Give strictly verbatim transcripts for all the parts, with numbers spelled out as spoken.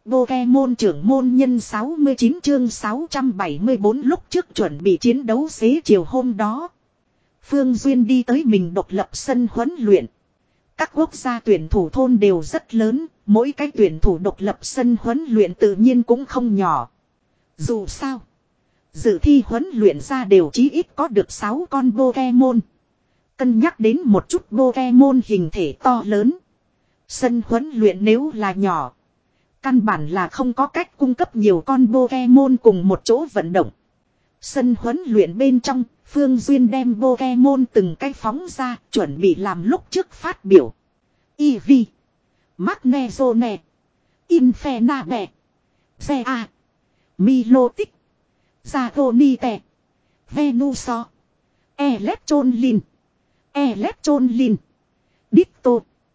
Pokemon trưởng môn nhân sáu mươi chín chương sáu trăm bảy mươi bốn lúc trước chuẩn bị chiến đấu xế chiều hôm đó. Phương Duyên đi tới mình độc lập sân huấn luyện. Các quốc gia tuyển thủ thôn đều rất lớn, mỗi cái tuyển thủ độc lập sân huấn luyện tự nhiên cũng không nhỏ. Dù sao, dự thi huấn luyện ra đều chí ít có được sáu con Pokemon. Cân nhắc đến một chút Pokemon hình thể to lớn. Sân huấn luyện nếu là nhỏ, căn bản là không có cách cung cấp nhiều con Pokemon cùng một chỗ vận động. Sân huấn luyện bên trong, Phương Duyên đem Pokemon từng cái phóng ra, chuẩn bị làm lúc trước phát biểu. Eevee, Magnezone, Infernape, Zea, Milotic, Zagonite, Venusaur, Electronlin, Electronlin, Ditto,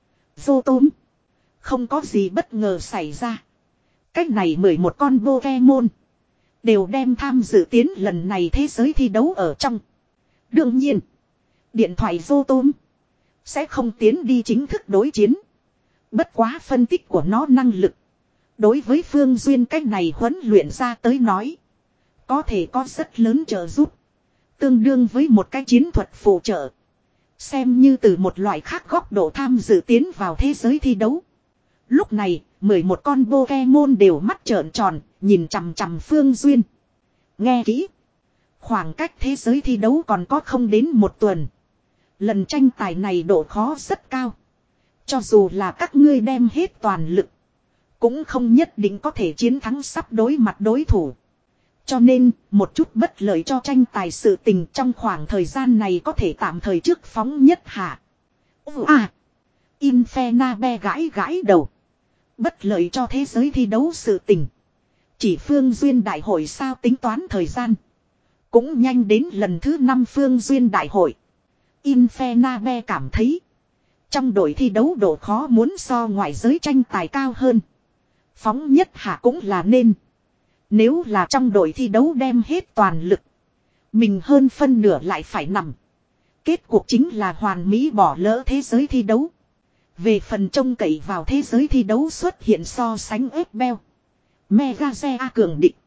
Zotom. Không có gì bất ngờ xảy ra. Cách này mười một con Pokemon đều đem tham dự tiến lần này thế giới thi đấu ở trong. Đương nhiên, điện thoại Zotom sẽ không tiến đi chính thức đối chiến. Bất quá phân tích của nó năng lực, đối với Phương Duyên cách này huấn luyện ra tới nói, có thể có rất lớn trợ giúp. Tương đương với một cái chiến thuật phụ trợ. Xem như từ một loại khác góc độ tham dự tiến vào thế giới thi đấu. Lúc này, mười một con Pokemon đều mắt trợn tròn, nhìn chằm chằm Phương Duyên. Nghe kỹ. Khoảng cách thế giới thi đấu còn có không đến một tuần. Lần tranh tài này độ khó rất cao. Cho dù là các ngươi đem hết toàn lực, cũng không nhất định có thể chiến thắng sắp đối mặt đối thủ. Cho nên, một chút bất lợi cho tranh tài sự tình trong khoảng thời gian này có thể tạm thời trước phóng nhất hạ. À! Infernape gãi gãi đầu. Bất lợi cho thế giới thi đấu sự tình. Chỉ Phương Duyên đại hội sao tính toán thời gian. Cũng nhanh đến lần thứ năm Phương Duyên đại hội. Infernape cảm thấy, trong đội thi đấu độ khó muốn so ngoại giới tranh tài cao hơn. Phóng nhất hạ cũng là nên. Nếu là trong đội thi đấu đem hết toàn lực, mình hơn phân nửa lại phải nằm. Kết cuộc chính là hoàn mỹ bỏ lỡ thế giới thi đấu. Về phần trông cậy vào thế giới thi đấu xuất hiện so sánh ép beo, Megazea cường định,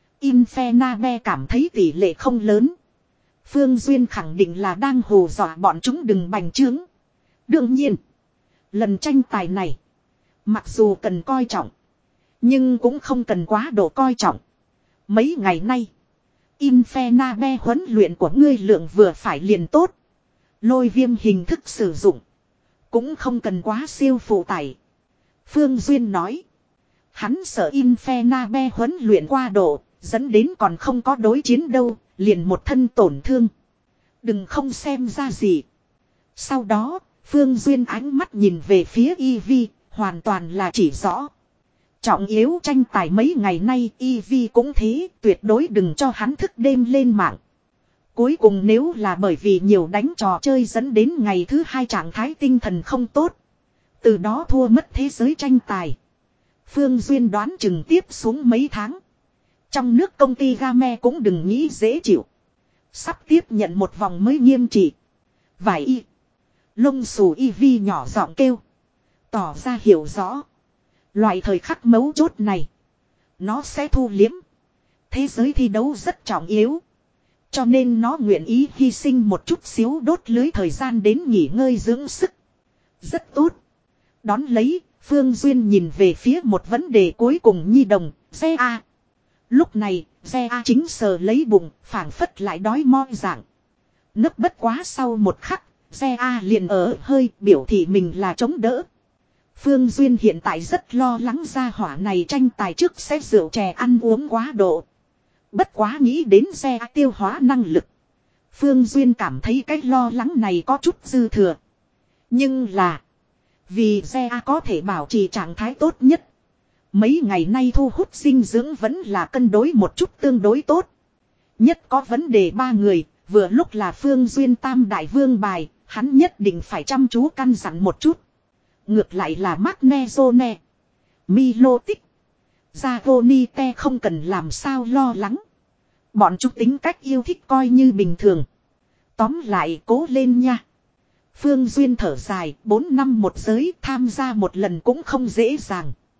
Infernape cảm thấy tỷ lệ không lớn. Phương Duyên khẳng định là đang hù dọa bọn chúng đừng bành trướng. Đương nhiên, lần tranh tài này, mặc dù cần coi trọng, nhưng cũng không cần quá độ coi trọng. Mấy ngày nay, Infernape huấn luyện của ngươi lượng vừa phải liền tốt. Lôi viêm hình thức sử dụng, cũng không cần quá siêu phụ tải. Phương Duyên nói, hắn sợ Infernape huấn luyện qua độ, dẫn đến còn không có đối chiến đâu, liền một thân tổn thương. Đừng không xem ra gì. Sau đó, Phương Duyên ánh mắt nhìn về phía Eevee, hoàn toàn là chỉ rõ. Trọng yếu tranh tài mấy ngày nay Eevee cũng thế, tuyệt đối đừng cho hắn thức đêm lên mạng. Cuối cùng nếu là bởi vì nhiều đánh trò chơi dẫn đến ngày thứ hai trạng thái tinh thần không tốt, từ đó thua mất thế giới tranh tài, Phương Duyên đoán chừng tiếp xuống mấy tháng, trong nước công ty Game cũng đừng nghĩ dễ chịu. Sắp tiếp nhận một vòng mới nghiêm trị. Vài y. Lông xù Eevee nhỏ giọng kêu, tỏ ra hiểu rõ. Loại thời khắc mấu chốt này, nó sẽ thu liếm. Thế giới thi đấu rất trọng yếu, cho nên nó nguyện ý hy sinh một chút xíu đốt lưới thời gian đến nghỉ ngơi dưỡng sức. Rất tốt. Đón lấy, Phương Duyên nhìn về phía một vấn đề cuối cùng nhi đồng, Zea. Lúc này, Zea chính sờ lấy bụng, phảng phất lại đói mo dạng. Nấp bất quá sau một khắc, Zea liền ở hơi biểu thị mình là chống đỡ. Phương Duyên hiện tại rất lo lắng gia hỏa này tranh tài trước sẽ rượu chè ăn uống quá độ. Bất quá nghĩ đến Zea tiêu hóa năng lực, Phương Duyên cảm thấy cái lo lắng này có chút dư thừa. Nhưng là, vì Zea có thể bảo trì trạng thái tốt nhất, mấy ngày nay thu hút dinh dưỡng vẫn là cân đối một chút tương đối tốt. Nhất có vấn đề ba người, vừa lúc là Phương Duyên tam đại vương bài, hắn nhất định phải chăm chú căn dặn một chút. Ngược lại là Magnezone, Milotic, Zagonite không cần làm sao lo lắng. Bọn chúng tính cách yêu thích coi như bình thường. Tóm lại cố lên nha. Phương Duyên thở dài, bốn năm một giới tham gia một lần cũng không dễ dàng.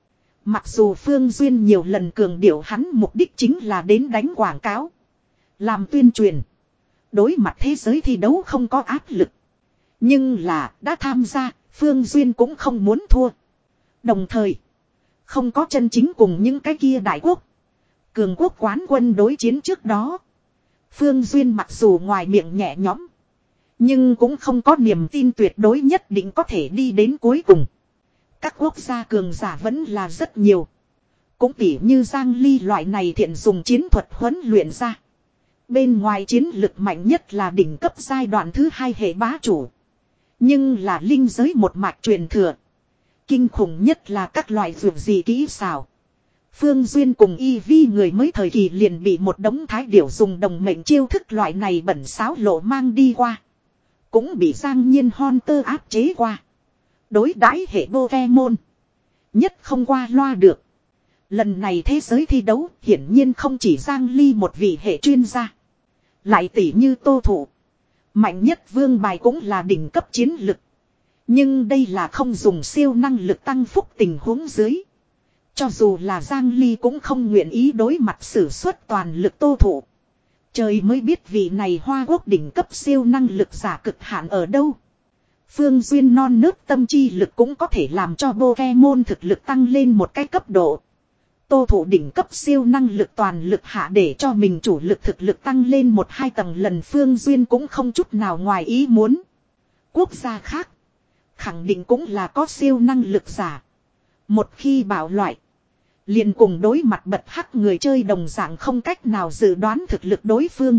Mặc dù Phương Duyên nhiều lần cường điệu hắn mục đích chính là đến đánh quảng cáo. Làm tuyên truyền. Đối mặt thế giới thi đấu không có áp lực. Nhưng là đã tham gia, Phương Duyên cũng không muốn thua. Đồng thời, không có chân chính cùng những cái kia đại quốc. Cường quốc quán quân đối chiến trước đó. Phương Duyên mặc dù ngoài miệng nhẹ nhõm. Nhưng cũng không có niềm tin tuyệt đối nhất định có thể đi đến cuối cùng. Các quốc gia cường giả vẫn là rất nhiều. Cũng tỉ như Giang Ly loại này thiện dùng chiến thuật huấn luyện ra. Bên ngoài chiến lực mạnh nhất là đỉnh cấp giai đoạn thứ hai hệ bá chủ. Nhưng là linh giới một mạch truyền thừa. Kinh khủng nhất là các loại dược gì kỹ xảo. Phương Duyên cùng y vi người mới thời kỳ liền bị một đống thái điểu dùng đồng mệnh chiêu thức loại này bẩn xáo lộ mang đi qua. Cũng bị Giang Nhiên Hunter áp chế qua. Đối đãi hệ Pokemon. Nhất không qua loa được. Lần này thế giới thi đấu hiển nhiên không chỉ Giang Ly một vị hệ chuyên gia. Lại tỷ như Tô Thụ. Mạnh nhất vương bài cũng là đỉnh cấp chiến lực. Nhưng đây là không dùng siêu năng lực tăng phúc tình huống dưới. Cho dù là Giang Ly cũng không nguyện ý đối mặt sử xuất toàn lực Tô Thụ. Trời mới biết vị này Hoa Quốc đỉnh cấp siêu năng lực giả cực hạn ở đâu. Phương Duyên non nớt tâm chi lực cũng có thể làm cho Pokemon thực lực tăng lên một cái cấp độ. Tô Thụ đỉnh cấp siêu năng lực toàn lực hạ để cho mình chủ lực thực lực tăng lên một hai tầng lần Phương Duyên cũng không chút nào ngoài ý muốn. Quốc gia khác khẳng định cũng là có siêu năng lực giả. Một khi bảo loại liền cùng đối mặt bật hắc người chơi đồng dạng không cách nào dự đoán thực lực đối phương.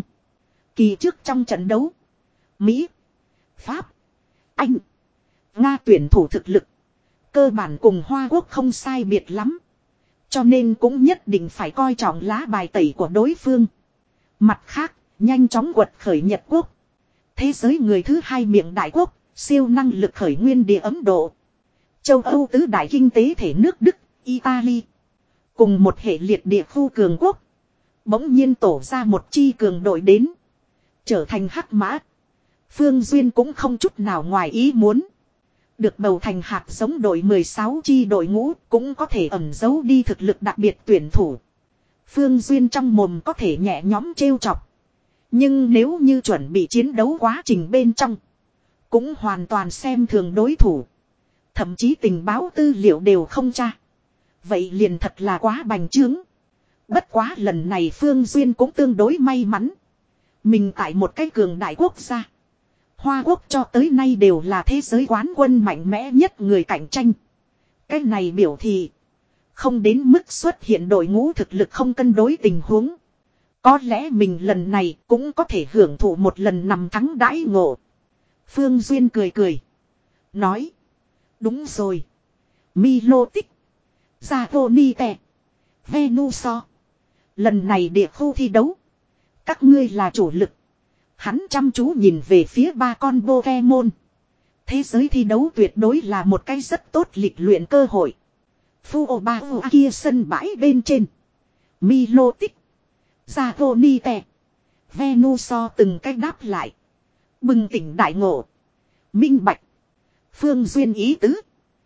Kỳ trước trong trận đấu, Mỹ, Pháp, Anh, Nga tuyển thủ thực lực cơ bản cùng Hoa Quốc không sai biệt lắm. Cho nên cũng nhất định phải coi trọng lá bài tẩy của đối phương. Mặt khác, nhanh chóng quật khởi Nhật Quốc. Thế giới người thứ hai miệng đại quốc, siêu năng lực khởi nguyên địa Ấn Độ. Châu Âu tứ đại kinh tế thể nước Đức, Italy. Cùng một hệ liệt địa khu cường quốc. Bỗng nhiên tổ ra một chi cường đội đến. Trở thành hắc mã. Phương Duyên cũng không chút nào ngoài ý muốn. Được bầu thành hạt giống đội mười sáu chi đội ngũ cũng có thể ẩn giấu đi thực lực đặc biệt tuyển thủ. Phương Duyên trong mồm có thể nhẹ nhõm trêu chọc. Nhưng nếu như chuẩn bị chiến đấu quá trình bên trong. Cũng hoàn toàn xem thường đối thủ. Thậm chí tình báo tư liệu đều không tra. Vậy liền thật là quá bành trướng. Bất quá lần này Phương Duyên cũng tương đối may mắn. Mình tại một cái cường đại quốc gia. Hoa Quốc cho tới nay đều là thế giới quán quân mạnh mẽ nhất người cạnh tranh. Cái này biểu thị không đến mức xuất hiện đội ngũ thực lực không cân đối tình huống. Có lẽ mình lần này cũng có thể hưởng thụ một lần nằm thắng đãi ngộ. Phương Duyên cười cười. Nói. Đúng rồi. Milotic. Zagonite. Venusaur. Lần này địa khu thi đấu. Các ngươi là chủ lực. Hắn chăm chú nhìn về phía ba con Pokemon. Thế giới thi đấu tuyệt đối là một cái rất tốt lịch luyện cơ hội. Fuoba kia sân bãi bên trên. Milotic. Zagonite. Venusaur từng cách đáp lại. Bừng tỉnh đại ngộ. Minh bạch. Phương Duyên ý tứ.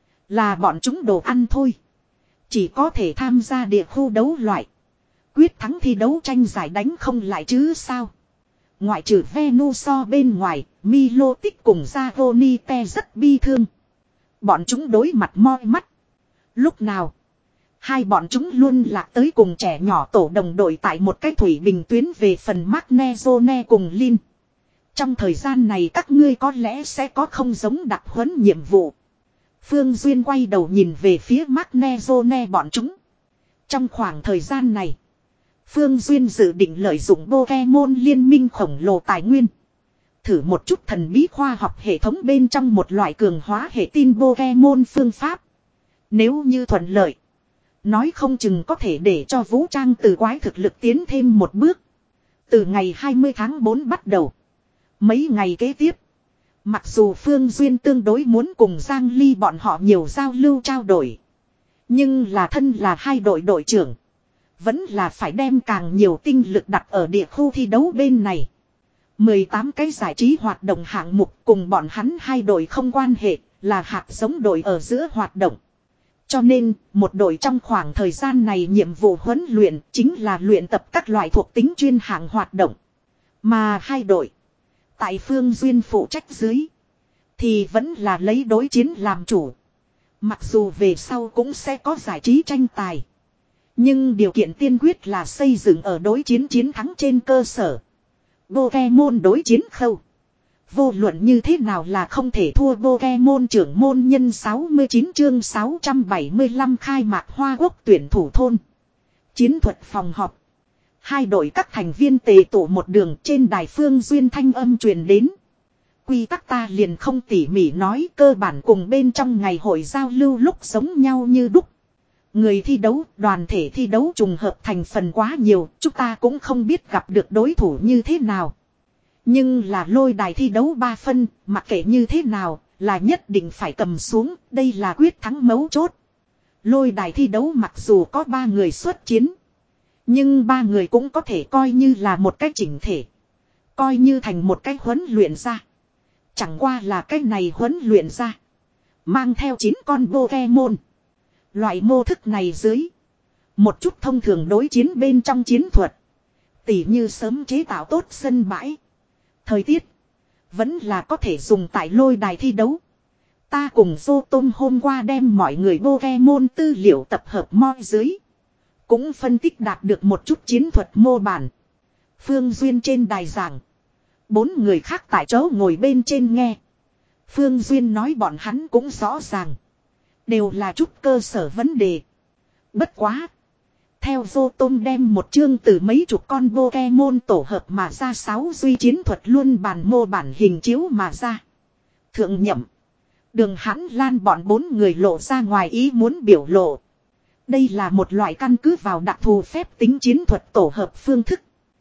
Là bọn chúng đồ ăn thôi. Chỉ có thể tham gia địa khu đấu loại. Quyết thắng thi đấu tranh giải đánh không lại chứ sao. Ngoại trừ Venusaur bên ngoài, Milotic cùng Zagonite rất bi thương. Bọn chúng đối mặt moi mắt. Lúc nào, hai bọn chúng luôn lạc tới cùng trẻ nhỏ tổ đồng đội tại một cái thủy bình tuyến về phần Magnezone cùng Lin. Trong thời gian này các ngươi có lẽ sẽ có không giống đặc huấn nhiệm vụ. Phương Duyên quay đầu nhìn về phía Magnezone bọn chúng. Trong khoảng thời gian này, Phương Duyên dự định lợi dụng Pokemon liên minh khổng lồ tài nguyên. Thử một chút thần bí khoa học hệ thống bên trong một loại cường hóa hệ tin Pokemon phương pháp. Nếu như thuận lợi, nói không chừng có thể để cho vũ trang từ quái thực lực tiến thêm một bước. Từ ngày hai mươi tháng tư bắt đầu. Mấy ngày kế tiếp. Mặc dù Phương Duyên tương đối muốn cùng Giang Ly bọn họ nhiều giao lưu trao đổi. Nhưng là thân là hai đội đội trưởng. Vẫn là phải đem càng nhiều tinh lực đặt ở địa khu thi đấu bên này. mười tám cái giải trí hoạt động hạng mục cùng bọn hắn hai đội không quan hệ, là hạt giống đội ở giữa hoạt động. Cho nên, một đội trong khoảng thời gian này nhiệm vụ huấn luyện chính là luyện tập các loại thuộc tính chuyên hạng hoạt động. Mà hai đội, tại Phương Duyên phụ trách dưới, thì vẫn là lấy đối chiến làm chủ. Mặc dù về sau cũng sẽ có giải trí tranh tài. Nhưng điều kiện tiên quyết là xây dựng ở đối chiến chiến thắng trên cơ sở. Pokemon đối chiến khâu. Vô luận như thế nào là không thể thua. Pokemon trưởng môn nhân sáu mươi chín chương sáu trăm bảy mươi lăm khai mạc Hoa Quốc tuyển thủ thôn. Chiến thuật phòng họp. Hai đội các thành viên tề tụ một đường trên đài Phương Duyên thanh âm truyền đến. Quy tắc ta liền không tỉ mỉ nói, cơ bản cùng bên trong ngày hội giao lưu lúc giống nhau như đúc. Người thi đấu, đoàn thể thi đấu trùng hợp thành phần quá nhiều, chúng ta cũng không biết gặp được đối thủ như thế nào. Nhưng là lôi đài thi đấu ba phân, mặc kệ như thế nào, là nhất định phải cầm xuống, đây là quyết thắng mấu chốt. Lôi đài thi đấu mặc dù có ba người xuất chiến, nhưng ba người cũng có thể coi như là một cái chỉnh thể. Coi như thành một cái huấn luyện ra. Chẳng qua là cái này huấn luyện ra. Mang theo chín con Pokemon. Loại mô thức này dưới. Một chút thông thường đối chiến bên trong chiến thuật. Tỉ như sớm chế tạo tốt sân bãi. Thời tiết. Vẫn là có thể dùng tại lôi đài thi đấu. Ta cùng Dô Tôm hôm qua đem mọi người Pokemon tư liệu tập hợp moi dưới. Cũng phân tích đạt được một chút chiến thuật mô bản. Phương Duyên trên đài giảng. Bốn người khác tại chỗ ngồi bên trên nghe. Phương Duyên nói bọn hắn cũng rõ ràng. Đều là chút cơ sở vấn đề. Bất quá. Theo Vô Tôm đem một chương từ mấy chục con Pokemon tổ hợp mà ra sáu duy chiến thuật luôn bàn mô bản hình chiếu mà ra. Thượng nhậm. Đường Hãn Lan bọn bốn người lộ ra ngoài ý muốn biểu lộ. Đây là một loại căn cứ vào đặc thù phép tính chiến thuật tổ hợp phương thức.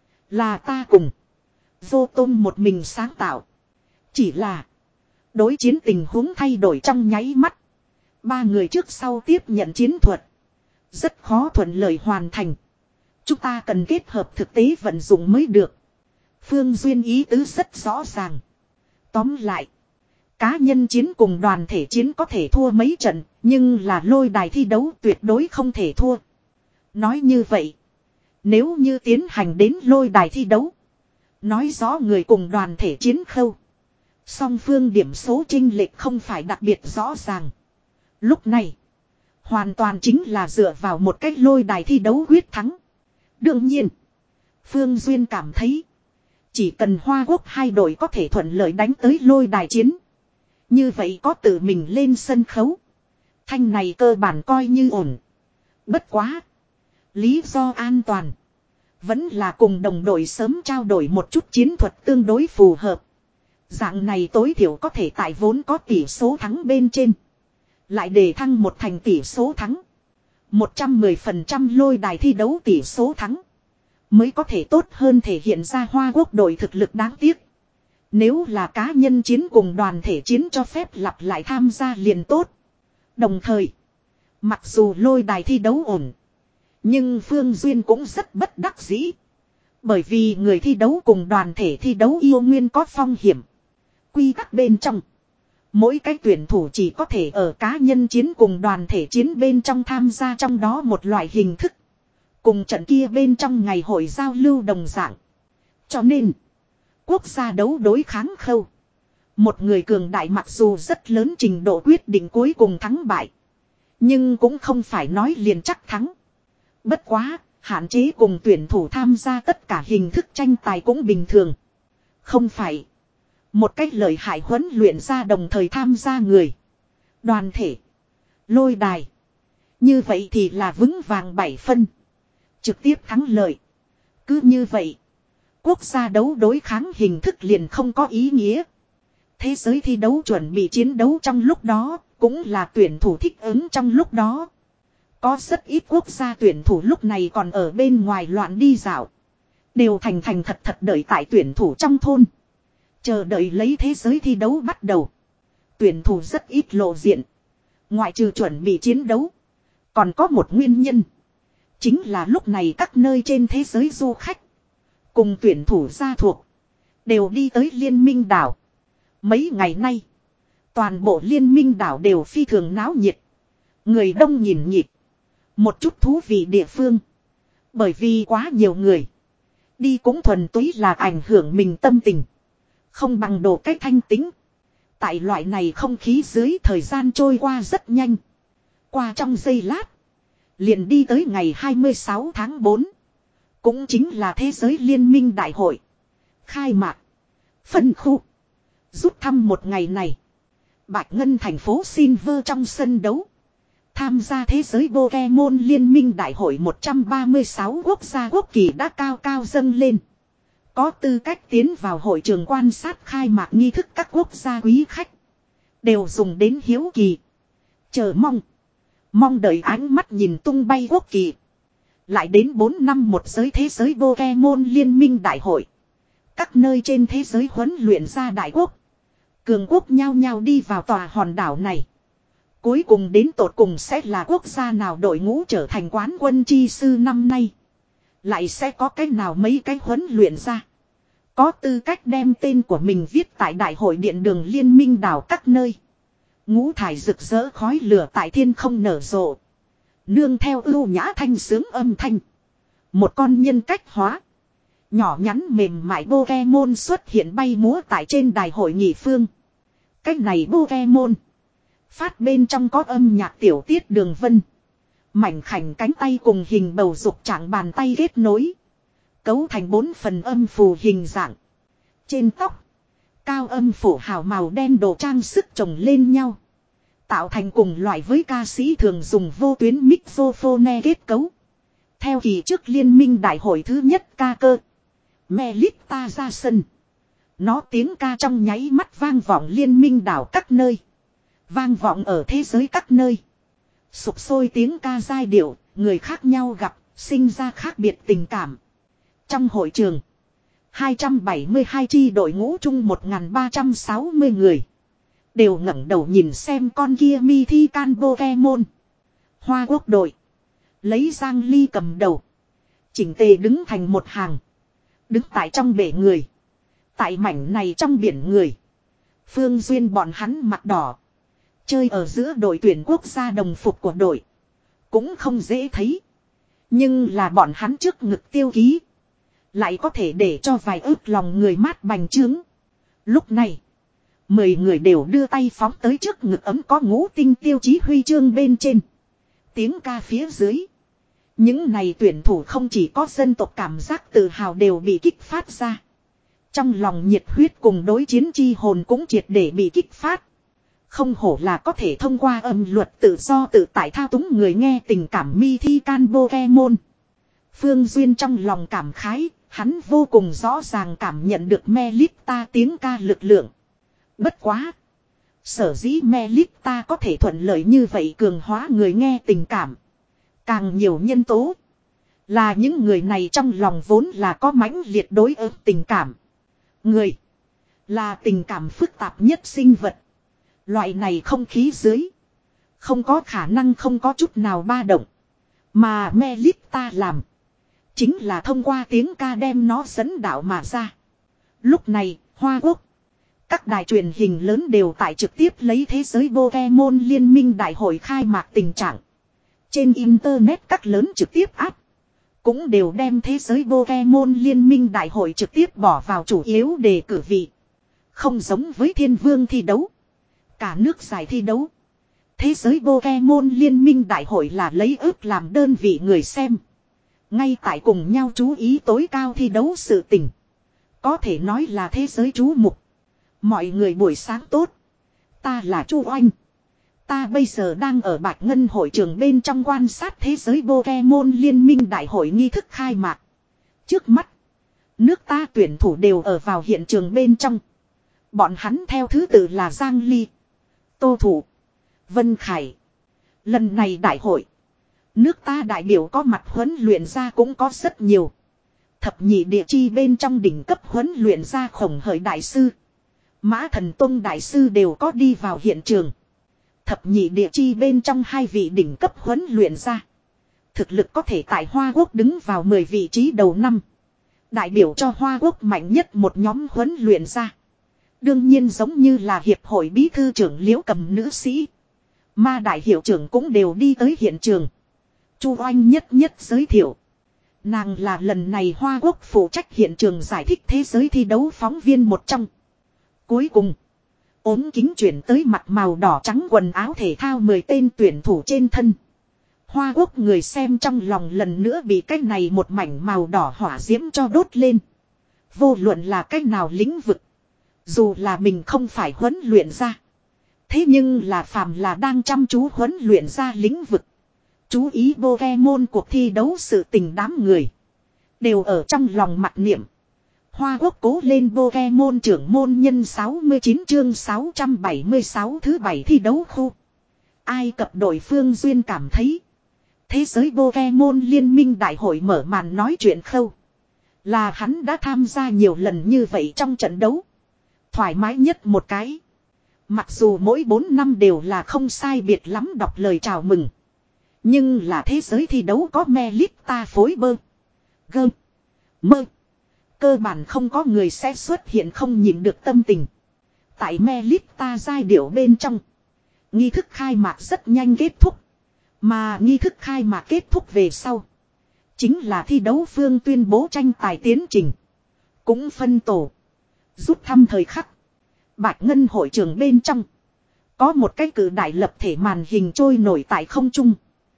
Là ta cùng. Vô Tôm một mình sáng tạo. Chỉ là. Đối chiến tình huống thay đổi trong nháy mắt. Ba người trước sau tiếp nhận chiến thuật. Rất khó thuận lợi hoàn thành. Chúng ta cần kết hợp thực tế vận dụng mới được. Phương Duyên ý tứ rất rõ ràng. Tóm lại. Cá nhân chiến cùng đoàn thể chiến có thể thua mấy trận. Nhưng là lôi đài thi đấu tuyệt đối không thể thua. Nói như vậy. Nếu như tiến hành đến lôi đài thi đấu. Nói rõ người cùng đoàn thể chiến khâu. Song phương điểm số chênh lệch không phải đặc biệt rõ ràng. Lúc này. Hoàn toàn chính là dựa vào một cách lôi đài thi đấu quyết thắng. Đương nhiên. Phương Duyên cảm thấy. Chỉ cần Hoa Quốc hai đội có thể thuận lợi đánh tới lôi đài chiến. Như vậy có tự mình lên sân khấu. Thanh này cơ bản coi như ổn. Bất quá. Lý do an toàn. Vẫn là cùng đồng đội sớm trao đổi một chút chiến thuật tương đối phù hợp. Dạng này tối thiểu có thể tại vốn có tỷ số thắng bên trên. Lại đề thăng một thành tỷ số thắng. một trăm mười phần trăm lôi đài thi đấu tỷ số thắng. Mới có thể tốt hơn thể hiện ra Hoa Quốc đội thực lực đáng tiếc. Nếu là cá nhân chiến cùng đoàn thể chiến cho phép lặp lại tham gia liền tốt. Đồng thời. Mặc dù lôi đài thi đấu ổn. Nhưng Phương Duyên cũng rất bất đắc dĩ. Bởi vì người thi đấu cùng đoàn thể thi đấu yêu nguyên có phong hiểm. Quy tắc bên trong. Mỗi cái tuyển thủ chỉ có thể ở cá nhân chiến cùng đoàn thể chiến bên trong tham gia trong đó một loại hình thức. Cùng trận kia bên trong ngày hội giao lưu đồng dạng. Cho nên, quốc gia đấu đối kháng khâu. Một người cường đại mặc dù rất lớn trình độ quyết định cuối cùng thắng bại. Nhưng cũng không phải nói liền chắc thắng. Bất quá, hạn chế cùng tuyển thủ tham gia tất cả hình thức tranh tài cũng bình thường. Không phải. Một cách lợi hại huấn luyện ra đồng thời tham gia người. Đoàn thể. Lôi đài. Như vậy thì là vững vàng bảy phân. Trực tiếp thắng lợi. Cứ như vậy. Quốc gia đấu đối kháng hình thức liền không có ý nghĩa. Thế giới thi đấu chuẩn bị chiến đấu trong lúc đó. Cũng là tuyển thủ thích ứng trong lúc đó. Có rất ít quốc gia tuyển thủ lúc này còn ở bên ngoài loạn đi dạo. Đều thành thành thật thật đợi tại tuyển thủ trong thôn. Chờ đợi lấy thế giới thi đấu bắt đầu. Tuyển thủ rất ít lộ diện. Ngoại trừ chuẩn bị chiến đấu. Còn có một nguyên nhân. Chính là lúc này các nơi trên thế giới du khách. Cùng tuyển thủ gia thuộc. Đều đi tới Liên minh đảo. Mấy ngày nay. Toàn bộ Liên minh đảo đều phi thường náo nhiệt. Người đông nhìn nhịp. Một chút thú vị địa phương. Bởi vì quá nhiều người. Đi cũng thuần túy là ảnh hưởng mình tâm tình. Không bằng đồ cách thanh tĩnh. Tại loại này không khí dưới thời gian trôi qua rất nhanh. Qua trong giây lát. Liền đi tới ngày hai mươi sáu tháng tư. Cũng chính là Thế giới Liên minh Đại hội. Khai mạc. Phân khu. Rút thăm một ngày này. Bạch Ngân thành phố Silver trong sân đấu. Tham gia Thế giới Pokemon Liên minh Đại hội một trăm ba mươi sáu quốc gia quốc kỳ đã cao cao dâng lên. Có tư cách tiến vào hội trường quan sát khai mạc nghi thức các quốc gia quý khách. Đều dùng đến hiếu kỳ. Chờ mong. Mong đợi ánh mắt nhìn tung bay quốc kỳ. Lại đến bốn năm một giới Thế giới Pokemon Liên minh Đại hội. Các nơi trên thế giới huấn luyện ra đại quốc. Cường quốc nhao nhao đi vào tòa hòn đảo này. Cuối cùng đến tột cùng sẽ là quốc gia nào đội ngũ trở thành quán quân chi sư năm nay. Lại sẽ có cái nào mấy cái huấn luyện ra. Có tư cách đem tên của mình viết tại đại hội điện đường liên minh đảo các nơi. Ngũ thải rực rỡ khói lửa tại thiên không nở rộ. Nương theo ưu nhã thanh sướng âm thanh. Một con nhân cách hóa. Nhỏ nhắn mềm mại Pokemon xuất hiện bay múa tại trên đài hội nghị phương. Cách này Pokemon. Phát bên trong có âm nhạc tiểu tiết đường vân. Mảnh khảnh cánh tay cùng hình bầu dục trạng bàn tay kết nối. Cấu thành bốn phần âm phù hình dạng. Trên tóc. Cao âm phủ hào màu đen đồ trang sức chồng lên nhau. Tạo thành cùng loại với ca sĩ thường dùng vô tuyến mixophone kết cấu. Theo kỳ trước liên minh đại hội thứ nhất ca cơ. Melita ra sân. Nó tiếng ca trong nháy mắt vang vọng liên minh đảo các nơi. Vang vọng ở thế giới các nơi. Sục sôi tiếng ca giai điệu, người khác nhau gặp, sinh ra khác biệt tình cảm. Trong hội trường, hai trăm bảy mươi hai chi đội ngũ chung một nghìn ba trăm sáu mươi người. Đều ngẩng đầu nhìn xem con kia Mythical Pokemon. Hoa Quốc đội. Lấy Giang Ly cầm đầu. Chỉnh tề đứng thành một hàng. Đứng tại trong bể người. Tại mảnh này trong biển người. Phương Duyên bọn hắn mặt đỏ. Chơi ở giữa đội tuyển quốc gia đồng phục của đội. Cũng không dễ thấy. Nhưng là bọn hắn trước ngực tiêu ký. Lại có thể để cho vài ước lòng người mát bành trướng. Lúc này. Mười người đều đưa tay phóng tới trước ngực ấm có ngũ tinh tiêu chí huy chương bên trên. Tiếng ca phía dưới. Những này tuyển thủ không chỉ có dân tộc cảm giác tự hào đều bị kích phát ra. Trong lòng nhiệt huyết cùng đối chiến chi hồn cũng triệt để bị kích phát. Không hổ là có thể thông qua âm luật tự do tự tại thao túng người nghe tình cảm Mythical Pokemon. Phương Duyên trong lòng cảm khái, hắn vô cùng rõ ràng cảm nhận được Melita tiếng ca lực lượng. Bất quá. Sở dĩ Melita có thể thuận lợi như vậy cường hóa người nghe tình cảm. Càng nhiều nhân tố. Là những người này trong lòng vốn là có mãnh liệt đối ứng tình cảm. Người. Là tình cảm phức tạp nhất sinh vật. Loại này không khí dưới. Không có khả năng không có chút nào ba động. Mà Melita làm. Chính là thông qua tiếng ca đem nó dẫn đạo mà ra. Lúc này, Hoa Quốc. Các đài truyền hình lớn đều tại trực tiếp lấy thế giới Pokemon liên minh đại hội khai mạc tình trạng. Trên Internet các lớn trực tiếp áp. Cũng đều đem thế giới Pokemon liên minh đại hội trực tiếp bỏ vào chủ yếu đề cử vị. Không giống với thiên vương thi đấu. Cả nước giải thi đấu. Thế giới Pokemon liên minh đại hội là lấy ước làm đơn vị người xem. Ngay tại cùng nhau chú ý tối cao thi đấu sự tình. Có thể nói là thế giới chú mục. Mọi người buổi sáng tốt. Ta là Chu Oanh. Ta bây giờ đang ở Bạch Ngân hội trường bên trong quan sát thế giới Pokemon liên minh đại hội nghi thức khai mạc. Trước mắt. Nước ta tuyển thủ đều ở vào hiện trường bên trong. Bọn hắn theo thứ tự là Giang Ly. Tô Thủ. Vân Khải. Lần này đại hội. Nước ta đại biểu có mặt huấn luyện ra cũng có rất nhiều. Thập nhị địa chi bên trong đỉnh cấp huấn luyện ra Khổng Hởi đại sư. Mã Thần Tông đại sư đều có đi vào hiện trường. Thập nhị địa chi bên trong hai vị đỉnh cấp huấn luyện ra. Thực lực có thể tại Hoa Quốc đứng vào mười vị trí đầu năm. Đại biểu cho Hoa Quốc mạnh nhất một nhóm huấn luyện ra. Đương nhiên giống như là hiệp hội bí thư trưởng Liễu Cầm nữ sĩ. Ma đại hiệu trưởng cũng đều đi tới hiện trường. Chu Oanh nhất nhất giới thiệu. Nàng là lần này Hoa Quốc phụ trách hiện trường giải thích thế giới thi đấu phóng viên một trong. Cuối cùng, ốm kính chuyển tới mặt màu đỏ trắng quần áo thể thao mười tên tuyển thủ trên thân. Hoa Quốc người xem trong lòng lần nữa bị cái này một mảnh màu đỏ hỏa diễm cho đốt lên. Vô luận là cách nào lĩnh vực. Dù là mình không phải huấn luyện ra. Thế nhưng là phàm là đang chăm chú huấn luyện ra lĩnh vực. Chú ý Pokemon cuộc thi đấu sự tình đám người. Đều ở trong lòng mặc niệm. Hoa Quốc cố lên Pokemon trưởng môn nhân sáu mươi chín chương sáu trăm bảy mươi sáu thứ bảy thi đấu khu. Ai Cập đội Phương Duyên cảm thấy. Thế giới Pokemon liên minh đại hội mở màn nói chuyện khâu. Là hắn đã tham gia nhiều lần như vậy trong trận đấu. Thoải mái nhất một cái. Mặc dù mỗi bốn năm đều là không sai biệt lắm đọc lời chào mừng. Nhưng là thế giới thi đấu có Melita phối bơ. Gơ. Mơ. Cơ bản không có người sẽ xuất hiện không nhìn được tâm tình. Tại Melita giai điệu bên trong. Nghi thức khai mạc rất nhanh kết thúc. Mà nghi thức khai mạc kết thúc về sau. Chính là thi đấu phương tuyên bố tranh tài tiến trình. Cũng phân tổ. Rút thăm thời khắc. Bạch Ngân hội trường bên trong. Có một cái cử đại lập thể màn hình trôi nổi tại không trung.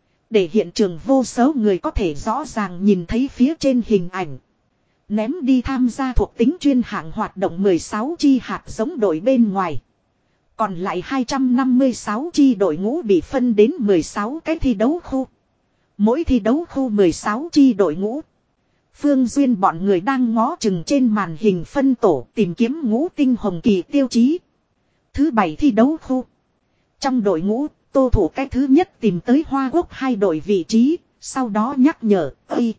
Để hiện trường vô số người có thể rõ ràng nhìn thấy phía trên hình ảnh. Ném đi tham gia thuộc tính chuyên hạng hoạt động mười sáu chi hạt giống đội bên ngoài. Còn lại hai trăm năm mươi sáu chi đội ngũ bị phân đến mười sáu cái thi đấu khu. Mỗi thi đấu khu mười sáu chi đội ngũ. Phương Duyên bọn người đang ngó chừng trên màn hình phân tổ tìm kiếm ngũ tinh hồng kỳ tiêu chí. Thứ bảy thi đấu khu. Trong đội ngũ, tô thủ cái thứ nhất tìm tới Hoa Quốc hai đội vị trí, sau đó nhắc nhở, Ây.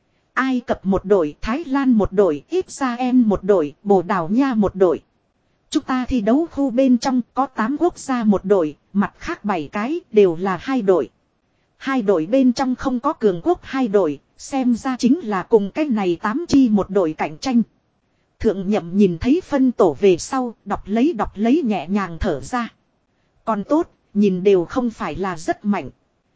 Ai Cập một đội, Thái Lan một đội, Israel một đội, Bồ Đào Nha một đội. Chúng ta thi đấu khu bên trong có tám quốc gia một đội, mặt khác bảy cái đều là hai đội. Hai đội bên trong không có cường quốc hai đội, xem ra chính là cùng cái này tám chi một đội cạnh tranh. Thượng Nhậm nhìn thấy phân tổ về sau, đọc lấy đọc lấy nhẹ nhàng thở ra. Còn tốt, nhìn đều không phải là rất mạnh.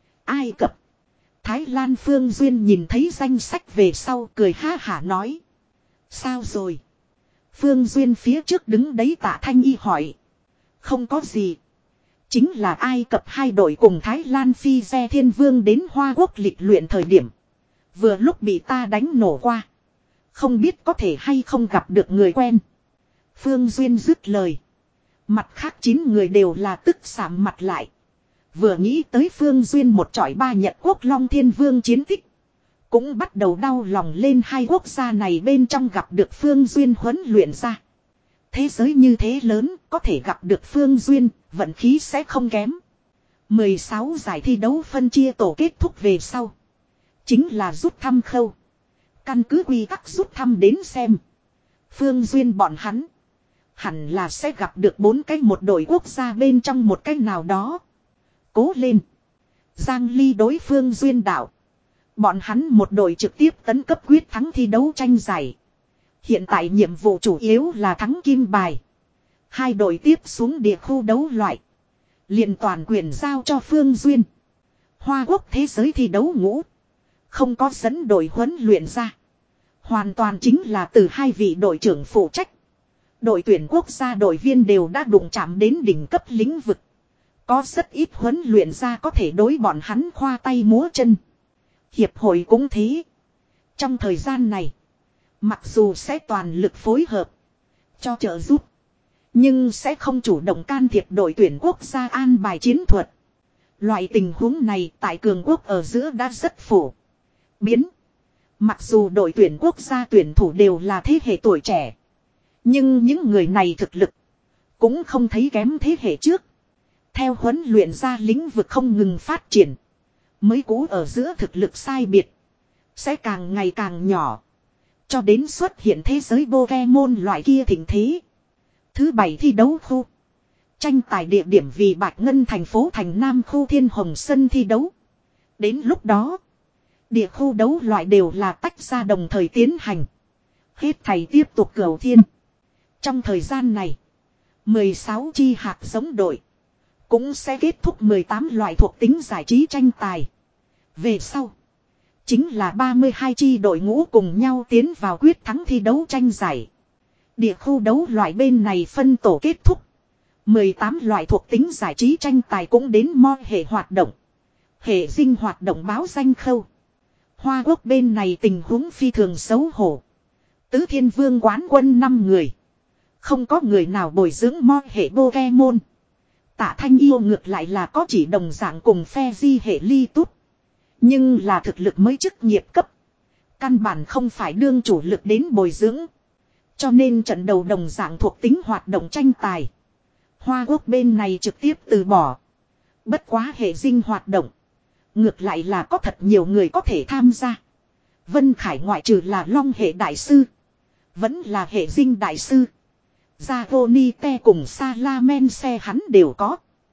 Ai Cập. Thái Lan Phương Duyên nhìn thấy danh sách về sau cười ha hả nói. Sao rồi? Phương Duyên phía trước đứng đấy Tạ Thanh Y hỏi. Không có gì. Chính là Ai Cập hai đội cùng Thái Lan Phi Xe Thiên Vương đến Hoa Quốc lịch luyện thời điểm. Vừa lúc bị ta đánh nổ qua. Không biết có thể hay không gặp được người quen. Phương Duyên dứt lời. Mặt khác chín người đều là tức sạm mặt lại. Vừa nghĩ tới Phương Duyên một chọi ba Nhật Quốc Long Thiên Vương chiến tích. Cũng bắt đầu đau lòng lên hai quốc gia này bên trong gặp được Phương Duyên huấn luyện ra. Thế giới như thế lớn, có thể gặp được Phương Duyên, vận khí sẽ không kém. mười sáu giải thi đấu phân chia tổ kết thúc về sau. Chính là rút thăm khâu. Căn cứ quy tắc rút thăm đến xem. Phương Duyên bọn hắn. Hẳn là sẽ gặp được bốn cái một đội quốc gia bên trong một cái nào đó. Cố lên. Giang Ly đối Phương Duyên đạo. Bọn hắn một đội trực tiếp tấn cấp quyết thắng thi đấu tranh giải. Hiện tại nhiệm vụ chủ yếu là thắng kim bài. Hai đội tiếp xuống địa khu đấu loại. Liền toàn quyền giao cho Phương Duyên. Hoa Quốc thế giới thi đấu ngũ. Không có dẫn đội huấn luyện ra. Hoàn toàn chính là từ hai vị đội trưởng phụ trách. Đội tuyển quốc gia đội viên đều đã đụng chạm đến đỉnh cấp lĩnh vực. Có rất ít huấn luyện ra có thể đối bọn hắn khoa tay múa chân. Hiệp hội cũng thế. Trong thời gian này. Mặc dù sẽ toàn lực phối hợp. Cho trợ giúp. Nhưng sẽ không chủ động can thiệp đội tuyển quốc gia an bài chiến thuật. Loại tình huống này tại cường quốc ở giữa đã rất phổ biến. Mặc dù đội tuyển quốc gia tuyển thủ đều là thế hệ tuổi trẻ. Nhưng những người này thực lực. Cũng không thấy kém thế hệ trước. Theo huấn luyện ra lĩnh vực không ngừng phát triển. Mới cũ ở giữa thực lực sai biệt. Sẽ càng ngày càng nhỏ. Cho đến xuất hiện thế giới Pokemon loại kia thịnh thế. Thứ bảy thi đấu khu. Tranh tài địa điểm vì Bạch Ngân thành phố thành Nam khu Thiên Hồng sân thi đấu. Đến lúc đó. Địa khu đấu loại đều là tách ra đồng thời tiến hành. Hết thầy tiếp tục cửu thiên. Trong thời gian này. mười sáu chi hạt giống đội. cũng sẽ kết thúc mười tám loại thuộc tính giải trí tranh tài. Về sau, chính là ba mươi hai chi đội ngũ cùng nhau tiến vào quyết thắng thi đấu tranh giải. Địa khu đấu loại bên này phân tổ kết thúc. mười tám loại thuộc tính giải trí tranh tài cũng đến mo hệ hoạt động. Hệ dinh hoạt động báo danh khâu. Hoa Quốc bên này tình huống phi thường xấu hổ. Tứ Thiên Vương quán quân năm người. Không có người nào bồi dưỡng mo hệ Pokemon. Tạ Thanh Yêu ngược lại là có chỉ đồng dạng cùng phe di hệ ly tút. Nhưng là thực lực mới chức nghiệp cấp. Căn bản không phải đương chủ lực đến bồi dưỡng. Cho nên trận đầu đồng dạng thuộc tính hoạt động tranh tài. Hoa Quốc bên này trực tiếp từ bỏ. Bất quá hệ dinh hoạt động. Ngược lại là có thật nhiều người có thể tham gia. Vân Khải ngoại trừ là long hệ đại sư. Vẫn là hệ dinh đại sư. Zagonite cùng Salamense hắn đều có.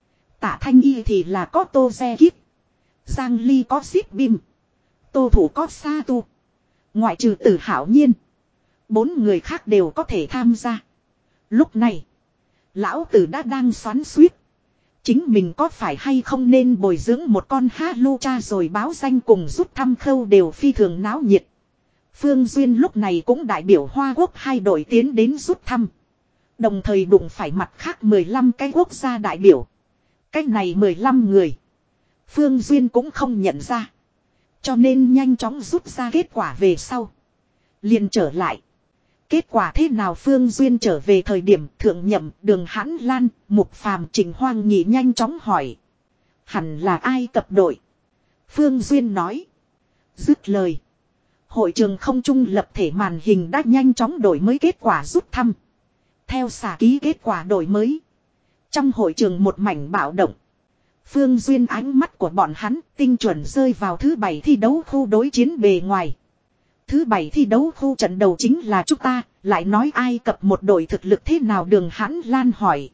Tạ Thanh Y thì là có Tô Ze Kíp. Giang Ly có Zip Bim. Tô Thủ có Sa Tu. Ngoại trừ Tử Hảo Nhiên. Bốn người khác đều có thể tham gia. Lúc này, lão tử đã đang xoắn xuýt. Chính mình có phải hay không nên bồi dưỡng một con Halucha rồi báo danh cùng rút thăm khâu đều phi thường náo nhiệt. Phương Duyên lúc này cũng đại biểu Hoa Quốc hai đội tiến đến rút thăm. Đồng thời đụng phải mặt khác mười lăm cái quốc gia đại biểu. Cái này mười lăm người. Phương Duyên cũng không nhận ra. Cho nên nhanh chóng rút ra kết quả về sau. Liền trở lại. Kết quả thế nào Phương Duyên trở về thời điểm thượng nhậm Đường Hãn Lan, Mục Phàm Trình Hoang Nhị nhanh chóng hỏi. Hẳn là ai tập đội? Phương Duyên nói. Dứt lời. Hội trường không trung lập thể màn hình đã nhanh chóng đổi mới kết quả rút thăm. Theo xả ký kết quả đổi mới. Trong hội trường một mảnh bạo động. Phương Duyên ánh mắt của bọn hắn tinh chuẩn rơi vào thứ bảy thi đấu khu đối chiến bề ngoài. Thứ bảy thi đấu khu trận đầu chính là chúng ta, lại nói Ai Cập một đội thực lực thế nào Đường Hãn Lan hỏi.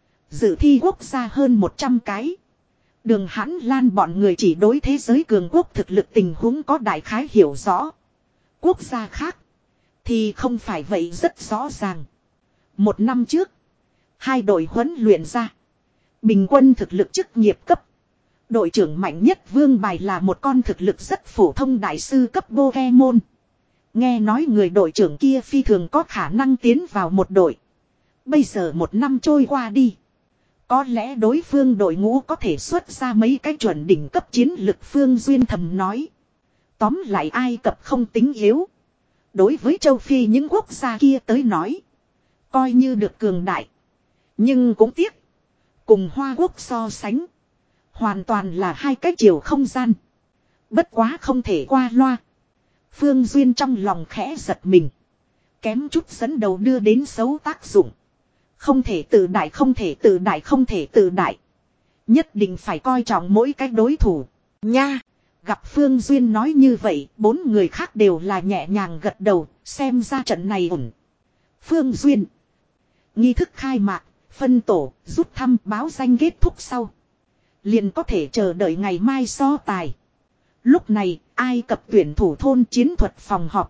Dự thi quốc gia hơn một trăm cái. Đường Hãn Lan bọn người chỉ đối thế giới cường quốc thực lực tình huống có đại khái hiểu rõ. Quốc gia khác thì không phải vậy rất rõ ràng. Một năm trước, hai đội huấn luyện ra. Bình quân thực lực chức nghiệp cấp. Đội trưởng mạnh nhất Vương Bài là một con thực lực rất phổ thông đại sư cấp Pokemon. Nghe nói người đội trưởng kia phi thường có khả năng tiến vào một đội. Bây giờ một năm trôi qua đi. Có lẽ đối phương đội ngũ có thể xuất ra mấy cái chuẩn đỉnh cấp chiến lực Phương Duyên thầm nói. Tóm lại Ai Cập không tính yếu. Đối với châu Phi những quốc gia kia tới nói. Coi như được cường đại. Nhưng cũng tiếc. Cùng Hoa Quốc so sánh. Hoàn toàn là hai cái chiều không gian. Bất quá không thể qua loa. Phương Duyên trong lòng khẽ giật mình. Kém chút dẫn đầu đưa đến xấu tác dụng. Không thể tự đại không thể tự đại không thể tự đại. Nhất định phải coi trọng mỗi cái đối thủ. Nha. Gặp Phương Duyên nói như vậy. Bốn người khác đều là nhẹ nhàng gật đầu. Xem ra trận này ổn. Phương Duyên. Nghi thức khai mạc. Phân tổ rút thăm báo danh kết thúc sau. Liền có thể chờ đợi ngày mai so tài. Lúc này, Ai Cập tuyển thủ thôn chiến thuật phòng họp.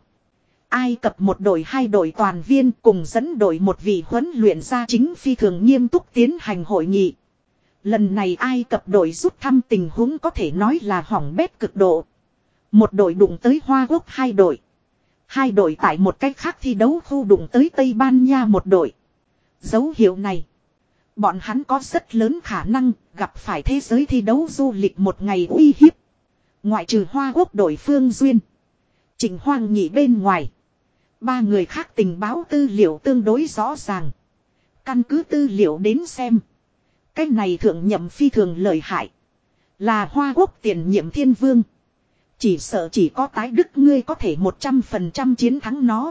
Ai Cập một đội hai đội toàn viên cùng dẫn đội một vị huấn luyện gia chính phi thường nghiêm túc tiến hành hội nghị. Lần này Ai Cập đội rút thăm tình huống có thể nói là hỏng bét cực độ. Một đội đụng tới Hoa Quốc hai đội. Hai đội tại một cách khác thi đấu khu đụng tới Tây Ban Nha một đội. Dấu hiệu này. Bọn hắn có rất lớn khả năng gặp phải thế giới thi đấu du lịch một ngày uy hiếp. Ngoại trừ Hoa Quốc đội Phương Duyên. Trình Hoang Nhị bên ngoài. Ba người khác tình báo tư liệu tương đối rõ ràng. Căn cứ tư liệu đến xem. Cái này thượng nhậm phi thường lợi hại. Là Hoa Quốc tiền nhiệm thiên vương. Chỉ sợ chỉ có tái đức ngươi có thể một trăm phần trăm chiến thắng nó.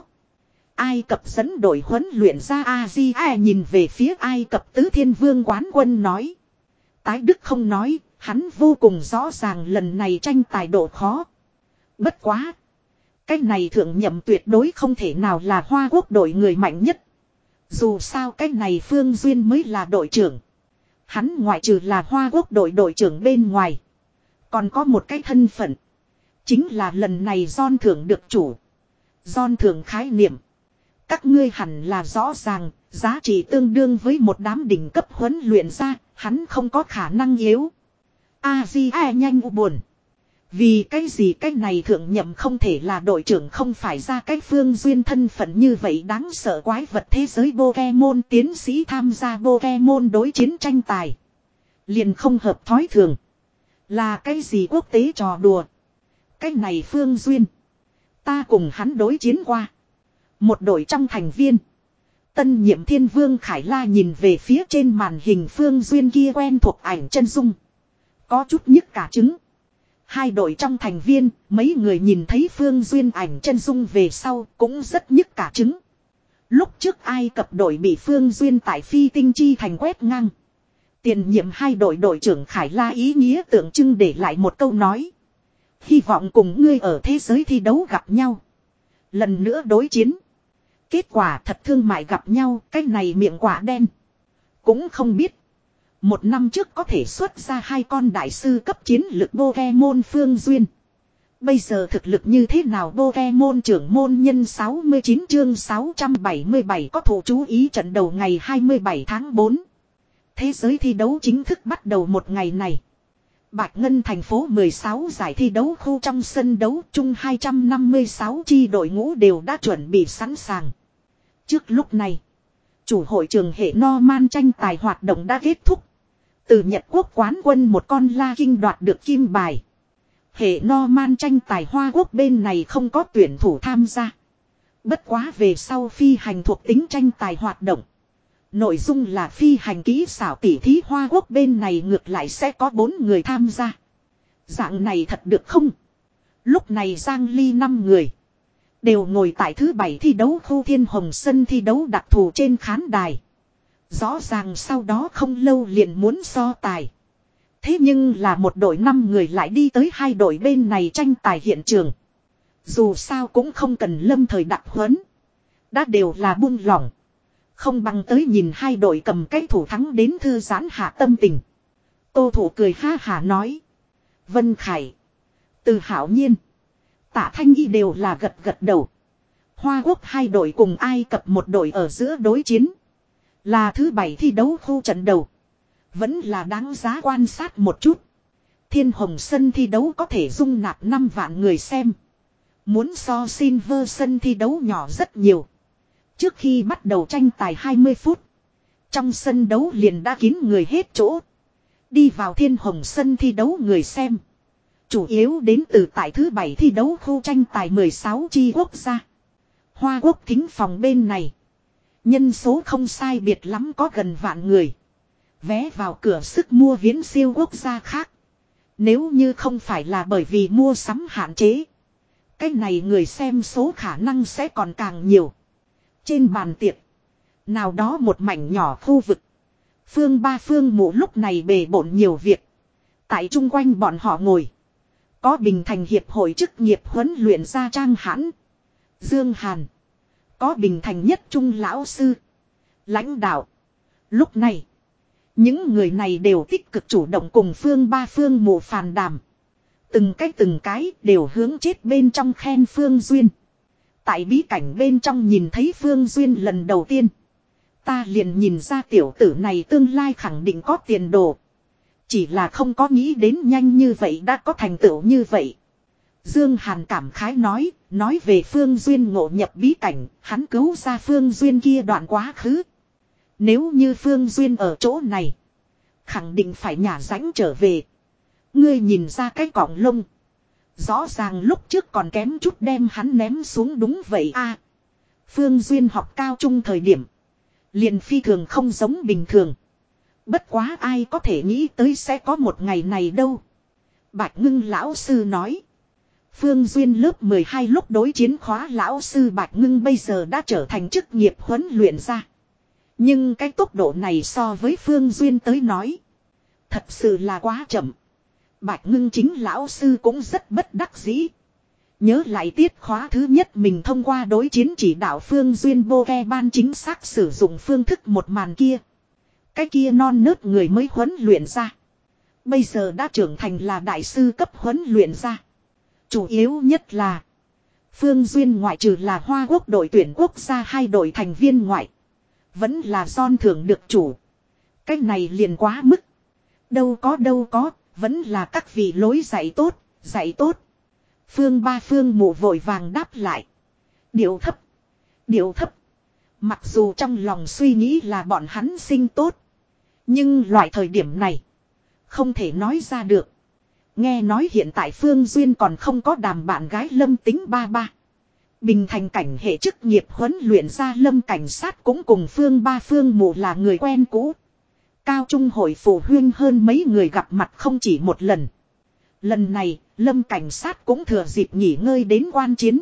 Ai Cập dẫn đội huấn luyện ra A-di-a nhìn về phía Ai Cập tứ thiên vương quán quân nói. Tái đức không nói, hắn vô cùng rõ ràng lần này tranh tài độ khó. Bất quá. Cái này thượng nhậm tuyệt đối không thể nào là Hoa Quốc đội người mạnh nhất. Dù sao cái này Phương Duyên mới là đội trưởng. Hắn ngoại trừ là Hoa Quốc đội đội trưởng bên ngoài. Còn có một cái thân phận. Chính là lần này John thưởng được chủ. John thưởng khái niệm. Các ngươi hẳn là rõ ràng, giá trị tương đương với một đám đỉnh cấp huấn luyện ra, hắn không có khả năng yếu. A di a nhanh u buồn. Vì cái gì cái này thượng nhậm không thể là đội trưởng, không phải ra cái Phương Duyên thân phận như vậy đáng sợ quái vật thế giới Pokemon tiến sĩ tham gia Pokemon đối chiến tranh tài. Liền không hợp thói thường. Là cái gì quốc tế trò đùa. Cái này Phương Duyên. Ta cùng hắn đối chiến qua. Một đội trong thành viên. Tân nhiệm Thiên Vương Khải La nhìn về phía trên màn hình Phương Duyên kia quen thuộc ảnh chân dung. Có chút nhức cả trứng. Hai đội trong thành viên, mấy người nhìn thấy Phương Duyên ảnh chân dung về sau cũng rất nhức cả trứng. Lúc trước Ai Cập đội bị Phương Duyên tại Phi Tinh Chi thành quét ngang. Tiền nhiệm hai đội đội trưởng Khải La ý nghĩa tượng trưng để lại một câu nói. Hy vọng cùng ngươi ở thế giới thi đấu gặp nhau. Lần nữa đối chiến. Kết quả thật thương mại gặp nhau, cái này miệng quả đen. Cũng không biết. Một năm trước có thể xuất ra hai con đại sư cấp chiến lực Pokemon Phương Duyên. Bây giờ thực lực như thế nào? Pokemon trưởng môn nhân sáu mươi chín chương sáu trăm bảy mươi bảy có thủ chú ý trận đầu ngày hai mươi bảy tháng tư. Thế giới thi đấu chính thức bắt đầu một ngày này. Bạch Ngân thành phố mười sáu giải thi đấu khu trong sân đấu chung hai trăm năm mươi sáu chi đội ngũ đều đã chuẩn bị sẵn sàng. Trước lúc này, chủ hội trường hệ Norman tranh tài hoạt động đã kết thúc. Từ Nhật Quốc quán quân một con La Kinh đoạt được kim bài. Hệ Norman tranh tài Hoa Quốc bên này không có tuyển thủ tham gia. Bất quá về sau phi hành thuộc tính tranh tài hoạt động. Nội dung là phi hành kỹ xảo tỉ thí, Hoa Quốc bên này ngược lại sẽ có bốn người tham gia. Dạng này thật được không? Lúc này Giang Ly năm người. Đều ngồi tại thứ bảy thi đấu khu Thiên Hồng sân thi đấu đặc thù trên khán đài. Rõ ràng sau đó không lâu liền muốn so tài. Thế nhưng là một đội năm người lại đi tới hai đội bên này tranh tài hiện trường. Dù sao cũng không cần lâm thời đặc huấn. Đã đều là buông lỏng. Không bằng tới nhìn hai đội cầm cái thủ thắng đến thư giãn hạ tâm tình. Tô Thủ cười ha hả nói. Vân Khải. Từ Hảo Nhiên. Tạ Thanh Y đều là gật gật đầu. Hoa Quốc hai đội cùng Ai Cập một đội ở giữa đối chiến. Là thứ bảy thi đấu khu trận đầu. Vẫn là đáng giá quan sát một chút. Thiên Hồng sân thi đấu có thể dung nạp năm vạn người xem. Muốn so Silver sân thi đấu nhỏ rất nhiều. Trước khi bắt đầu tranh tài hai mươi phút. Trong sân đấu liền đã kín người hết chỗ. Đi vào Thiên Hồng sân thi đấu người xem. Chủ yếu đến từ tại thứ bảy thi đấu khu tranh tài mười sáu chi quốc gia. Hoa Quốc thính phòng bên này. Nhân số không sai biệt lắm có gần vạn người. Vé vào cửa sức mua viễn siêu quốc gia khác. Nếu như không phải là bởi vì mua sắm hạn chế. Cái này người xem số khả năng sẽ còn càng nhiều. Trên bàn tiệc. Nào đó một mảnh nhỏ khu vực. Phương Ba Phương Mụ lúc này bề bộn nhiều việc. Tại chung quanh bọn họ ngồi. Có Bình Thành Hiệp hội chức nghiệp huấn luyện gia Trang Hãn. Dương Hàn. Có Bình Thành Nhất Trung lão sư. Lãnh đạo. Lúc này. Những người này đều tích cực chủ động cùng Phương Ba Phương Mụ phàn đàm. Từng cái từng cái đều hướng chết bên trong khen Phương Duyên. Tại bí cảnh bên trong nhìn thấy Phương Duyên lần đầu tiên. Ta liền nhìn ra tiểu tử này tương lai khẳng định có tiền đồ. Chỉ là không có nghĩ đến nhanh như vậy đã có thành tựu như vậy. Dương Hàn cảm khái nói, nói về Phương Duyên ngộ nhập bí cảnh, hắn cứu ra Phương Duyên kia đoạn quá khứ. Nếu như Phương Duyên ở chỗ này, khẳng định phải nhả rãnh trở về. Ngươi nhìn ra cái cọng lông. Rõ ràng lúc trước còn kém chút đem hắn ném xuống đúng vậy a. Phương Duyên học cao trung thời điểm. Liền phi thường không giống bình thường. Bất quá ai có thể nghĩ tới sẽ có một ngày này đâu. Bạch Ngưng lão sư nói. Phương Duyên lớp mười hai lúc đối chiến khóa lão sư Bạch Ngưng bây giờ đã trở thành chức nghiệp huấn luyện ra. Nhưng cái tốc độ này so với Phương Duyên tới nói. Thật sự là quá chậm. Bạch Ngưng chính lão sư cũng rất bất đắc dĩ. Nhớ lại tiết khóa thứ nhất mình thông qua đối chiến chỉ đạo Phương Duyên Poke ban chính xác sử dụng phương thức một màn kia. Cái kia non nớt người mới huấn luyện ra. Bây giờ đã trưởng thành là đại sư cấp huấn luyện ra. Chủ yếu nhất là Phương Duyên ngoại trừ là Hoa Quốc đội tuyển quốc gia hai đội thành viên ngoại. Vẫn là John thưởng được chủ. Cái này liền quá mức. Đâu có đâu có, vẫn là các vị lối dạy tốt, dạy tốt. Phương Ba Phương Mụ vội vàng đáp lại. Điệu thấp, điệu thấp. Mặc dù trong lòng suy nghĩ là bọn hắn sinh tốt. Nhưng loại thời điểm này, không thể nói ra được. Nghe nói hiện tại Phương Duyên còn không có đàm bạn gái Lâm Tính ba ba. Bình Thành cảnh hệ chức nghiệp huấn luyện ra Lâm cảnh sát cũng cùng Phương Ba Phương Mụ là người quen cũ. Cao trung hội phụ huynh hơn mấy người gặp mặt không chỉ một lần. Lần này, Lâm cảnh sát cũng thừa dịp nghỉ ngơi đến quan chiến.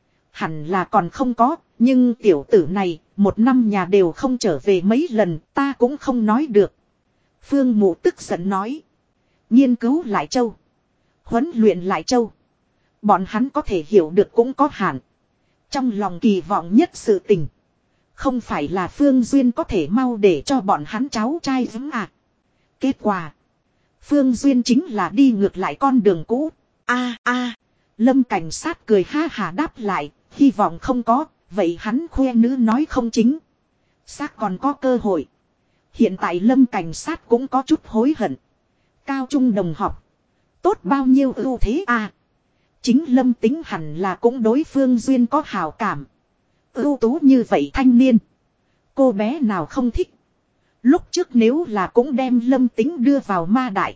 Hẳn là còn không có, nhưng tiểu tử này, một năm nhà đều không trở về mấy lần, ta cũng không nói được. Phương Mụ tức giận nói. Nghiên cứu lại châu. Huấn luyện lại châu. Bọn hắn có thể hiểu được cũng có hạn. Trong lòng kỳ vọng nhất sự tình. Không phải là Phương Duyên có thể mau để cho bọn hắn cháu trai vững à. Kết quả. Phương Duyên chính là đi ngược lại con đường cũ. A a Lâm cảnh sát cười ha hà đáp lại. Hy vọng không có. Vậy hắn khoe nữ nói không chính. Xác còn có cơ hội. Hiện tại Lâm cảnh sát cũng có chút hối hận. Cao trung đồng học. Tốt bao nhiêu ưu thế à. Chính Lâm Tính hẳn là cũng đối Phương Duyên có hào cảm. Ưu tú như vậy thanh niên. Cô bé nào không thích. Lúc trước nếu là cũng đem Lâm Tính đưa vào ma đại.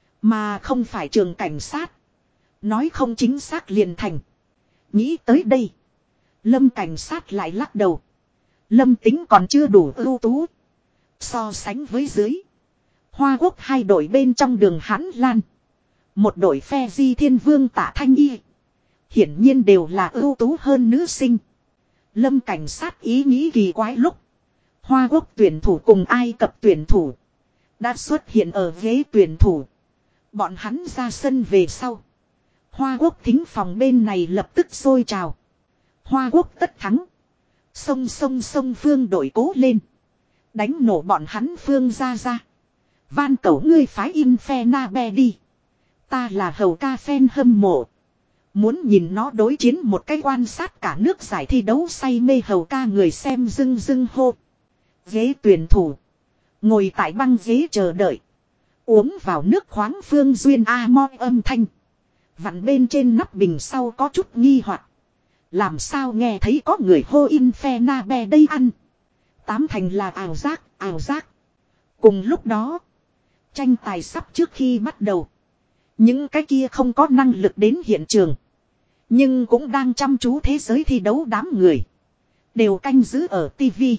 Mà không phải trường cảnh sát. Nói không chính xác liền thành. Nghĩ tới đây. Lâm cảnh sát lại lắc đầu. Lâm Tính còn chưa đủ ưu tú. So sánh với dưới. Hoa Quốc hai đội bên trong đường Hãn Lan. Một đội phe Di Thiên Vương Tạ Thanh Y. Hiển nhiên đều là ưu tú hơn nữ sinh. Lâm cảnh sát ý nghĩ kỳ quái lúc. Hoa Quốc tuyển thủ cùng Ai Cập tuyển thủ. Đã xuất hiện ở ghế tuyển thủ. Bọn hắn ra sân về sau. Hoa Quốc thính phòng bên này lập tức sôi trào. Hoa Quốc tất thắng. Sông sông sông Phương đội cố lên. Đánh nổ bọn hắn Phương ra ra. Van cầu ngươi phái in phe na be đi. Ta là hầu ca fan hâm mộ. Muốn nhìn nó đối chiến một cái quan sát cả nước giải thi đấu say mê hầu ca người xem dưng dưng hô. Ghế tuyển thủ. Ngồi tại băng ghế chờ đợi. Uống vào nước khoáng Phương Duyên A mo âm thanh. Vặn bên trên nắp bình sau có chút nghi hoặc. Làm sao nghe thấy có người hô in phe na be đây ăn. Tám thành là ảo giác, ảo giác. Cùng lúc đó. Tranh tài sắp trước khi bắt đầu. Những cái kia không có năng lực đến hiện trường. Nhưng cũng đang chăm chú thế giới thi đấu đám người. Đều canh giữ ở tivi.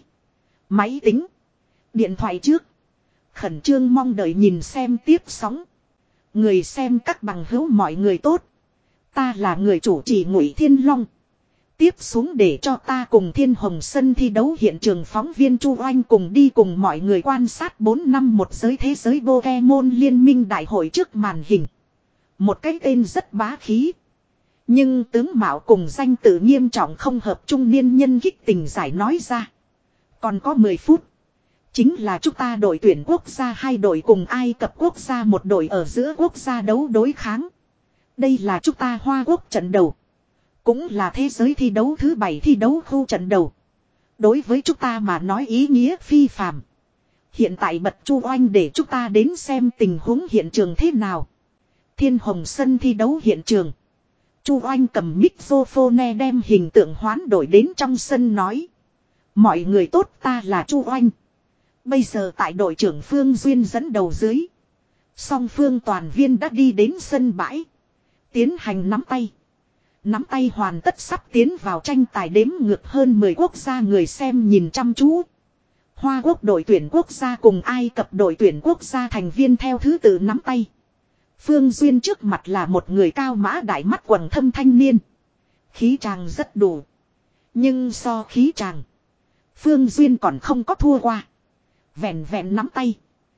Máy tính. Điện thoại trước. Khẩn trương mong đợi nhìn xem tiếp sóng. Người xem các bằng hữu mọi người tốt. Ta là người chủ trì Ngụy Thiên Long. Tiếp xuống để cho ta cùng Thiên Hồng sân thi đấu hiện trường phóng viên Chu Oanh cùng đi cùng mọi người quan sát bốn năm một giới thế giới Pokemon liên minh đại hội trước màn hình. Một cái tên rất bá khí. Nhưng tướng mạo cùng danh tự nghiêm trọng không hợp trung niên nhân kích tình giải nói ra. Còn có mười phút. Chính là chúng ta đội tuyển quốc gia hai đội cùng Ai Cập quốc gia một đội ở giữa quốc gia đấu đối kháng. Đây là chúng ta Hoa Quốc trận đầu. Cũng là thế giới thi đấu thứ bảy thi đấu khu trận đầu. Đối với chúng ta mà nói ý nghĩa phi phàm. Hiện tại bật Chu Oanh để chúng ta đến xem tình huống hiện trường thế nào. Thiên Hồng sân thi đấu hiện trường. Chu Oanh cầm microphone đem hình tượng hoán đổi đến trong sân nói. Mọi người tốt, ta là Chu Oanh. Bây giờ tại đội trưởng Phương Duyên dẫn đầu dưới. Song phương toàn viên đã đi đến sân bãi. Tiến hành nắm tay. Nắm tay hoàn tất sắp tiến vào tranh tài đếm ngược hơn mười quốc gia người xem nhìn chăm chú. Hoa Quốc đội tuyển quốc gia cùng Ai Cập đội tuyển quốc gia thành viên theo thứ tự nắm tay. Phương Duyên trước mặt là một người cao mã đại mắt quầng thâm thanh niên. Khí tràng rất đủ. Nhưng so khí tràng. Phương Duyên còn không có thua qua. Vẹn vẹn nắm tay.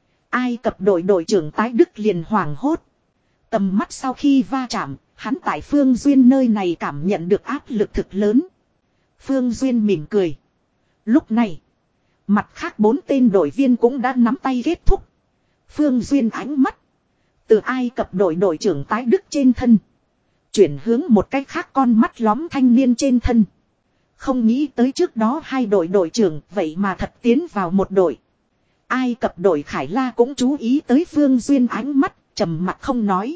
Ai Cập đội đội trưởng tái Đức liền hoảng hốt. Tầm mắt sau khi va chạm, hắn tại Phương Duyên nơi này cảm nhận được áp lực thực lớn. Phương Duyên mỉm cười. Lúc này, mặt khác bốn tên đội viên cũng đã nắm tay kết thúc. Phương Duyên ánh mắt. Từ Ai Cập đội đội trưởng tái Đức trên thân. Chuyển hướng một cách khác con mắt lóm thanh niên trên thân. Không nghĩ tới trước đó hai đội đội trưởng vậy mà thật tiến vào một đội. Ai Cập đội Khải La cũng chú ý tới Phương Duyên ánh mắt, trầm mặt không nói.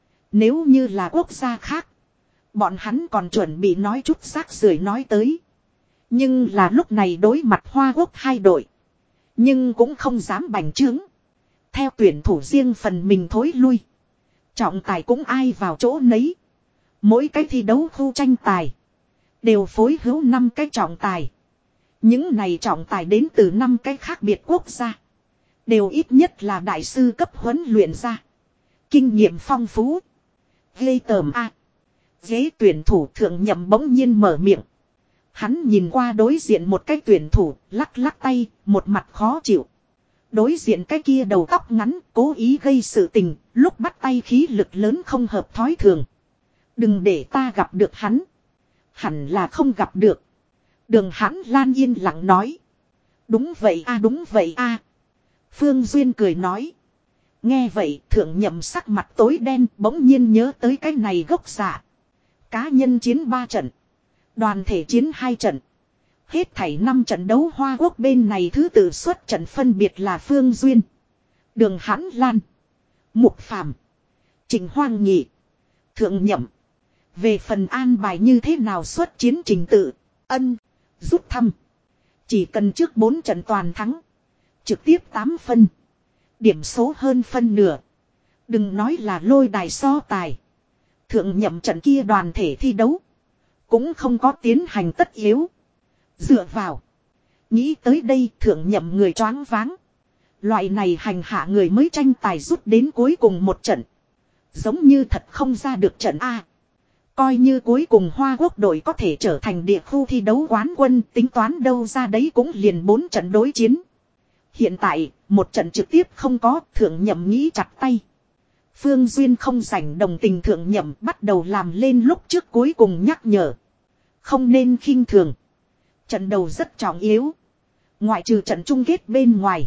Nếu như là quốc gia khác, bọn hắn còn chuẩn bị nói chút rác rưởi nói tới. Nhưng là lúc này đối mặt Hoa Quốc hai đội, nhưng cũng không dám bành trướng. Theo tuyển thủ riêng phần mình thối lui, trọng tài cũng ai vào chỗ nấy. Mỗi cái thi đấu khu tranh tài đều phối hữu năm cái trọng tài. Những này trọng tài đến từ năm cái khác biệt quốc gia, đều ít nhất là đại sư cấp huấn luyện ra, kinh nghiệm phong phú. Ghê tởm a. Ghế tuyển thủ Thượng Nhậm bỗng nhiên mở miệng. Hắn nhìn qua đối diện một cái tuyển thủ, lắc lắc tay, một mặt khó chịu. Đối diện cái kia đầu tóc ngắn, cố ý gây sự tình, lúc bắt tay khí lực lớn không hợp thói thường. Đừng để ta gặp được hắn. Hẳn là không gặp được. Đường Hãn Lan yên lặng nói. Đúng vậy a, đúng vậy a. Phương Duyên cười nói. Nghe vậy Thượng Nhậm sắc mặt tối đen, bỗng nhiên nhớ tới cái này gốc dạ. Cá nhân chiến ba trận, đoàn thể chiến hai trận, hết thảy năm trận đấu. Hoa Quốc bên này thứ tự xuất trận phân biệt là Phương Duyên, Đường Hãn Lan, Mục Phàm, Trịnh Hoang Nhị, Thượng Nhậm. Về phần an bài như thế nào xuất chiến trình tự, ân, rút thăm, chỉ cần trước bốn trận toàn thắng, trực tiếp tám phân, điểm số hơn phân nửa. Đừng nói là lôi đài so tài, Thượng Nhậm trận kia đoàn thể thi đấu cũng không có tiến hành tất yếu. Dựa vào, nghĩ tới đây Thượng Nhậm người choáng váng. Loại này hành hạ người mới tranh tài rút đến cuối cùng một trận, giống như thật không ra được trận A. Coi như cuối cùng Hoa Quốc đội có thể trở thành địa khu thi đấu quán quân, tính toán đâu ra đấy cũng liền bốn trận đối chiến. Hiện tại, một trận trực tiếp không có. Thượng Nhậm nghĩ chặt tay. Phương Duyên không rảnh đồng tình Thượng Nhậm, bắt đầu làm lên lúc trước cuối cùng nhắc nhở. Không nên khinh thường. Trận đầu rất trọng yếu. Ngoại trừ trận chung kết bên ngoài,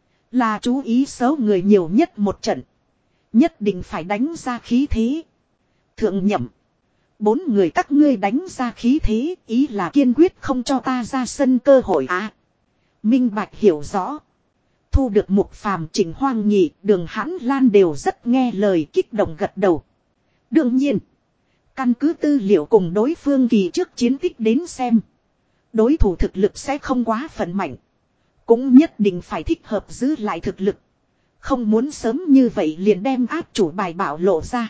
là chú ý số người nhiều nhất một trận. Nhất định phải đánh ra khí thế. Thượng Nhậm, bốn người các ngươi đánh ra khí thế, ý là kiên quyết không cho ta ra sân cơ hội à. Minh Bạch hiểu rõ. Thu được Mục Phàm, Trịnh Hoang Nhị, Đường Hãn Lan đều rất nghe lời, kích động gật đầu. Đương nhiên, căn cứ tư liệu cùng đối phương kỳ trước chiến tích đến xem, đối thủ thực lực sẽ không quá phận mạnh. Cũng nhất định phải thích hợp giữ lại thực lực. Không muốn sớm như vậy liền đem áp chủ bài bạo lộ ra.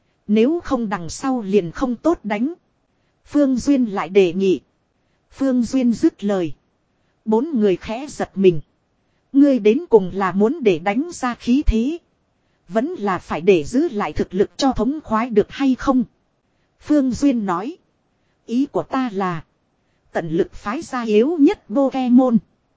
Nếu không đằng sau liền không tốt đánh. Phương Duyên lại đề nghị. Phương Duyên dứt lời, bốn người khẽ giật mình. Ngươi đến cùng là muốn để đánh ra khí thế, vẫn là phải để giữ lại thực lực cho thống khoái được hay không? Phương Duyên nói. Ý của ta là tận lực phái ra yếu nhất Pokemon,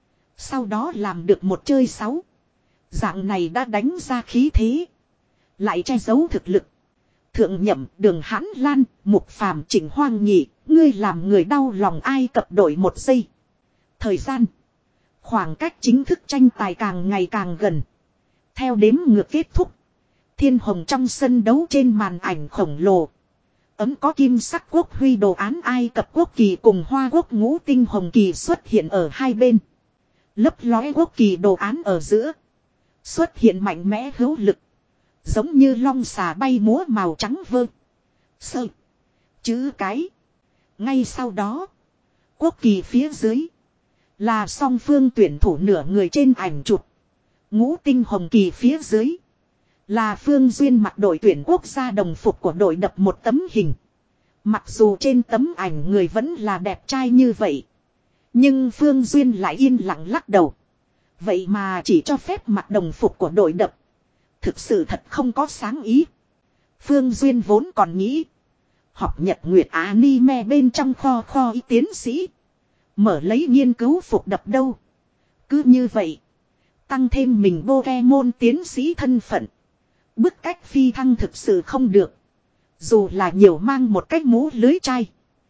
sau đó làm được một chơi sáu. Dạng này đã đánh ra khí thế, lại che giấu thực lực. Thượng Nhậm, Đường Hãn Lan, Mục Phàm, Trịnh Hoang Nhị, ngươi làm người đau lòng Ai Cập đội một giây. Thời gian, khoảng cách chính thức tranh tài càng ngày càng gần. Theo đếm ngược kết thúc, thiên hồng trong sân đấu trên màn ảnh khổng lồ, ấm có kim sắc quốc huy đồ án Ai Cập quốc kỳ cùng Hoa Quốc ngũ tinh hồng kỳ xuất hiện ở hai bên. Lấp lóe quốc kỳ đồ án ở giữa, xuất hiện mạnh mẽ hữu lực, giống như long xà bay múa màu trắng vơ. Sơ. Chữ cái. Ngay sau đó, quốc kỳ phía dưới là song phương tuyển thủ nửa người trên ảnh chụp. Ngũ tinh hồng kỳ phía dưới là Phương Duyên mặc đội tuyển quốc gia đồng phục của đội đập một tấm hình. Mặc dù trên tấm ảnh người vẫn là đẹp trai như vậy, nhưng Phương Duyên lại yên lặng lắc đầu. Vậy mà chỉ cho phép mặc đồng phục của đội đập, thực sự thật không có sáng ý. Phương Duyên vốn còn nghĩ học Nhật Nguyệt anime bên trong kho kho y tiến sĩ, mở lấy nghiên cứu phục đập đâu. Cứ như vậy, tăng thêm mình Pokemon tiến sĩ thân phận, bức cách phi thăng thực sự không được. Dù là nhiều mang một cái mũ lưới chai,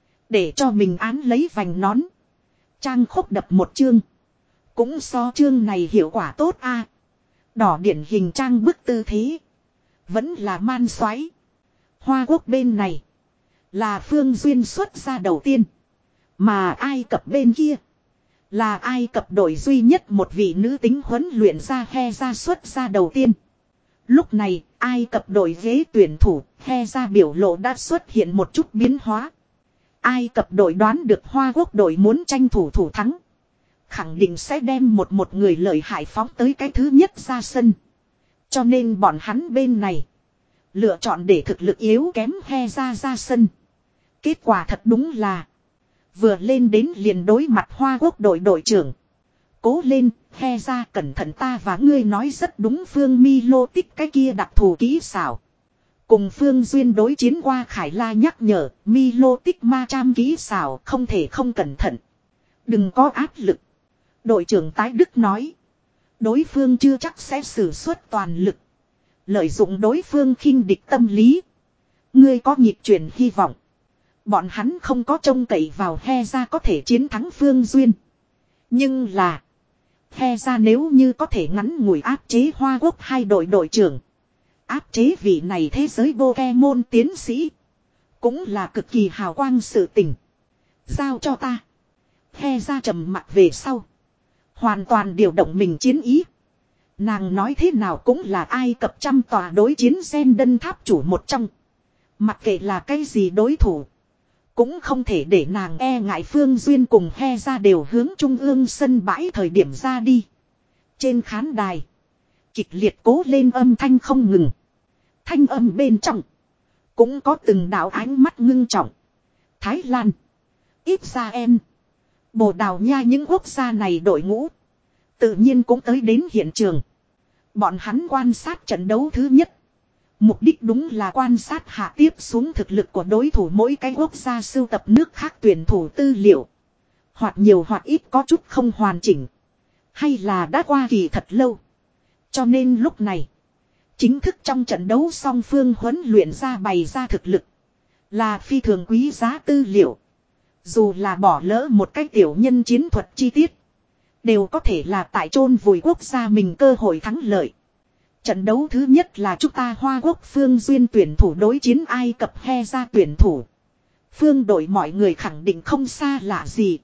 để cho mình án lấy vành nón, trang khúc đập một chương, cũng so chương này hiệu quả tốt a. À, đỏ điển hình trang bức tư thế, vẫn là man xoáy. Hoa Quốc bên này là Phương Duyên xuất ra đầu tiên, mà Ai Cập bên kia Là Ai Cập đội duy nhất một vị nữ tính huấn luyện ra he ra xuất ra đầu tiên. Lúc này, Ai Cập đội ghế tuyển thủ, he ra biểu lộ đã xuất hiện một chút biến hóa. Ai Cập đội đoán được Hoa Quốc đội muốn tranh thủ thủ thắng. Khẳng định sẽ đem một một người lợi hại phóng tới cái thứ nhất ra sân. Cho nên bọn hắn bên này lựa chọn để thực lực yếu kém he ra ra sân. Kết quả thật đúng là vừa lên đến liền đối mặt Hoa Quốc đội đội trưởng. Cố lên, he ra cẩn thận ta và ngươi nói rất đúng. Phương Milo tích cái kia đặc thù kỹ xảo. Cùng Phương Duyên đối chiến qua Khải La nhắc nhở, Milo tích ma cham kỹ xảo không thể không cẩn thận. Đừng có áp lực. Đội trưởng Tái Đức nói. Đối phương chưa chắc sẽ sử xuất toàn lực. Lợi dụng đối phương khinh địch tâm lý. Ngươi có nhịp chuyển hy vọng. Bọn hắn không có trông cậy vào he ra có thể chiến thắng Phương Duyên. Nhưng là he ra nếu như có thể ngắn ngủi áp chế Hoa Quốc hai đội đội trưởng. Áp chế vị này thế giới Pokemon tiến sĩ. Cũng là cực kỳ hào quang sự tình. Giao cho ta. He ra trầm mặt về sau. Hoàn toàn điều động mình chiến ý. Nàng nói thế nào cũng là Ai Cập trăm tòa đối chiến gen đân tháp chủ một trong. Mặc kệ là cái gì đối thủ. Cũng không thể để nàng e ngại. Phương Duyên cùng he ra đều hướng trung ương sân bãi thời điểm ra đi. Trên khán đài. Kịch liệt cố lên âm thanh không ngừng. Thanh âm bên trong. Cũng có từng đạo ánh mắt ngưng trọng. Thái Lan. Israel. Bồ Đào Nha những quốc gia này đội ngũ. Tự nhiên cũng tới đến hiện trường. Bọn hắn quan sát trận đấu thứ nhất. Mục đích đúng là quan sát hạ tiếp xuống thực lực của đối thủ mỗi cái quốc gia sưu tập nước khác tuyển thủ tư liệu. Hoặc nhiều hoặc ít có chút không hoàn chỉnh. Hay là đã qua kỳ thật lâu. Cho nên lúc này. Chính thức trong trận đấu song phương huấn luyện ra bày ra thực lực. Là phi thường quý giá tư liệu. Dù là bỏ lỡ một cái tiểu nhân chiến thuật chi tiết. Đều có thể là tại chôn vùi quốc gia mình cơ hội thắng lợi. Trận đấu thứ nhất là chúng ta Hoa Quốc Phương Duyên tuyển thủ đối chiến Ai Cập he ra tuyển thủ. Phương đội mọi người khẳng định không xa lạ gì.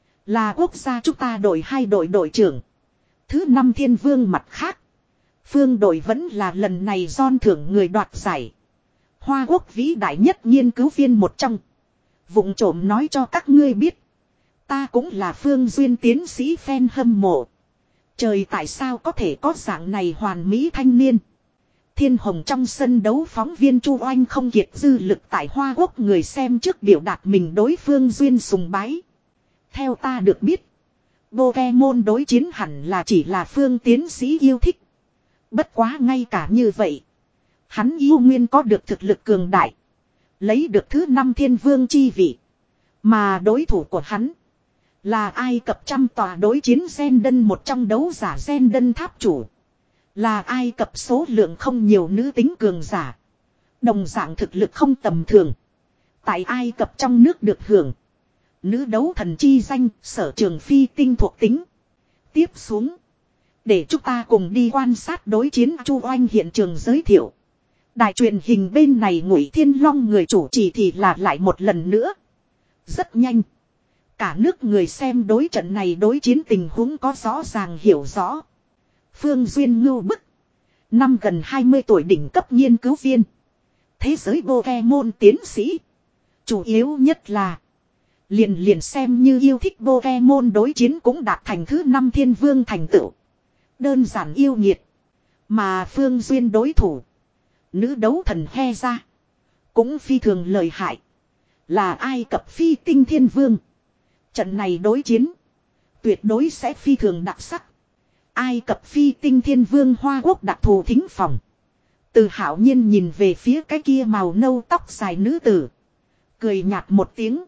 Là quốc gia chúng ta đội hai đội đội trưởng. Thứ năm Thiên Vương mặt khác. Phương đội vẫn là lần này giòn thưởng người đoạt giải. Hoa Quốc vĩ đại nhất nghiên cứu viên một trong. Vụng trộm nói cho các ngươi biết. Ta cũng là Phương Duyên tiến sĩ fan hâm mộ. Trời tại sao có thể có dạng này hoàn mỹ thanh niên. Thiên Hồng trong sân đấu phóng viên Chu Oanh không kiệt dư lực tại Hoa Quốc người xem trước biểu đạt mình đối Phương Duyên sùng bái. Theo ta được biết. Pokemon đối chiến hẳn là chỉ là Phương tiến sĩ yêu thích. Bất quá ngay cả như vậy. Hắn yêu nguyên có được thực lực cường đại. Lấy được thứ năm Thiên Vương chi vị. Mà đối thủ của hắn. Là Ai Cập trăm tòa đối chiến gen đân một trong đấu giả gen đân tháp chủ. Là Ai Cập số lượng không nhiều nữ tính cường giả. Đồng dạng thực lực không tầm thường. Tại Ai Cập trong nước được hưởng. Nữ đấu thần chi danh sở trường phi tinh thuộc tính. Tiếp xuống. Để chúng ta cùng đi quan sát đối chiến. Chu Oanh hiện trường giới thiệu. Đài truyền hình bên này Ngụy Thiên Long người chủ trì thì là lại một lần nữa. Rất nhanh. Cả nước người xem đối trận này đối chiến tình huống có rõ ràng hiểu rõ. Phương Duyên ngưu bức. Năm gần hai mươi tuổi đỉnh cấp nghiên cứu viên. Thế giới Pokemon tiến sĩ. Chủ yếu nhất là. Liền liền xem như yêu thích Pokemon đối chiến cũng đạt thành thứ năm Thiên Vương thành tựu. Đơn giản yêu nghiệt. Mà Phương Duyên đối thủ. Nữ đấu thần he ra. Cũng phi thường lợi hại. Là Ai Cập phi tinh Thiên Vương. Trận này đối chiến. Tuyệt đối sẽ phi thường đặc sắc. Ai Cập phi tinh Thiên Vương Hoa Quốc đặc thù thính phòng. Từ hảo nhiên nhìn về phía cái kia màu nâu tóc dài nữ tử. Cười nhạt một tiếng.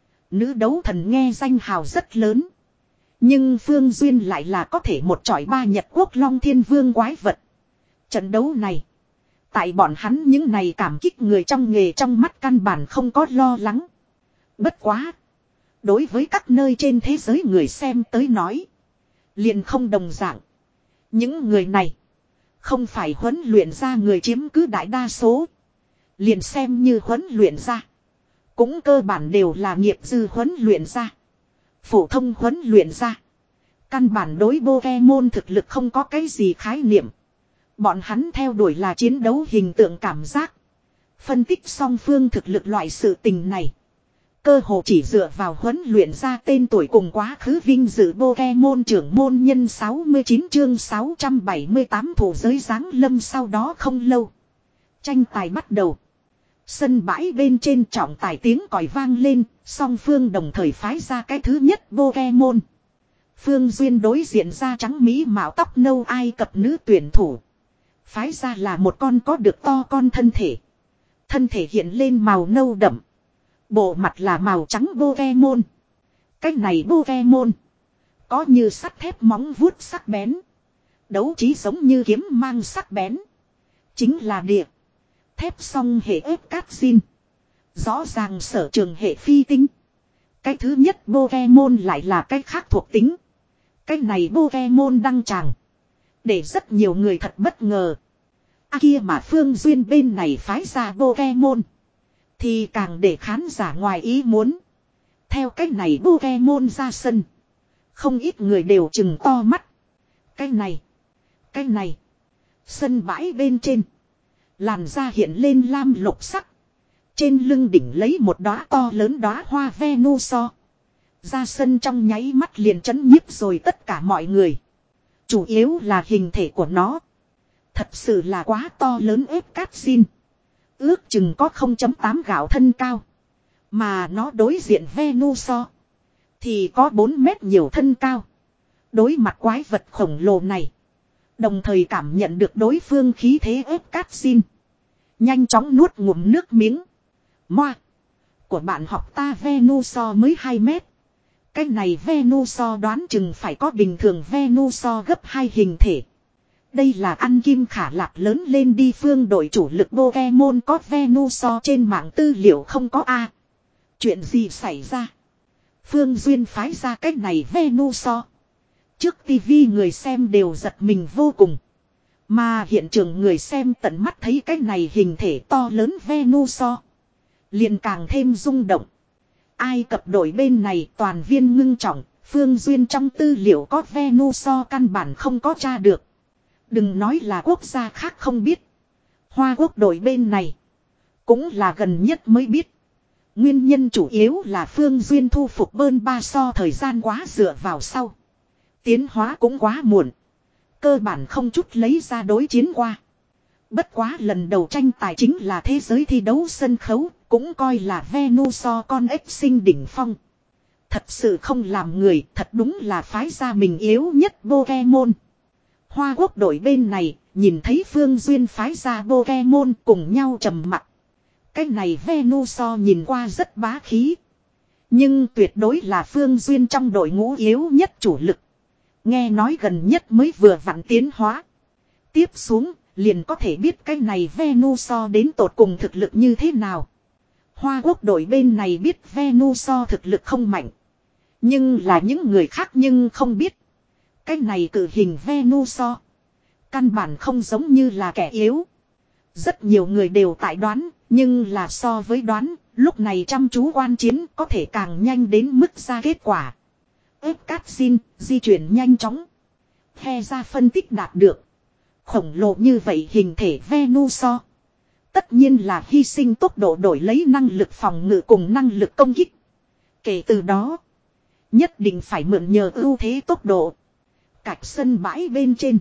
Nữ đấu thần nghe danh hào rất lớn. Nhưng Phương Duyên lại là có thể một chọi ba Nhật Quốc Long Thiên Vương quái vật. Trận đấu này. Tại bọn hắn những này cảm kích người trong nghề trong mắt căn bản không có lo lắng. Bất quá. Đối với các nơi trên thế giới người xem tới nói. Liền không đồng dạng. Những người này. Không phải huấn luyện ra người chiếm cứ đại đa số. Liền xem như huấn luyện ra. Cũng cơ bản đều là nghiệp dư huấn luyện ra. Phổ thông huấn luyện ra. Căn bản đối Pokemon thực lực không có cái gì khái niệm. Bọn hắn theo đuổi là chiến đấu hình tượng cảm giác. Phân tích song phương thực lực loại sự tình này. Cơ hồ chỉ dựa vào huấn luyện ra tên tuổi cùng quá khứ vinh dự Pokemon trưởng môn nhân sáu mươi chín chương sáu trăm bảy mươi tám thủ giới giáng lâm sau đó không lâu. Tranh tài bắt đầu. Sân bãi bên trên trọng tài tiếng còi vang lên, song phương đồng thời phái ra cái thứ nhất Pokemon. Phương Duyên đối diện da trắng mỹ mạo tóc nâu Ai Cập nữ tuyển thủ. Phái ra là một con có được to con thân thể. Thân thể hiện lên màu nâu đậm. Bộ mặt là màu trắng Pokemon. Cái này Pokemon có như sắt thép móng vuốt sắc bén. Đấu trí giống như kiếm mang sắc bén. Chính là địa. Thép song hệ ép cát xin. Rõ ràng sở trường hệ phi tinh. Cái thứ nhất Pokemon lại là cái khác thuộc tính. Cái này Pokemon đăng tràng. Để rất nhiều người thật bất ngờ. À kia mà Phương Duyên bên này phái ra Pokemon. Thì càng để khán giả ngoài ý muốn. Theo cái này Pokemon ra sân. Không ít người đều chừng to mắt. Cái này. Cái này. Sân bãi bên trên. Làn da hiện lên lam lục sắc. Trên lưng đỉnh lấy một đóa to lớn đóa hoa Venusaur. Ra sân trong nháy mắt liền chấn nhiếp rồi tất cả mọi người. Chủ yếu là hình thể của nó. Thật sự là quá to lớn ép cát xin. Ước chừng có không chấm tám gạo thân cao. Mà nó đối diện Venusaur thì có bốn mét nhiều thân cao. Đối mặt quái vật khổng lồ này. Đồng thời cảm nhận được đối phương khí thế ép cát xin. Nhanh chóng nuốt ngụm nước miếng. Moa. Của bạn học ta Venusaur mới hai mét. Cái này Venusaur đoán chừng phải có bình thường Venusaur gấp hai hình thể. Đây là ăn kim khả lạc lớn lên đi phương đội chủ lực Pokemon có Venusaur trên mạng tư liệu không có A. Chuyện gì xảy ra? Phương Duyên phái ra cái này Venusaur. Trước tivi người xem đều giật mình vô cùng. Mà hiện trường người xem tận mắt thấy cái này hình thể to lớn Venusaur. Liền càng thêm rung động. Ai Cập đội bên này toàn viên ngưng trọng. Phương Duyên trong tư liệu có Venusaur căn bản không có tra được. Đừng nói là quốc gia khác không biết. Hoa Quốc đội bên này cũng là gần nhất mới biết. Nguyên nhân chủ yếu là Phương Duyên thu phục bơn ba so thời gian quá dựa vào sau. Tiến hóa cũng quá muộn. Cơ bản không chút lấy ra đối chiến qua. Bất quá lần đầu tranh tài chính là thế giới thi đấu sân khấu. Cũng coi là Venusaur con ếch sinh đỉnh phong. Thật sự không làm người. Thật đúng là phái ra mình yếu nhất Pokemon. Hoa Quốc đội bên này nhìn thấy Phương Duyên phái ra Pokemon cùng nhau trầm mặc. Cái này Venusaur nhìn qua rất bá khí. Nhưng tuyệt đối là Phương Duyên trong đội ngũ yếu nhất chủ lực. Nghe nói gần nhất mới vừa vặn tiến hóa. Tiếp xuống liền có thể biết cái này Venusaur đến tột cùng thực lực như thế nào. Hoa Quốc đội bên này biết Venusaur thực lực không mạnh. Nhưng là những người khác nhưng không biết. Cái này cử hình Venusaur. Căn bản không giống như là kẻ yếu. Rất nhiều người đều tại đoán. Nhưng là so với đoán. Lúc này chăm chú quan chiến có thể càng nhanh đến mức ra kết quả. Ép cát xin di chuyển nhanh chóng. He ra phân tích đạt được. Khổng lồ như vậy hình thể Venusaur. Tất nhiên là hy sinh tốc độ đổi lấy năng lực phòng ngự cùng năng lực công kích. Kể từ đó. Nhất định phải mượn nhờ ưu thế tốc độ. Cạch sân bãi bên trên.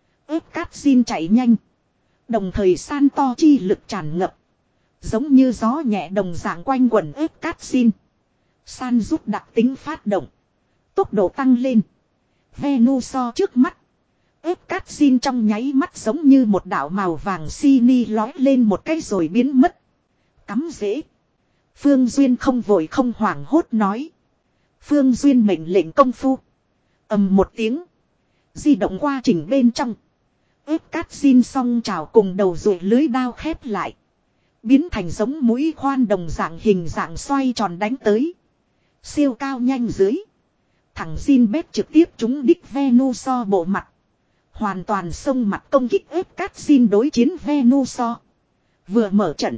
Ép cát xin chạy nhanh. Đồng thời san to chi lực tràn ngập. Giống như gió nhẹ đồng dạng quanh quẩn ép cát xin. San giúp đặc tính phát động. Tốc độ tăng lên. Venusaur trước mắt. Ép cát xin trong nháy mắt giống như một đạo màu vàng xi lói lên một cái rồi biến mất. Cắm dễ. Phương Duyên không vội không hoảng hốt nói. Phương Duyên mệnh lệnh công phu. Ầm một tiếng. Di động quá trình bên trong. Ép cát xin song trào cùng đầu rồi lưới đao khép lại. Biến thành giống mũi khoan đồng dạng hình dạng xoay tròn đánh tới. Siêu cao nhanh dưới. Thằng xin bét trực tiếp trúng đích Venusaur bộ mặt. Hoàn toàn xông mặt công kích ép cát xin đối chiến Venusaur. Vừa mở trận.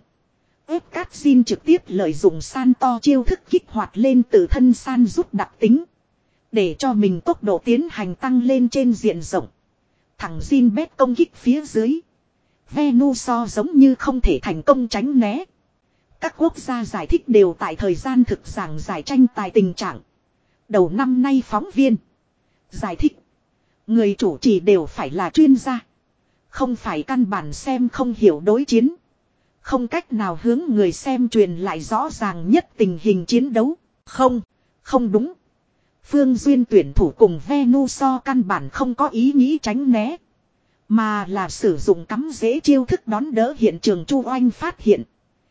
Ép cát xin trực tiếp lợi dụng san to chiêu thức kích hoạt lên từ thân san rút đặc tính. Để cho mình tốc độ tiến hành tăng lên trên diện rộng. Thằng Jinbet công kích phía dưới. Venusaur giống như không thể thành công tránh né. Các quốc gia giải thích đều tại thời gian thực giảng giải tranh tài tình trạng. Đầu năm nay phóng viên. Giải thích. Người chủ trì đều phải là chuyên gia. Không phải căn bản xem không hiểu đối chiến. Không cách nào hướng người xem truyền lại rõ ràng nhất tình hình chiến đấu. Không, không đúng. Phương Duyên tuyển thủ cùng Venusaur căn bản không có ý nghĩ tránh né. Mà là sử dụng cắm dễ chiêu thức đón đỡ hiện trường Chu Oanh phát hiện.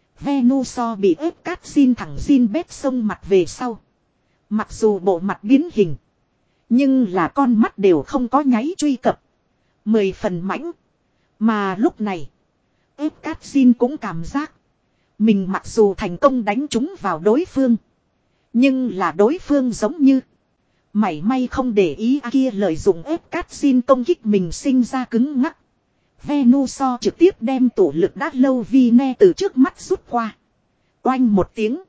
Venusaur bị ép cát xin thẳng xin bét sông mặt về sau. Mặc dù bộ mặt biến hình. Nhưng là con mắt đều không có nháy truy cập. Mười phần mãnh. Mà lúc này. Ép cát xin cũng cảm giác. Mình mặc dù thành công đánh trúng vào đối phương. Nhưng là đối phương giống như. Mảy may không để ý kia lợi dụng ép cát xin công kích mình sinh ra cứng ngắc. Venusaur trực tiếp đem tụ lực đã lâu vi ne từ trước mắt rút qua. Oanh một tiếng.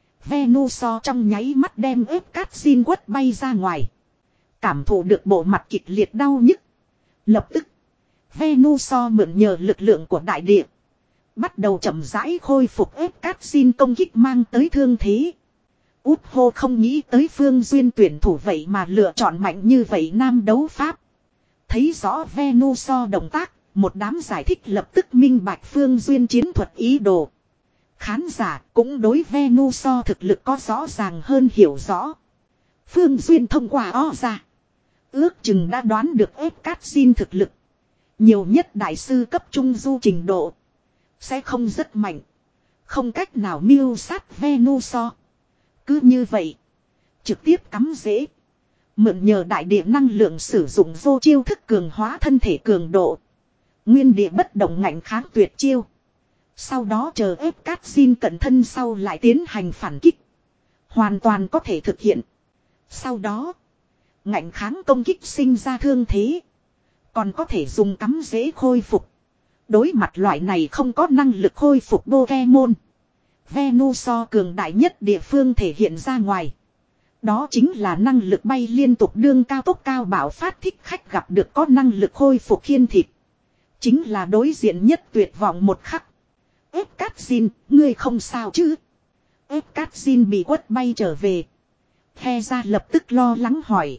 Venusaur trong nháy mắt đem ép cát xin quất bay ra ngoài. Cảm thụ được bộ mặt kịch liệt đau nhức. Lập tức. Venusaur mượn nhờ lực lượng của đại địa. Bắt đầu chậm rãi khôi phục ép cát xin công kích mang tới thương thế. Út hô không nghĩ tới Phương Duyên tuyển thủ vậy mà lựa chọn mạnh như vậy nam đấu pháp. Thấy rõ Venusaur động tác, một đám giải thích lập tức minh bạch Phương Duyên chiến thuật ý đồ. Khán giả cũng đối Venusaur thực lực có rõ ràng hơn hiểu rõ. Phương Duyên thông qua o ra. Ước chừng đã đoán được ép cát xin thực lực. Nhiều nhất đại sư cấp trung du trình độ. Sẽ không rất mạnh. Không cách nào mưu sát Venusaur. Cứ như vậy. Trực tiếp cắm dễ. Mượn nhờ đại địa năng lượng sử dụng vô chiêu thức cường hóa thân thể cường độ. Nguyên địa bất động ngạnh kháng tuyệt chiêu. Sau đó chờ ép cát xin cận thân sau lại tiến hành phản kích. Hoàn toàn có thể thực hiện. Sau đó. Ngạnh kháng công kích sinh ra thương thế. Còn có thể dùng cắm dễ khôi phục. Đối mặt loại này không có năng lực khôi phục Pokemon. Venusaur cường đại nhất địa phương thể hiện ra ngoài. Đó chính là năng lực bay liên tục đương cao tốc cao bảo phát thích khách gặp được có năng lực khôi phục khiên thịt. Chính là đối diện nhất tuyệt vọng một khắc. Ép cát xin, ngươi không sao chứ? Ép cát xin bị quất bay trở về. He ra lập tức lo lắng hỏi.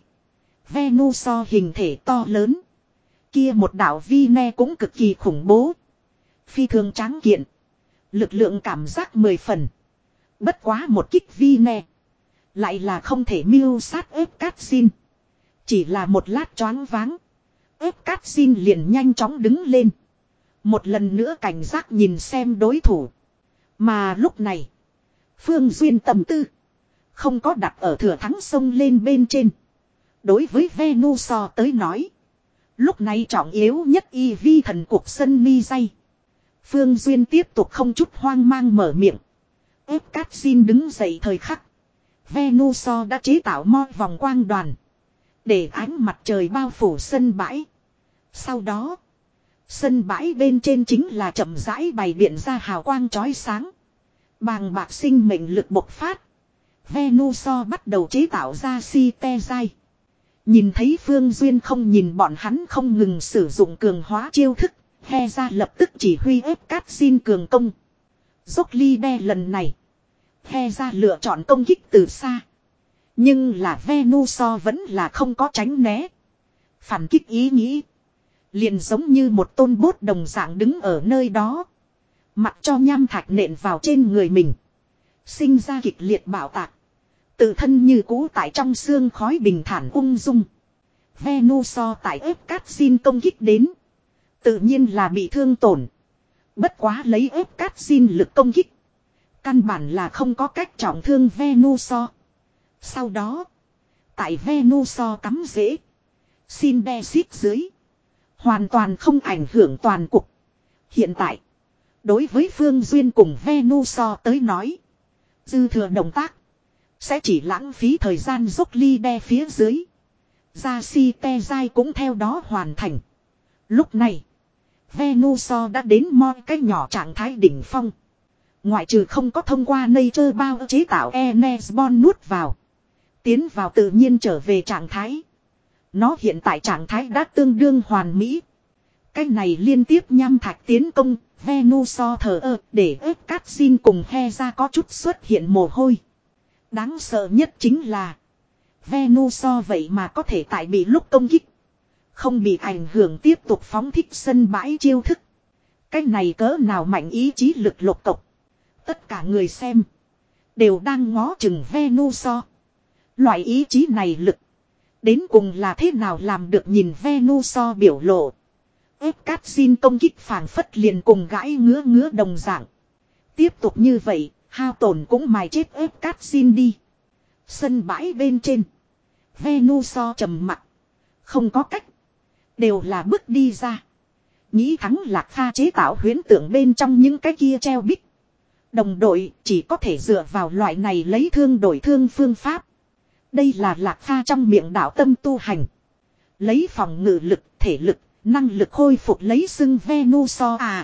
Venusaur hình thể to lớn. Kia một đạo vi ne cũng cực kỳ khủng bố. Phi thường tráng kiện. Lực lượng cảm giác mười phần. Bất quá một kích vi ne. Lại là không thể mưu sát ép cát xin. Chỉ là một lát choáng váng. Ép cát xin liền nhanh chóng đứng lên. Một lần nữa cảnh giác nhìn xem đối thủ. Mà lúc này. Phương Duyên tầm tư. Không có đặt ở thừa thắng sông lên bên trên. Đối với Venusaur tới nói. Lúc này trọng yếu nhất y vi thần cuộc sân mi dây. Phương Duyên tiếp tục không chút hoang mang mở miệng. Ép cát xin đứng dậy thời khắc. Venusaur đã chế tạo mo vòng quang đoàn. Để ánh mặt trời bao phủ sân bãi. Sau đó. Sân bãi bên trên chính là chậm rãi bày biện ra hào quang chói sáng. Bàng bạc sinh mệnh lực bộc phát. Venusaur bắt đầu chế tạo ra si te dai. Nhìn thấy Phương Duyên không nhìn bọn hắn không ngừng sử dụng cường hóa chiêu thức. He ra lập tức chỉ huy ép cát xin cường công. Dốc ly đe lần này. He ra lựa chọn công kích từ xa. Nhưng là Venusaur vẫn là không có tránh né. Phản kích ý nghĩ. Liền giống như một tôn bốt đồng dạng đứng ở nơi đó. Mặc cho nham thạch nện vào trên người mình. Sinh ra kịch liệt bạo tạc. Tự thân như cũ tại trong xương khói bình thản ung dung. Venusaur tại ép cát xin công kích đến. Tự nhiên là bị thương tổn. Bất quá lấy ép cát xin lực công kích. Căn bản là không có cách trọng thương Venusaur. Sau đó. Tại Venusaur cắm rễ. Xin đe xít dưới. Hoàn toàn không ảnh hưởng toàn cục. Hiện tại. Đối với Phương Duyên cùng Venusaur tới nói. Dư thừa động tác. Sẽ chỉ lãng phí thời gian dốc ly đe phía dưới. Ra si te dai cũng theo đó hoàn thành. Lúc này. Venusaur đã đến mo cái nhỏ trạng thái đỉnh phong. Ngoại trừ không có thông qua nature bao chế tạo Enesbon nuốt vào. Tiến vào tự nhiên trở về trạng thái. Nó hiện tại trạng thái đã tương đương hoàn mỹ. Cái này liên tiếp nham thạch tiến công, Venusaur thờ ơ để ép cát xin cùng he ra có chút xuất hiện mồ hôi. Đáng sợ nhất chính là Venusaur vậy mà có thể tại bị lúc công kích. Không bị ảnh hưởng tiếp tục phóng thích sân bãi chiêu thức. Cái này cỡ nào mạnh ý chí lực lục cộc. Tất cả người xem đều đang ngó chừng Venusaur. Loại ý chí này lực đến cùng là thế nào làm được nhìn Venusaur biểu lộ. Ép cát xin công kích phảng phất liền cùng gãi ngứa ngứa đồng dạng. Tiếp tục như vậy, hao tổn cũng mài chết ép cát xin đi. Sân bãi bên trên. Venusaur trầm mặc. Không có cách. Đều là bước đi ra. Nghĩ thắng Lạc Pha chế tạo huyễn tượng bên trong những cái kia treo bích. Đồng đội chỉ có thể dựa vào loại này lấy thương đổi thương phương pháp. Đây là Lạc Pha trong miệng đạo tâm tu hành. Lấy phòng ngự lực, thể lực, năng lực khôi phục lấy xưng Venusaur à.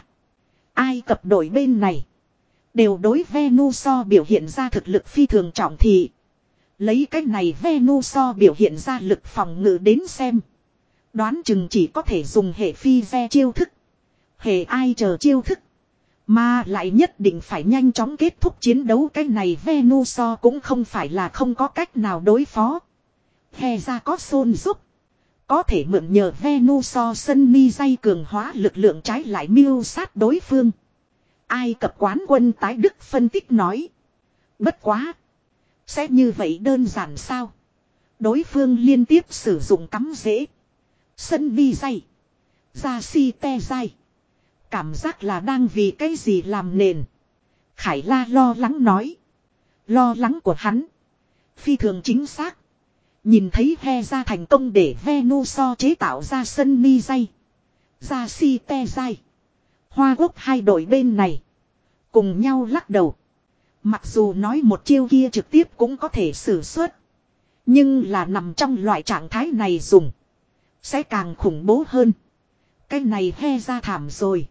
Ai cập đội bên này. Đều đối Venusaur biểu hiện ra thực lực phi thường trọng thị. Lấy cách này Venusaur biểu hiện ra lực phòng ngự đến xem. Đoán chừng chỉ có thể dùng hệ phi ve chiêu thức. Hệ ai chờ chiêu thức. Mà lại nhất định phải nhanh chóng kết thúc chiến đấu. Cái này Venusaur cũng không phải là không có cách nào đối phó. He ra có xôn giúp. Có thể mượn nhờ Venusaur sân mi dây cường hóa lực lượng trái lại mưu sát đối phương. Ai Cập quán quân tái Đức phân tích nói. Bất quá. Sẽ như vậy đơn giản sao? Đối phương liên tiếp sử dụng cắm rễ. Sân mi dây. Ra si te dây. Cảm giác là đang vì cái gì làm nền. Khải La lo lắng nói. Lo lắng của hắn. Phi thường chính xác. Nhìn thấy he ra thành công để Venusaur chế tạo ra sân mi dây. Ra si te dây. Hoa Quốc hai đội bên này. Cùng nhau lắc đầu. Mặc dù nói một chiêu kia trực tiếp cũng có thể sử xuất. Nhưng là nằm trong loại trạng thái này dùng. Sẽ càng khủng bố hơn. Cái này he ra thảm rồi.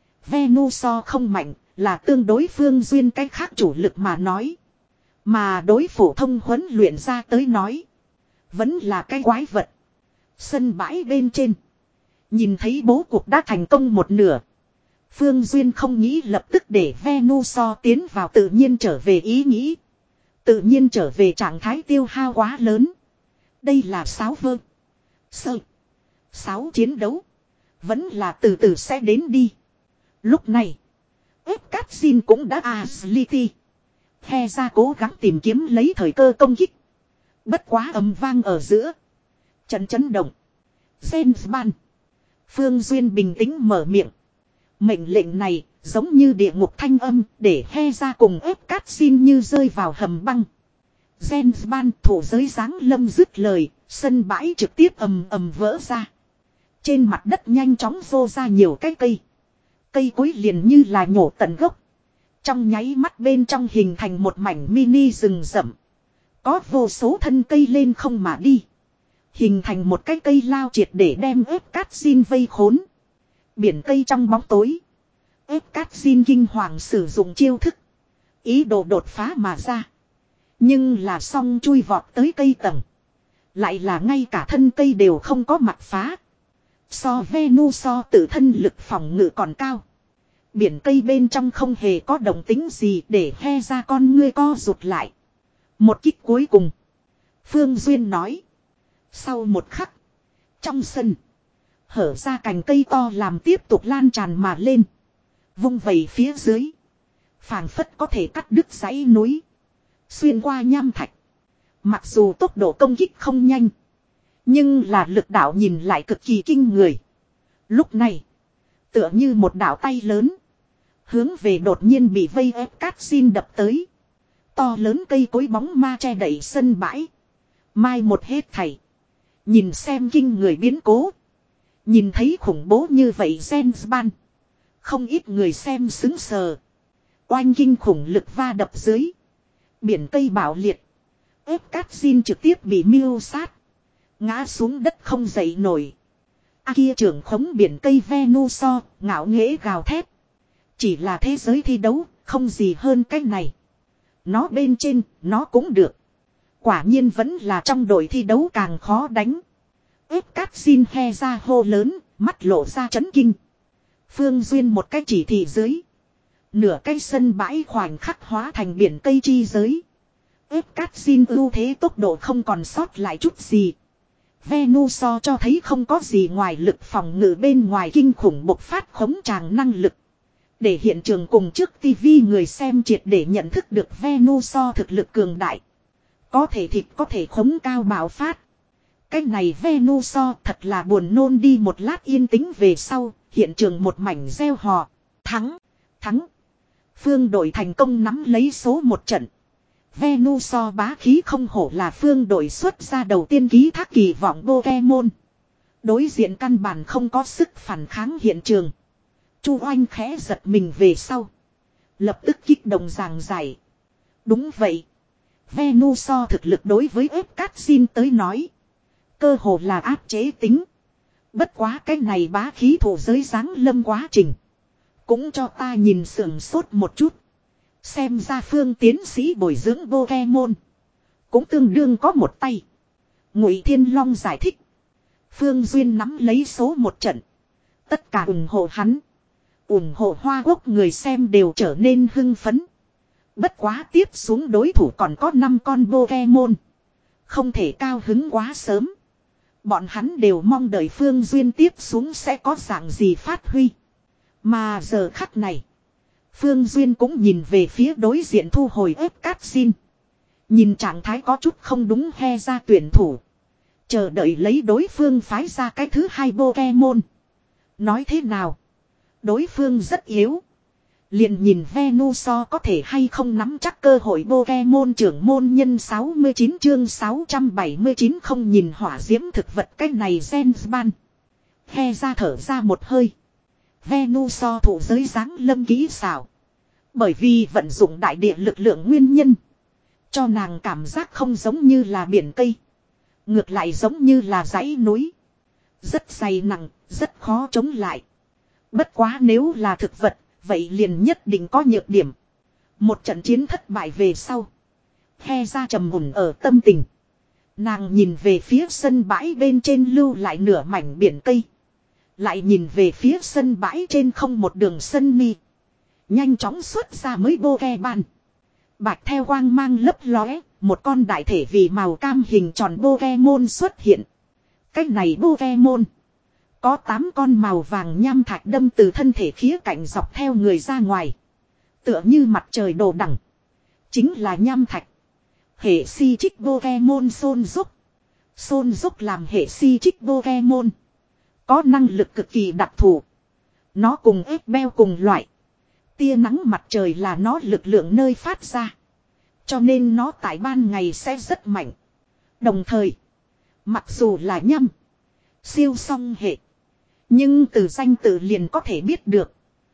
Venusaur không mạnh là tương đối phương duyên cách khác chủ lực mà nói. Mà đối phổ thông huấn luyện ra tới nói. Vẫn là cái quái vật. Sân bãi bên trên. Nhìn thấy bố cục đã thành công một nửa. Phương Duyên không nghĩ lập tức để Venusaur tiến vào tự nhiên trở về ý nghĩ. Tự nhiên trở về trạng thái tiêu hao quá lớn. Đây là sáu vơ. Sơ. Sáu chiến đấu. Vẫn là từ từ sẽ đến đi. Lúc này. Ép cát xin cũng đã Asliti. He ra cố gắng tìm kiếm lấy thời cơ công kích. Bất quá ầm vang ở giữa. Chấn chấn động. Zensban. Phương Duyên bình tĩnh mở miệng. Mệnh lệnh này giống như địa ngục thanh âm để he ra cùng ép cát xin như rơi vào hầm băng. Zensban thủ giới giáng lâm dứt lời. Sân bãi trực tiếp ầm ầm vỡ ra. Trên mặt đất nhanh chóng rô ra nhiều cái cây. Cây cối liền như là nhổ tận gốc. Trong nháy mắt bên trong hình thành một mảnh mini rừng rậm. Có vô số thân cây lên không mà đi. Hình thành một cái cây lao triệt để đem ép cát xin vây khốn. Biển cây trong bóng tối. Ép cát xin kinh hoàng sử dụng chiêu thức. Ý đồ đột phá mà ra. Nhưng là song chui vọt tới cây tầng. Lại là ngay cả thân cây đều không có mặt phá. So Venusaur tự thân lực phòng ngự còn cao. Biển cây bên trong không hề có động tính gì để he ra con ngươi co rụt lại. Một kích cuối cùng. Phương Duyên nói. Sau một khắc. Trong sân. Hở ra cành cây to làm tiếp tục lan tràn mà lên. Vung vẩy phía dưới. Phảng phất có thể cắt đứt dãy núi. Xuyên qua nham thạch. Mặc dù tốc độ công kích không nhanh. Nhưng là lực đạo nhìn lại cực kỳ kinh người. Lúc này. Tựa như một đạo tay lớn. Hướng về đột nhiên bị vây ép cát xin đập tới. To lớn cây cối bóng ma che đậy sân bãi. Mai một hết thảy. Nhìn xem kinh người biến cố. Nhìn thấy khủng bố như vậy Zensban. Không ít người xem xứng sờ. Oanh kinh khủng lực va đập dưới. Biển cây bạo liệt. Ép cát xin trực tiếp bị miêu sát. Ngã xuống đất không dậy nổi. A kia trưởng khống biển cây Venusaur ngạo nghễ gào thét. Chỉ là thế giới thi đấu, không gì hơn cái này. Nó bên trên, nó cũng được. Quả nhiên vẫn là trong đội thi đấu càng khó đánh. Ép cát xin he ra hô lớn, mắt lộ ra chấn kinh. Phương Duyên một cái chỉ thị dưới. Nửa cái sân bãi khoảnh khắc hóa thành biển cây chi giới. Ép cát xin ưu thế tốc độ không còn sót lại chút gì. Venusaur cho thấy không có gì ngoài lực phòng ngự bên ngoài kinh khủng bộc phát khống tràng năng lực. Để hiện trường cùng trước tivi người xem triệt để nhận thức được Venusaur thực lực cường đại. Có thể thịt có thể khống cao bạo phát. Cái này Venusaur thật là buồn nôn đi. Một lát yên tĩnh về sau, hiện trường một mảnh reo hò. Thắng, thắng. Phương đội thành công nắm lấy số một trận. Venusaur bá khí không hổ là phương đội xuất ra đầu tiên ký thác kỳ vọng Pokemon. Đối diện căn bản không có sức phản kháng hiện trường. Chu Oanh khẽ giật mình về sau. Lập tức kích động giảng giải. Đúng vậy. Venusaur thực lực đối với ép cát xin tới nói. Cơ hồ là áp chế tính. Bất quá cái này bá khí thủ giới giáng lâm quá trình. Cũng cho ta nhìn sườn sốt một chút. Xem ra phương tiến sĩ bồi dưỡng Pokemon. Cũng tương đương có một tay. Ngụy Thiên Long giải thích. Phương Duyên nắm lấy số một trận. Tất cả ủng hộ hắn. ủng hộ Hoa Quốc người xem đều trở nên hưng phấn. Bất quá tiếp xuống đối thủ còn có năm con Pokemon. Không thể cao hứng quá sớm. Bọn hắn đều mong đợi Phương Duyên tiếp xuống sẽ có dạng gì phát huy. Mà giờ khắc này. Phương Duyên cũng nhìn về phía đối diện thu hồi ép cát xin. Nhìn trạng thái có chút không đúng he ra tuyển thủ. Chờ đợi lấy đối phương phái ra cái thứ hai Pokemon. Nói thế nào? Đối phương rất yếu. Liền nhìn Venusaur có thể hay không nắm chắc cơ hội. Pokemon trưởng môn nhân sáu mươi chín chương sáu trăm bảy mươi chín không nhìn hỏa diễm thực vật cái này Gensban. He ra thở ra một hơi. Venusaur thủ giới giáng lâm kỹ xảo. Bởi vì vận dụng đại địa lực lượng nguyên nhân. Cho nàng cảm giác không giống như là biển cây. Ngược lại giống như là dãy núi. Rất dày nặng, rất khó chống lại. Bất quá nếu là thực vật, vậy liền nhất định có nhược điểm. Một trận chiến thất bại về sau. He ra trầm mùn ở tâm tình. Nàng nhìn về phía sân bãi bên trên lưu lại nửa mảnh biển cây. Lại nhìn về phía sân bãi trên không một đường sân mi. Nhanh chóng xuất ra mới Pokemon. Bạch theo quang mang lấp lóe, một con đại thể vì màu cam hình tròn Pokemon xuất hiện. Cái này Pokemon. Có tám con màu vàng nham thạch đâm từ thân thể khía cạnh dọc theo người ra ngoài. Tựa như mặt trời đồ đẳng. Chính là nham thạch. Hệ si trích Pokemon Xôn Rúc. Xôn Rúc làm hệ si trích Pokemon. Có năng lực cực kỳ đặc thù. Nó cùng ép beo cùng loại. Tia nắng mặt trời là nó lực lượng nơi phát ra. Cho nên nó tại ban ngày sẽ rất mạnh. Đồng thời. Mặc dù là nhâm. Siêu song hệ. Nhưng từ danh tự liền có thể biết được.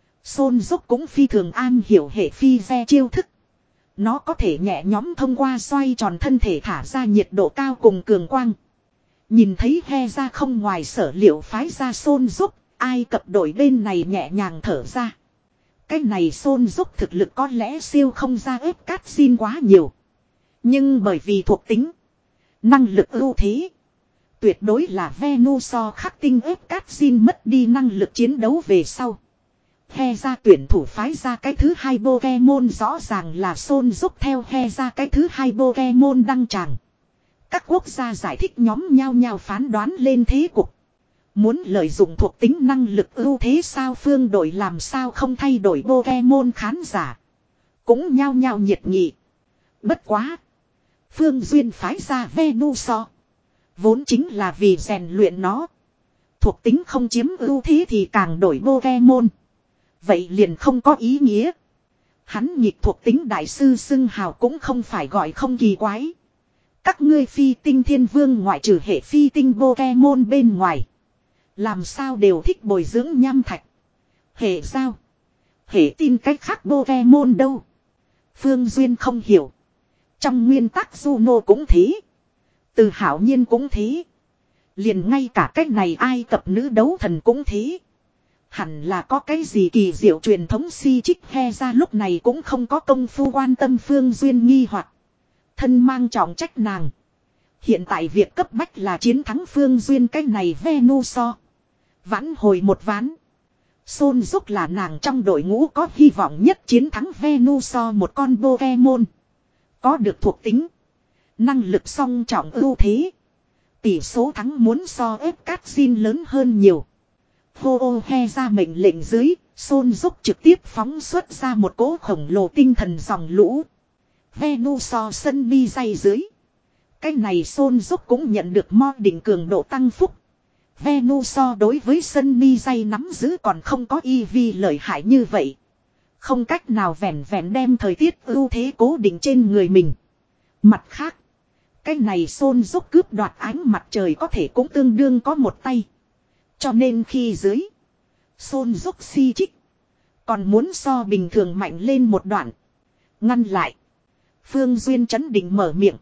Xôn Rúc cũng phi thường an hiểu hệ phi ve chiêu thức. Nó có thể nhẹ nhõm thông qua xoay tròn thân thể thả ra nhiệt độ cao cùng cường quang. Nhìn thấy he ra không ngoài sở liệu phái ra Xôn Rúc. Ai cập đội bên này nhẹ nhàng thở ra. Cái này Xôn Rúc thực lực có lẽ siêu không ra ép cát xin quá nhiều. Nhưng bởi vì thuộc tính. Năng lực ưu thế. Tuyệt đối là Venusaur khắc tinh ép cát xin mất đi năng lực chiến đấu về sau. He ra tuyển thủ phái ra cái thứ hai Pokemon rõ ràng là Xôn Rúc theo he ra cái thứ hai Pokemon đăng tràng. Các quốc gia giải thích nhóm nhau nhau phán đoán lên thế cục. Muốn lợi dụng thuộc tính năng lực ưu thế sao phương đội làm sao không thay đổi Pokemon khán giả. Cũng nhau nhau nhiệt nghị. Bất quá. Phương Duyên phái ra Venusaur. Vốn chính là vì rèn luyện nó. Thuộc tính không chiếm ưu thế thì càng đổi Pokemon. Vậy liền không có ý nghĩa. Hắn nhịp thuộc tính đại sư xưng hào cũng không phải gọi không kỳ quái. Các ngươi phi tinh thiên vương ngoại trừ hệ phi tinh Pokemon bên ngoài. Làm sao đều thích bồi dưỡng nham thạch. Hệ sao? Hệ tin cách khác Pokemon đâu? Phương Duyên không hiểu. Trong nguyên tắc Juno cũng thế. Từ hảo nhiên cũng thế. Liền ngay cả cách này Ai Cập nữ đấu thần cũng thế. Hẳn là có cái gì kỳ diệu truyền thống si trích he ra lúc này cũng không có công phu quan tâm Phương Duyên nghi hoặc. thân mang trọng trách nàng. Hiện tại việc cấp bách là chiến thắng Phương Duyên cái này Venusaur. Vãn hồi một ván. Son Giúp là nàng trong đội ngũ có hy vọng nhất chiến thắng Venusaur một con Pokemon. Có được thuộc tính. Năng lực song trọng ưu thế. Tỷ số thắng muốn so ép cát xin lớn hơn nhiều. Hô he ra mệnh lệnh dưới, Son Giúp trực tiếp phóng xuất ra một cỗ khổng lồ tinh thần dòng lũ. Venusaur sân mi dây dưới. Cái này Son Giúp cũng nhận được mo định cường độ tăng phúc. Venusaur đối với sân mi dây nắm giữ còn không có e vê lợi hại như vậy. Không cách nào vẹn vẹn đem thời tiết ưu thế cố định trên người mình. Mặt khác, cái này Son Giúp cướp đoạt ánh mặt trời có thể cũng tương đương có một tay. Cho nên khi dưới, Son Giúp si chích. Còn muốn so bình thường mạnh lên một đoạn. Ngăn lại. Phương Duyên chấn định mở miệng.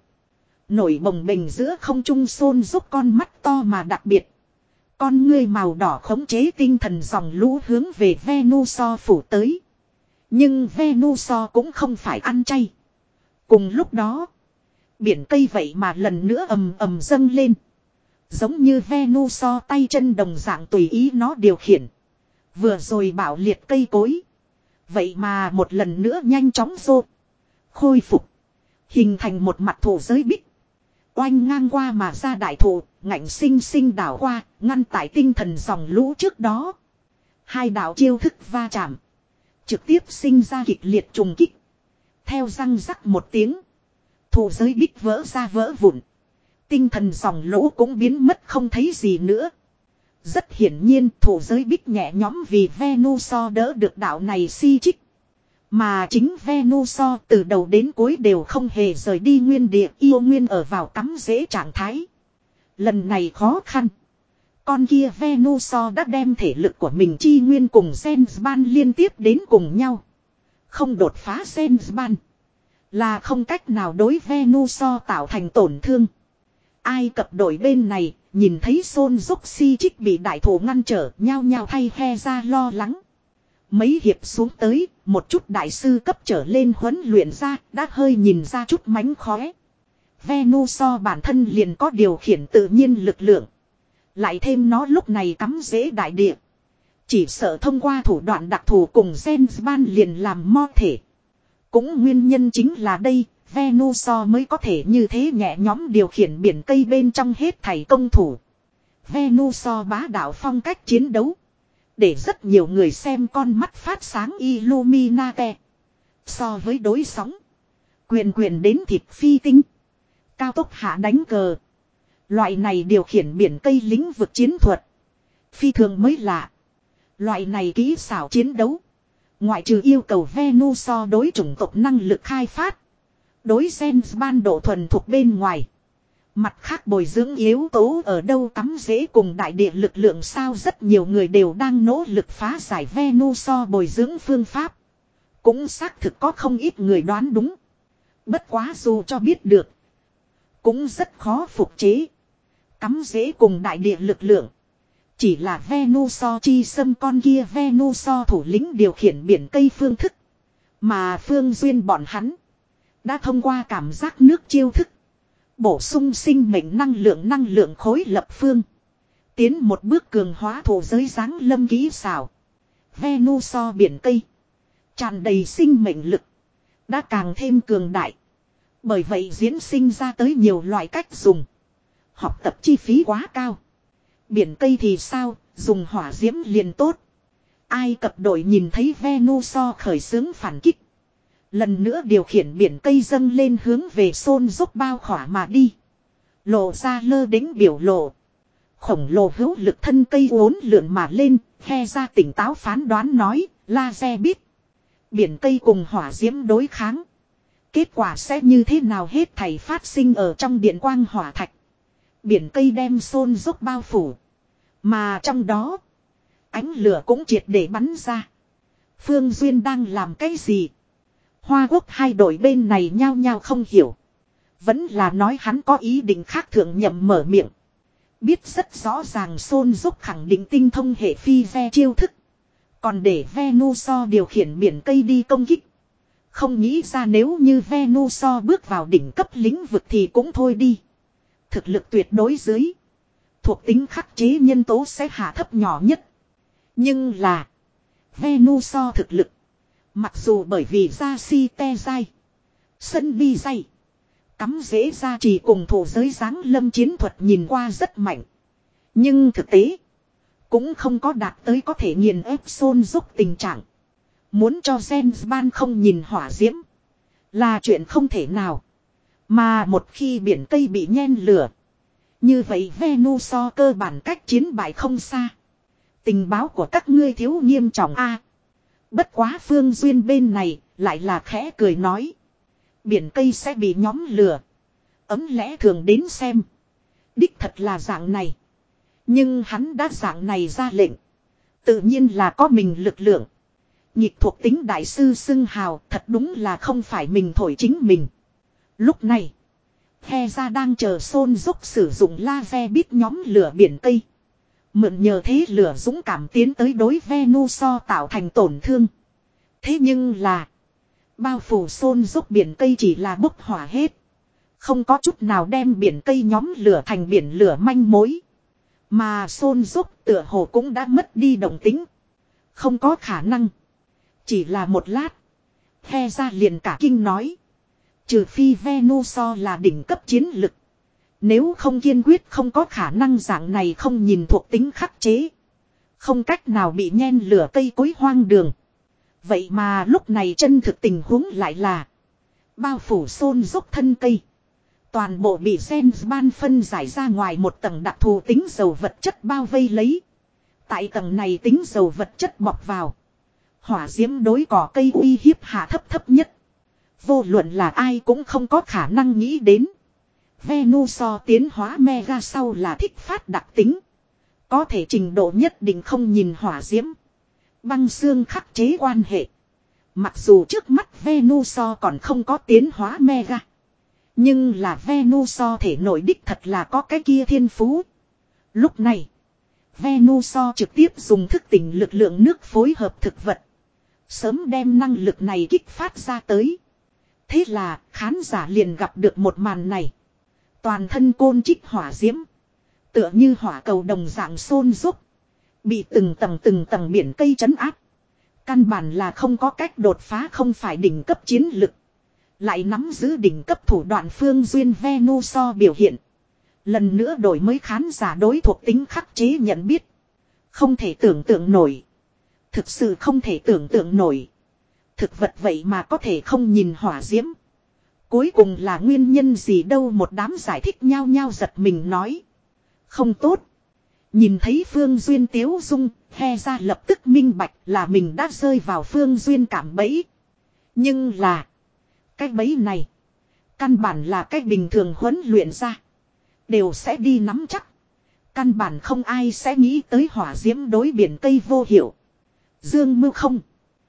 Nổi bồng bềnh giữa không trung Son Giúp con mắt to mà đặc biệt. Con ngươi màu đỏ khống chế tinh thần dòng lũ hướng về Venusaur phủ tới. Nhưng Venusaur cũng không phải ăn chay. Cùng lúc đó, biển cây vậy mà lần nữa ầm ầm dâng lên. Giống như Venusaur tay chân đồng dạng tùy ý nó điều khiển. Vừa rồi bảo liệt cây cối. Vậy mà một lần nữa nhanh chóng rô. Khôi phục. Hình thành một mặt thổ giới bích. Oanh ngang qua mà ra đại thụ, ngạnh sinh sinh đảo qua, ngăn tại tinh thần dòng lũ trước đó. Hai đạo chiêu thức va chạm. Trực tiếp sinh ra kịch liệt trùng kích. Theo răng rắc một tiếng. Thụ giới bích vỡ ra vỡ vụn. Tinh thần dòng lũ cũng biến mất không thấy gì nữa. Rất hiển nhiên thụ giới bích nhẹ nhõm vì Venusaur đỡ được đạo này si chích. Mà chính Venusaur từ đầu đến cuối đều không hề rời đi nguyên địa, yêu nguyên ở vào cắm rễ trạng thái. Lần này khó khăn. Con kia Venusaur đã đem thể lực của mình chi nguyên cùng Sensban liên tiếp đến cùng nhau. Không đột phá Sensban là không cách nào đối Venusaur tạo thành tổn thương. Ai Cập đội bên này nhìn thấy Son Giúp si chích bị đại thủ ngăn trở, nhao nhao thay he ra lo lắng. Mấy hiệp xuống tới, một chút đại sư cấp trở lên huấn luyện ra, đã hơi nhìn ra chút mánh khóe. Venusaur bản thân liền có điều khiển tự nhiên lực lượng. Lại thêm nó lúc này cắm rễ đại địa. Chỉ sợ thông qua thủ đoạn đặc thù cùng Sensban liền làm mo thể. Cũng nguyên nhân chính là đây, Venusaur mới có thể như thế nhẹ nhõm điều khiển biển cây bên trong hết thảy công thủ. Venusaur bá đạo phong cách chiến đấu. Để rất nhiều người xem con mắt phát sáng Illuminate. So với đối sóng. Quyền quyền đến thịt phi tinh. Cao tốc hạ đánh cờ. Loại này điều khiển biển cây lĩnh vực chiến thuật. Phi thường mới lạ. Loại này kỹ xảo chiến đấu. Ngoại trừ yêu cầu Venusaur đối chủng tộc năng lực khai phát. Đối Sensban độ thuần thuộc bên ngoài. Mặt khác bồi dưỡng yếu tố ở đâu cắm rễ cùng đại địa lực lượng sao rất nhiều người đều đang nỗ lực phá giải Venusaur bồi dưỡng phương pháp. Cũng xác thực có không ít người đoán đúng. Bất quá dù cho biết được. Cũng rất khó phục chế. Cắm rễ cùng đại địa lực lượng. Chỉ là Venusaur chi xâm con kia Venusaur thủ lĩnh điều khiển biển cây phương thức. Mà Phương Duyên bọn hắn. Đã thông qua cảm giác nước chiêu thức. Bổ sung sinh mệnh năng lượng năng lượng khối lập phương. Tiến một bước cường hóa thổ giới dáng lâm kỹ xảo. Venusaur biển cây. Tràn đầy sinh mệnh lực. Đã càng thêm cường đại. Bởi vậy diễn sinh ra tới nhiều loại cách dùng. Học tập chi phí quá cao. Biển cây thì sao, dùng hỏa diễm liền tốt. Ai Cập đội nhìn thấy Venusaur khởi xướng phản kích. Lần nữa điều khiển biển cây dâng lên hướng về Son Giúp bao khỏa mà đi. Lộ ra lơ đĩnh biểu lộ. Khổng lồ hữu lực thân cây uốn lượn mà lên, he ra tỉnh táo phán đoán nói, laser biết. Biển cây cùng hỏa diễm đối kháng. Kết quả sẽ như thế nào hết thảy phát sinh ở trong điện quang hỏa thạch. Biển cây đem Son Giúp bao phủ. Mà trong đó, ánh lửa cũng triệt để bắn ra. Phương Duyên đang làm cái gì? Hoa Quốc hai đội bên này nhao nhao không hiểu. Vẫn là nói hắn có ý định khác thượng nhậm mở miệng. Biết rất rõ ràng Son Giúp khẳng định tinh thông hệ phi ve chiêu thức. Còn để Venusaur điều khiển biển cây đi công kích. Không nghĩ ra nếu như Venusaur bước vào đỉnh cấp lĩnh vực thì cũng thôi đi. Thực lực tuyệt đối dưới. Thuộc tính khắc chế nhân tố sẽ hạ thấp nhỏ nhất. Nhưng là. Venusaur thực lực. Mặc dù bởi vì da si te dai. Sân đi dai. Cắm dễ ra chỉ cùng thủ giới giáng lâm chiến thuật nhìn qua rất mạnh. Nhưng thực tế. Cũng không có đạt tới có thể nghiền ép xôn dốc tình trạng. Muốn cho Gensban không nhìn hỏa diễm. Là chuyện không thể nào. Mà một khi biển cây bị nhen lửa. Như vậy Venusaur cơ bản cách chiến bại không xa. Tình báo của các ngươi thiếu nghiêm trọng a. Bất quá Phương Duyên bên này lại là khẽ cười nói. Biển cây sẽ bị nhóm lửa. Ấm lẽ thường đến xem. Đích thật là dạng này. Nhưng hắn đã dạng này ra lệnh. Tự nhiên là có mình lực lượng. Nhịp thuộc tính đại sư xưng hào thật đúng là không phải mình thổi chính mình. Lúc này. He ra đang chờ xôn dốc sử dụng laser bít nhóm lửa biển cây. Mượn nhờ thế lửa dũng cảm tiến tới đối Venusaur tạo thành tổn thương. Thế nhưng là. Bao phủ xôn dốc biển cây chỉ là bốc hỏa hết. Không có chút nào đem biển cây nhóm lửa thành biển lửa manh mối. Mà xôn dốc tựa hồ cũng đã mất đi động tính. Không có khả năng. Chỉ là một lát. He ra liền cả kinh nói. Trừ phi Venusaur là đỉnh cấp chiến lực. Nếu không kiên quyết không có khả năng dạng này không nhìn thuộc tính khắc chế. Không cách nào bị nhen lửa cây cối hoang đường. Vậy mà lúc này chân thực tình huống lại là. Bao phủ xôn dốc thân cây. Toàn bộ bị Gensban phân giải ra ngoài một tầng đặc thù tính dầu vật chất bao vây lấy. Tại tầng này tính dầu vật chất bọc vào. Hỏa diễm đối cỏ cây uy hiếp hạ thấp thấp nhất. Vô luận là ai cũng không có khả năng nghĩ đến. Venusaur tiến hóa mega sau là thích phát đặc tính. Có thể trình độ nhất định không nhìn hỏa diễm. Băng xương khắc chế quan hệ. Mặc dù trước mắt Venusaur còn không có tiến hóa mega. Nhưng là Venusaur thể nội đích thật là có cái kia thiên phú. Lúc này. Venusaur trực tiếp dùng thức tỉnh lực lượng nước phối hợp thực vật. Sớm đem năng lực này kích phát ra tới. Thế là khán giả liền gặp được một màn này. Toàn thân côn trích hỏa diễm. Tựa như hỏa cầu đồng dạng xôn dốc. Bị từng tầng từng tầng biển cây trấn áp. Căn bản là không có cách đột phá không phải đỉnh cấp chiến lực. Lại nắm giữ đỉnh cấp thủ đoạn Phương Duyên Venusaur biểu hiện. Lần nữa đổi mới khán giả đối thuộc tính khắc chế nhận biết. Không thể tưởng tượng nổi. Thực sự không thể tưởng tượng nổi. Thực vật vậy mà có thể không nhìn hỏa diễm. Cuối cùng là nguyên nhân gì đâu một đám giải thích nhau nhau giật mình nói. Không tốt. Nhìn thấy Phương Duyên tiếu dung, He ra lập tức minh bạch là mình đã rơi vào Phương Duyên cảm bẫy. Nhưng là. Cái bẫy này. Căn bản là cách bình thường huấn luyện ra. Đều sẽ đi nắm chắc. Căn bản không ai sẽ nghĩ tới hỏa diễm đối biển cây vô hiệu. Dương mưu không.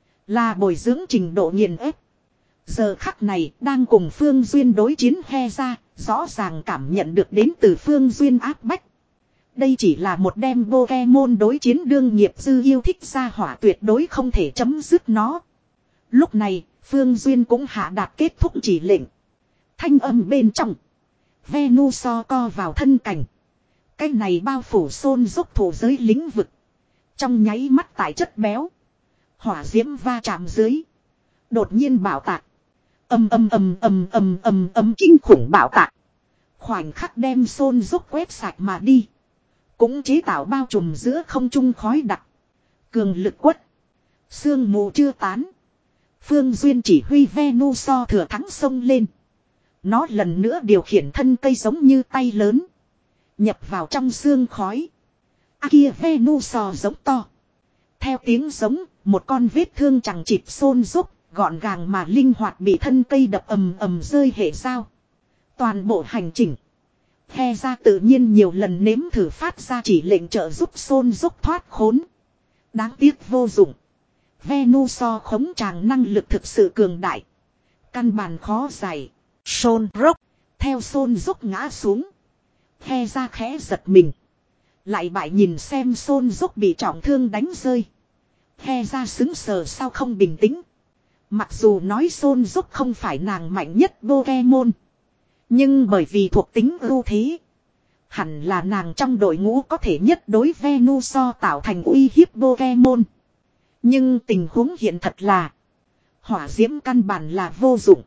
Là bồi dưỡng trình độ nghiền ép. Giờ khắc này đang cùng Phương Duyên đối chiến He ra. Rõ ràng cảm nhận được đến từ Phương Duyên áp bách. Đây chỉ là một đem Pokemon đối chiến đương nghiệp dư yêu thích ra hỏa tuyệt đối không thể chấm dứt nó. Lúc này Phương Duyên cũng hạ đạt kết thúc chỉ lệnh. Thanh âm bên trong. Venusaur co vào thân cảnh. Cái này bao phủ xôn dốc thủ giới lĩnh vực. Trong nháy mắt tại chất béo. Hỏa diễm va chạm dưới. Đột nhiên bạo tạc. Âm âm âm âm âm âm âm kinh khủng bạo tạc. Khoảnh khắc đem xôn dốc quét sạch mà đi. Cũng chế tạo bao trùm giữa không trung khói đặc. Cường lực quất. Sương mù chưa tán. Phương Duyên chỉ huy Venusaur thừa thắng xông lên. Nó lần nữa điều khiển thân cây giống như tay lớn. Nhập vào trong xương khói. A kia Venusaur giống to. Theo tiếng giống, một con vết thương chẳng chịt xôn dốc, gọn gàng mà linh hoạt bị thân cây đập ầm ầm rơi hệ sao. Toàn bộ hành trình. He ra tự nhiên nhiều lần nếm thử phát ra chỉ lệnh trợ giúp xôn dốc thoát khốn. Đáng tiếc vô dụng. Venusaur khống tràng năng lực thực sự cường đại. Căn bản khó giải. Xôn rốc. Theo xôn dốc ngã xuống. He ra khẽ giật mình. Lại bại nhìn xem xôn dốc bị trọng thương đánh rơi. He ra xứng sờ sao không bình tĩnh. Mặc dù nói Son dốc không phải nàng mạnh nhất Pokemon. Nhưng bởi vì thuộc tính ưu thế. Hẳn là nàng trong đội ngũ có thể nhất đối Venusaur tạo thành uy hiếp Pokemon. Nhưng tình huống hiện thật là. Hỏa diễm căn bản là vô dụng.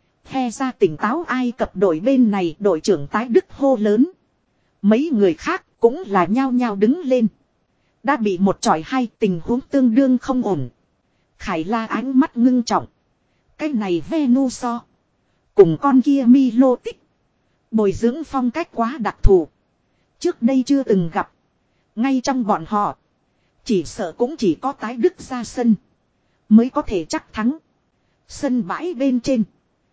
He ra tỉnh táo Ai Cập đội bên này đội trưởng tái đức hô lớn. Mấy người khác cũng là nhao nhao đứng lên. Đã bị một chọi hai tình huống tương đương không ổn. Khải La ánh mắt ngưng trọng. Cái này Venusaur. Cùng con kia Milotic. Bồi dưỡng phong cách quá đặc thù. Trước đây chưa từng gặp. Ngay trong bọn họ. Chỉ sợ cũng chỉ có tái đức ra sân. Mới có thể chắc thắng. Sân bãi bên trên.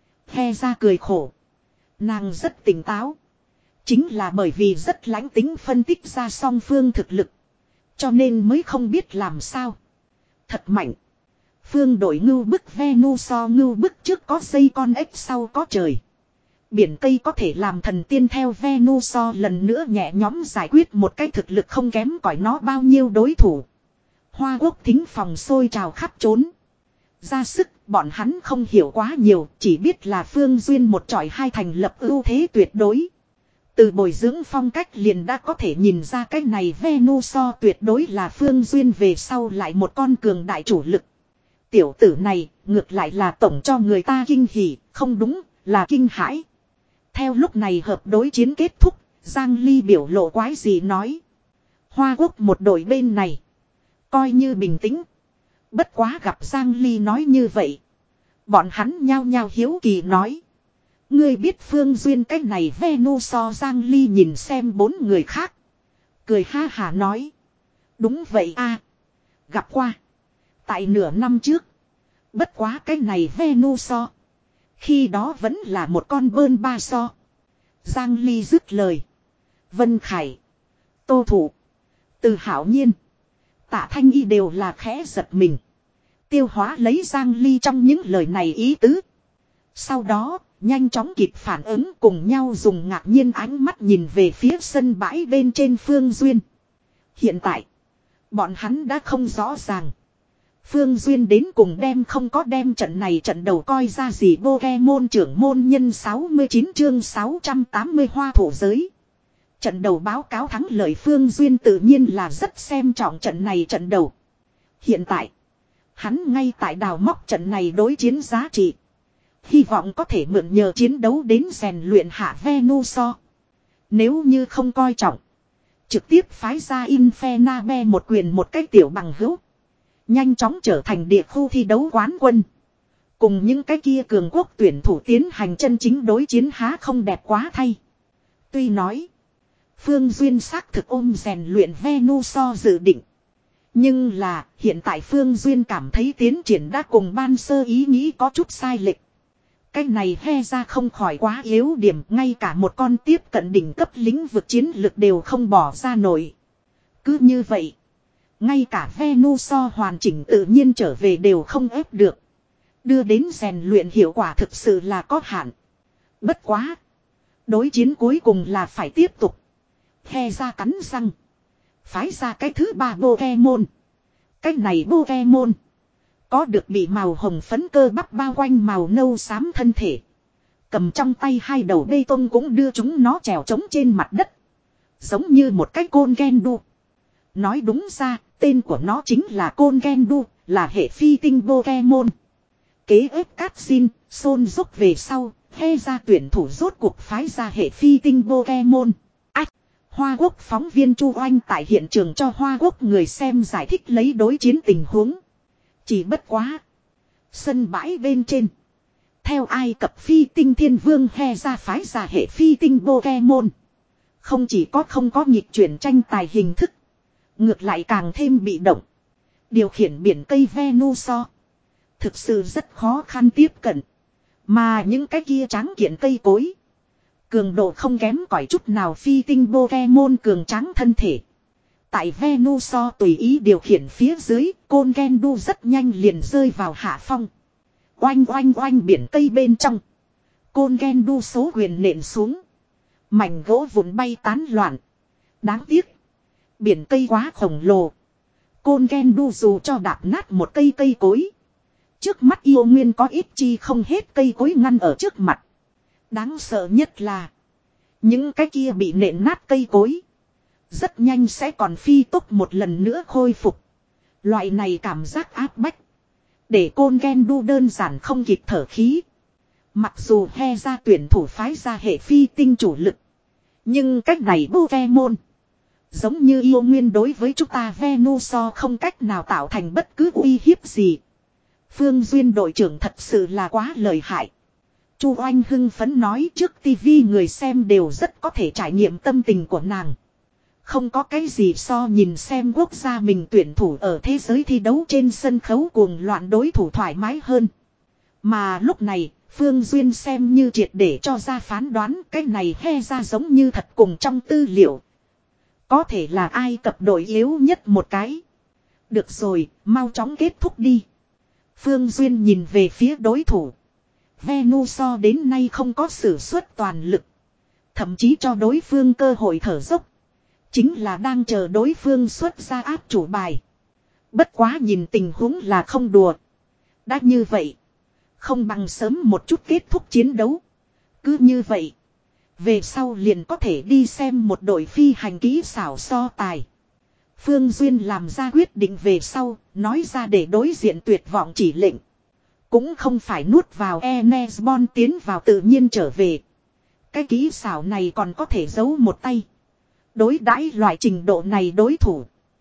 He ra cười khổ. Nàng rất tỉnh táo. Chính là bởi vì rất lãnh tính phân tích ra song phương thực lực. Cho nên mới không biết làm sao. Thật mạnh. Phương đội ngưu bức Venusaur ngưu bức trước có dây con ếch sau có trời. Biển cây có thể làm thần tiên theo Venusaur lần nữa nhẹ nhõm giải quyết một cái thực lực không kém cỏi nó bao nhiêu đối thủ. Hoa Quốc thính phòng sôi trào khắp trốn. Ra sức bọn hắn không hiểu quá nhiều, chỉ biết là Phương Duyên một chọi hai thành lập ưu thế tuyệt đối. Từ bồi dưỡng phong cách liền đã có thể nhìn ra cái này Venusaur tuyệt đối là Phương Duyên về sau lại một con cường đại chủ lực. Tiểu tử này ngược lại là tổng cho người ta kinh hỉ, không đúng là kinh hãi. Theo lúc này hợp đối chiến kết thúc, Giang Ly biểu lộ quái gì nói. Hoa Quốc một đội bên này. Coi như bình tĩnh. Bất quá gặp Giang Ly nói như vậy. Bọn hắn nhao nhao hiếu kỳ nói. Ngươi biết Phương Duyên cách này Venusaur Giang Ly nhìn xem bốn người khác. Cười ha hà nói. Đúng vậy a, gặp qua. Tại nửa năm trước. Bất quá cái này Venusaur. Khi đó vẫn là một con bơn ba so. Giang Ly dứt lời. Vân Khải. Tô Thủ. Từ Hảo Nhiên. Tạ Thanh Y đều là khẽ giật mình. Tiêu hóa lấy Giang Ly trong những lời này ý tứ. Sau đó, nhanh chóng kịp phản ứng cùng nhau dùng ngạc nhiên ánh mắt nhìn về phía sân bãi bên trên Phương Duyên. Hiện tại, bọn hắn đã không rõ ràng. Phương Duyên đến cùng đem không có đem trận này trận đầu coi ra gì Pokemon trưởng môn nhân sáu mươi chín chương sáu trăm tám mươi hoa thổ giới. Trận đầu báo cáo thắng lợi Phương Duyên tự nhiên là rất xem trọng trận này trận đầu. Hiện tại, hắn ngay tại đào móc trận này đối chiến giá trị. Hy vọng có thể mượn nhờ chiến đấu đến rèn luyện hạ Venusaur. Nếu như không coi trọng, trực tiếp phái ra Infernape một quyền một cái tiểu bằng hữu. Nhanh chóng trở thành địa khu thi đấu quán quân. Cùng những cái kia cường quốc tuyển thủ tiến hành chân chính đối chiến há không đẹp quá thay. Tuy nói, Phương Duyên xác thực ôm rèn luyện Venusaur dự định. Nhưng là, hiện tại Phương Duyên cảm thấy tiến triển đã cùng ban sơ ý nghĩ có chút sai lệch. Cái này he ra không khỏi quá yếu điểm, ngay cả một con tiếp cận đỉnh cấp lĩnh vực chiến lực đều không bỏ ra nổi. Cứ như vậy, ngay cả Venusaur hoàn chỉnh tự nhiên trở về đều không ép được. Đưa đến rèn luyện hiệu quả thực sự là có hạn. Bất quá. Đối chiến cuối cùng là phải tiếp tục. He ra cắn răng. Phái ra cái thứ ba Pokemon. Cái này Pokemon. Có được bị màu hồng phấn cơ bắp bao quanh màu nâu xám thân thể. Cầm trong tay hai đầu bê tông cũng đưa chúng nó trèo trống trên mặt đất. Giống như một cái côn Gendu. Nói đúng ra, tên của nó chính là côn Gendu, là hệ phi tinh Pokemon. Kế ép cát xin, xôn rúc về sau, he ra tuyển thủ rốt cuộc phái ra hệ phi tinh Pokemon. Ách! Hoa Quốc phóng viên Chu Oanh tại hiện trường cho Hoa Quốc người xem giải thích lấy đối chiến tình huống. Chỉ bất quá. Sân bãi bên trên. Theo Ai Cập phi tinh thiên vương he ra phái ra hệ phi tinh Pokemon. Không chỉ có không có nhịp chuyển tranh tài hình thức. Ngược lại càng thêm bị động. Điều khiển biển cây Venusaur. Thực sự rất khó khăn tiếp cận. Mà những cái kia tráng kiện cây cối. Cường độ không kém cỏi chút nào phi tinh Pokemon cường tráng thân thể. Tại Venusaur tùy ý điều khiển phía dưới, côn Gendu rất nhanh liền rơi vào hạ phong. Oanh oanh oanh biển cây bên trong. Côn Gendu số quyền nện xuống. Mảnh gỗ vụn bay tán loạn. Đáng tiếc. Biển cây quá khổng lồ. Côn Gendu dù cho đạp nát một cây cây cối. Trước mắt yêu nguyên có ít chi không hết cây cối ngăn ở trước mặt. Đáng sợ nhất là những cái kia bị nện nát cây cối rất nhanh sẽ còn phi tốc một lần nữa khôi phục. Loại này cảm giác áp bách để côn ghen đu đơn giản không kịp thở khí. Mặc dù he ra tuyển thủ phái ra hệ phi tinh chủ lực, nhưng cách này Pokemon giống như yêu nguyên đối với chúng ta Venusaur không cách nào tạo thành bất cứ uy hiếp gì. Phương Duyên đội trưởng thật sự là quá lợi hại. Chu Oanh hưng phấn nói, trước tivi người xem đều rất có thể trải nghiệm tâm tình của nàng. Không có cái gì so nhìn xem quốc gia mình tuyển thủ ở thế giới thi đấu trên sân khấu cuồng loạn đối thủ thoải mái hơn. Mà lúc này, Phương Duyên xem như triệt để cho ra phán đoán, cái này he ra giống như thật cùng trong tư liệu. Có thể là Ai Cập đội yếu nhất một cái. Được rồi, mau chóng kết thúc đi. Phương Duyên nhìn về phía đối thủ. Venusaur đến nay không có sử xuất toàn lực. Thậm chí cho đối phương cơ hội thở dốc. Chính là đang chờ đối phương xuất ra áp chủ bài. Bất quá nhìn tình huống là không đùa. Đã như vậy, không bằng sớm một chút kết thúc chiến đấu. Cứ như vậy, về sau liền có thể đi xem một đội phi hành kỹ xảo so tài. Phương Duyên làm ra quyết định về sau, nói ra để đối diện tuyệt vọng chỉ lệnh. Cũng không phải nuốt vào Enesbon tiến vào tự nhiên trở về. Cái kỹ xảo này còn có thể giấu một tay. Đối đãi loại trình độ này đối thủ,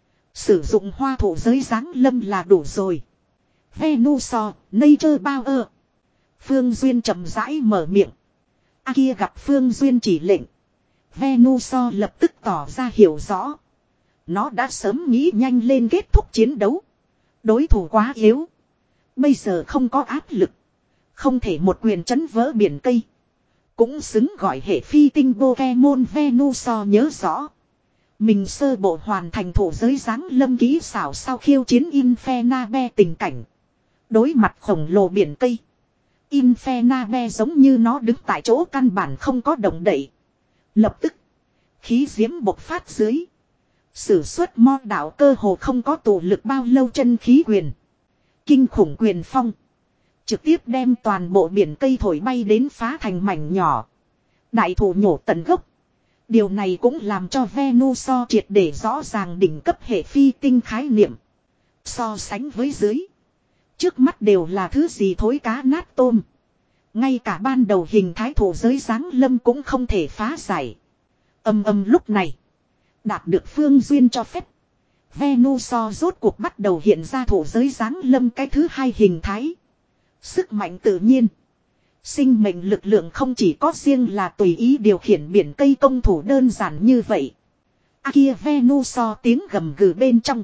sử dụng hoa thổ giới giáng lâm là đủ rồi. Venusaur, Nature Power. Phương Duyên chậm rãi mở miệng. A kia gặp Phương Duyên chỉ lệnh, Venusaur lập tức tỏ ra hiểu rõ. Nó đã sớm nghĩ nhanh lên kết thúc chiến đấu. Đối thủ quá yếu. Bây giờ không có áp lực. Không thể một quyền chấn vỡ biển cây. Cũng xứng gọi hệ phi tinh Pokemon. Venusaur nhớ rõ. Mình sơ bộ hoàn thành thổ giới giáng lâm kỹ xảo sau khiêu chiến Infernape tình cảnh. Đối mặt khổng lồ biển cây, Infernape giống như nó đứng tại chỗ căn bản không có động đậy. Lập tức, khí diễm bộc phát dưới. Sử xuất mo đạo cơ hồ không có tụ lực bao lâu chân khí quyền. Kinh khủng quyền phong trực tiếp đem toàn bộ biển cây thổi bay đến phá thành mảnh nhỏ. Đại thụ nhổ tận gốc. Điều này cũng làm cho Venusaur triệt để rõ ràng đỉnh cấp hệ phi tinh khái niệm. So sánh với dưới, trước mắt đều là thứ gì thối cá nát tôm. Ngay cả ban đầu hình thái thổ giới giáng lâm cũng không thể phá giải. Âm âm lúc này, đạt được Phương Duyên cho phép, Venusaur rốt cuộc bắt đầu hiện ra thổ giới giáng lâm cái thứ hai hình thái. Sức mạnh tự nhiên, sinh mệnh lực lượng không chỉ có riêng là tùy ý điều khiển biển cây công thủ đơn giản như vậy. A kia Venusaur tiếng gầm gừ bên trong.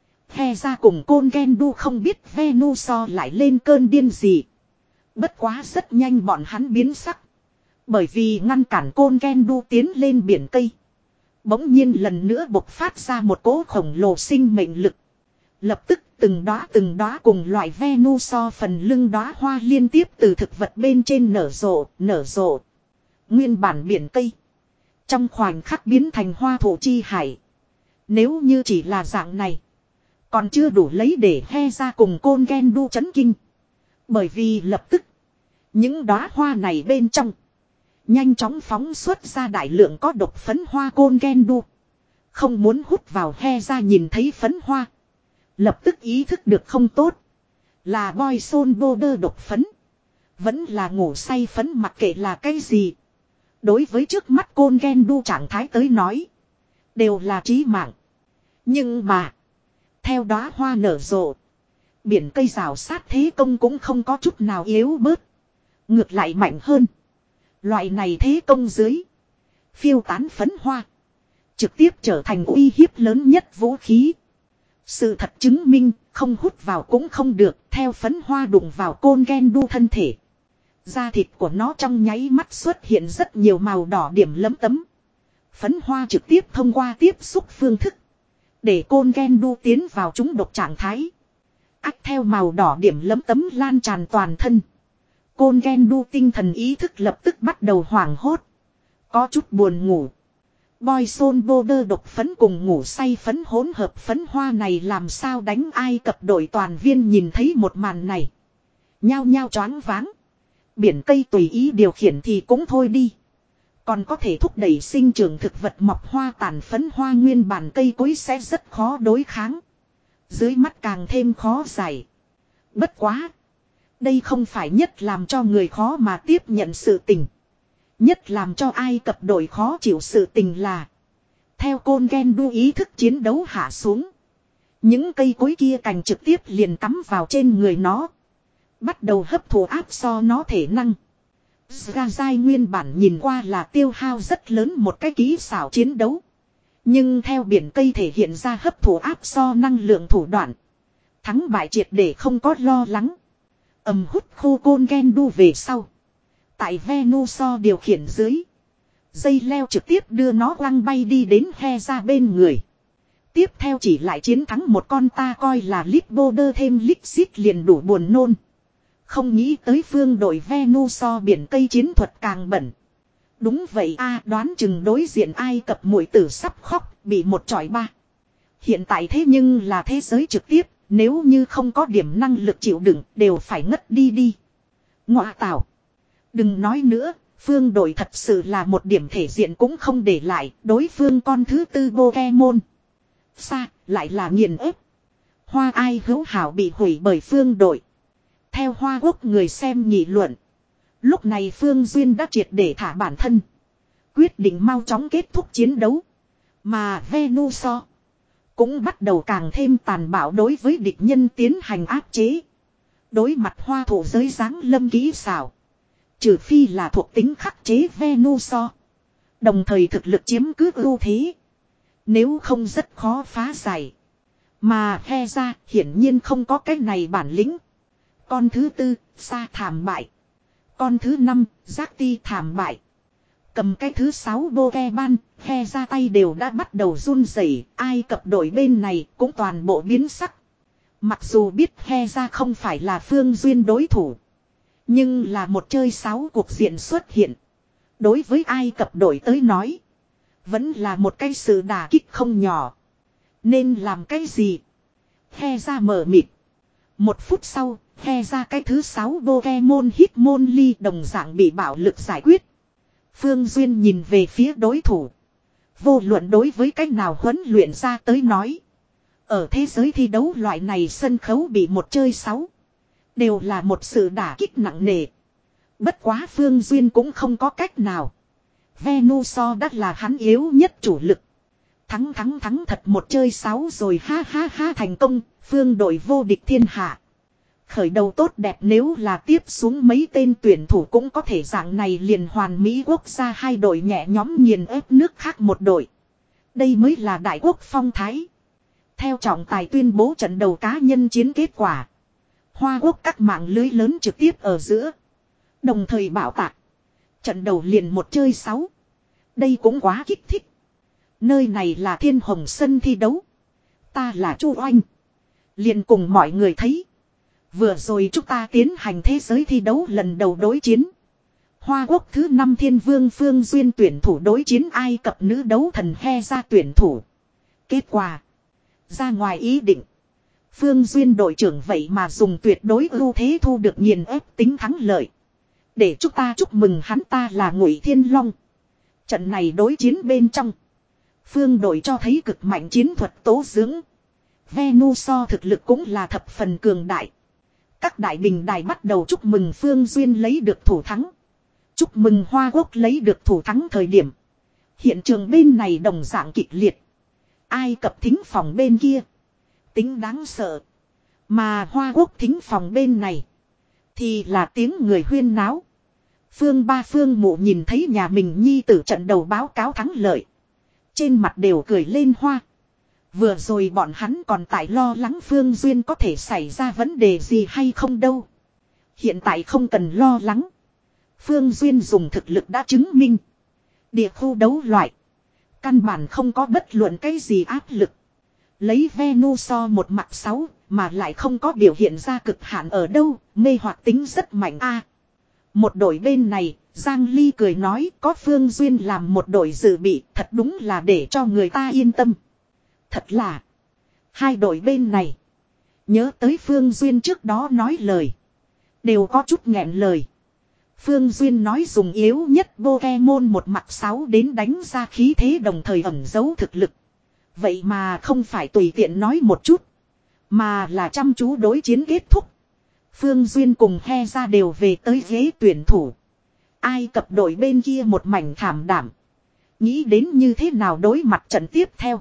He ra cùng côn ghen đu không biết Venusaur lại lên cơn điên gì. Bất quá rất nhanh bọn hắn biến sắc. Bởi vì ngăn cản côn ghen đu tiến lên biển cây. Bỗng nhiên lần nữa bộc phát ra một cỗ khổng lồ sinh mệnh lực. Lập tức từng đóa từng đóa cùng loại Venusaur phần lưng đóa hoa liên tiếp từ thực vật bên trên nở rộ, nở rộ. Nguyên bản biển cây trong khoảnh khắc biến thành hoa thổ chi hải. Nếu như chỉ là dạng này, còn chưa đủ lấy để he ra cùng côn ghen đu chấn kinh. Bởi vì lập tức, những đóa hoa này bên trong nhanh chóng phóng xuất ra đại lượng có độc phấn hoa côn ghen đu. Không muốn hút vào he ra nhìn thấy phấn hoa, lập tức ý thức được không tốt. Là Poison Powder độc phấn, vẫn là ngủ say phấn, mặc kệ là cái gì. Đối với trước mắt côn ghen đu trạng thái tới nói, đều là chí mạng. Nhưng mà, theo đóa hoa nở rộ, biển cây rào sát thế công cũng không có chút nào yếu bớt. Ngược lại mạnh hơn. Loại này thế công dưới, phiêu tán phấn hoa trực tiếp trở thành uy hiếp lớn nhất vũ khí. Sự thật chứng minh, không hút vào cũng không được. Theo phấn hoa đụng vào côn ghen đu thân thể, da thịt của nó trong nháy mắt xuất hiện rất nhiều màu đỏ điểm lấm tấm. Phấn hoa trực tiếp thông qua tiếp xúc phương thức, để côn ghen đu tiến vào trúng độc trạng thái. Ác theo màu đỏ điểm lấm tấm lan tràn toàn thân. Côn ghen đu tinh thần ý thức lập tức bắt đầu hoảng hốt. Có chút buồn ngủ. Poison Powder độc phấn cùng ngủ say phấn hỗn hợp phấn hoa này làm sao đánh Ai Cập đội toàn viên nhìn thấy một màn này. Nhao nhao choáng váng. Biển cây tùy ý điều khiển thì cũng thôi đi. Còn có thể thúc đẩy sinh trưởng thực vật mọc hoa tàn phấn hoa nguyên bản cây cối sẽ rất khó đối kháng. Dưới mắt càng thêm khó giải. Bất quá. Đây không phải nhất làm cho người khó mà tiếp nhận sự tình. Nhất làm cho Ai Cập đội khó chịu sự tình là. Theo côn ghen đu ý thức chiến đấu hạ xuống. Những cây cối kia cành trực tiếp liền cắm vào trên người nó. Bắt đầu hấp thụ áp so nó thể năng. Zgazai nguyên bản nhìn qua là tiêu hao rất lớn một cái kỹ xảo chiến đấu. Nhưng theo biển cây thể hiện ra hấp thụ áp so năng lượng thủ đoạn. Thắng bại triệt để không có lo lắng. Ầm hút khô côn ghen đu về sau. Tại Venuso điều khiển dưới. Dây leo trực tiếp đưa nó quăng bay đi đến he ra bên người. Tiếp theo chỉ lại chiến thắng một con ta coi là lít bô đơ thêm lít xít liền đủ buồn nôn. Không nghĩ tới phương đội Venuso biển cây chiến thuật càng bẩn. Đúng vậy a đoán chừng đối diện Ai Cập muội tử sắp khóc bị một chọi ba. Hiện tại thế nhưng là thế giới trực tiếp. Nếu như không có điểm năng lực chịu đựng đều phải ngất đi đi. Ngọa tảo. Đừng nói nữa. Phương đội thật sự là một điểm thể diện cũng không để lại. Đối phương con thứ tư Pokemon. Xa lại là nghiền ép. Hoa ai hữu hảo bị hủy bởi phương đội. Theo Hoa Quốc người xem nghị luận. Lúc này Phương Duyên đã triệt để thả bản thân. Quyết định mau chóng kết thúc chiến đấu. Mà Venuso. Cũng bắt đầu càng thêm tàn bạo đối với địch nhân tiến hành áp chế. Đối mặt hoa thổ giới giáng lâm kỹ xảo. Trừ phi là thuộc tính khắc chế Venuso. Đồng thời thực lực chiếm cứ ưu thế. Nếu không rất khó phá giải. Mà he ra hiển nhiên không có cái này bản lĩnh. Con thứ tư, Sa thảm bại. Con thứ năm, Giác Ti thảm bại. Cầm cái thứ sáu Pokemon, he ra tay đều đã bắt đầu run rẩy. Ai Cập đội bên này cũng toàn bộ biến sắc. Mặc dù biết he ra không phải là Phương Duyên đối thủ. Nhưng là một chơi sáu cuộc diện xuất hiện. Đối với Ai Cập đội tới nói. Vẫn là một cái sự đả kích không nhỏ. Nên làm cái gì? He ra mở mịt. Một phút sau, he ra cái thứ sáu Pokemon Hitmonlee đồng dạng bị bạo lực giải quyết. Phương Duyên nhìn về phía đối thủ. Vô luận đối với cách nào huấn luyện ra tới nói. Ở thế giới thi đấu loại này sân khấu bị một chơi sáu. Đều là một sự đả kích nặng nề. Bất quá Phương Duyên cũng không có cách nào. Venuso đã là hắn yếu nhất chủ lực. Thắng thắng thắng thật một chơi sáu rồi ha ha ha thành công. Phương đội vô địch thiên hạ. Khởi đầu tốt đẹp nếu là tiếp xuống mấy tên tuyển thủ cũng có thể dạng này liền hoàn mỹ quốc gia hai đội nhẹ nhóm nghiền ép nước khác một đội. Đây mới là đại quốc phong thái. Theo trọng tài tuyên bố trận đầu cá nhân chiến kết quả. Hoa Quốc các mạng lưới lớn trực tiếp ở giữa. Đồng thời bảo tạc. Trận đầu liền một chơi sáu. Đây cũng quá kích thích. Nơi này là Thiên Hồng sân thi đấu. Ta là Chu Oanh. Liền cùng mọi người thấy. Vừa rồi chúng ta tiến hành thế giới thi đấu lần đầu đối chiến. Hoa Quốc thứ năm Thiên Vương Phương Duyên tuyển thủ đối chiến Ai Cập nữ đấu thần he ra tuyển thủ. Kết quả. Ra ngoài ý định. Phương Duyên đội trưởng vậy mà dùng tuyệt đối ưu thế thu được nghiền ép tính thắng lợi. Để chúng ta chúc mừng hắn ta là Ngụy Thiên Long. Trận này đối chiến bên trong. Phương đội cho thấy cực mạnh chiến thuật tố dưỡng. Venuso thực lực cũng là thập phần cường đại. Các đại bình đài bắt đầu chúc mừng Phương Duyên lấy được thủ thắng. Chúc mừng Hoa Quốc lấy được thủ thắng thời điểm. Hiện trường bên này đồng dạng kịch liệt. Ai Cập thính phòng bên kia. Tính đáng sợ. Mà Hoa Quốc thính phòng bên này. Thì là tiếng người huyên náo. Phương ba phương mụ nhìn thấy nhà mình nhi tử trận đầu báo cáo thắng lợi. Trên mặt đều cười lên hoa. Vừa rồi bọn hắn còn tại lo lắng Phương Duyên có thể xảy ra vấn đề gì hay không đâu. Hiện tại không cần lo lắng. Phương Duyên dùng thực lực đã chứng minh. Địa khu đấu loại. Căn bản không có bất luận cái gì áp lực. Lấy Venuso một mặt sáu mà lại không có biểu hiện ra cực hạn ở đâu. Mê hoặc tính rất mạnh a. Một đội bên này, Giang Ly cười nói có Phương Duyên làm một đội dự bị thật đúng là để cho người ta yên tâm. Thật là. Hai đội bên này. Nhớ tới Phương Duyên trước đó nói lời. Đều có chút nghẹn lời. Phương Duyên nói dùng yếu nhất Pokemon một mặt sáu đến đánh ra khí thế đồng thời ẩn giấu thực lực. Vậy mà không phải tùy tiện nói một chút. Mà là chăm chú đối chiến kết thúc. Phương Duyên cùng he ra đều về tới ghế tuyển thủ. Ai Cập đội bên kia một mảnh thảm đảm. Nghĩ đến như thế nào đối mặt trận tiếp theo.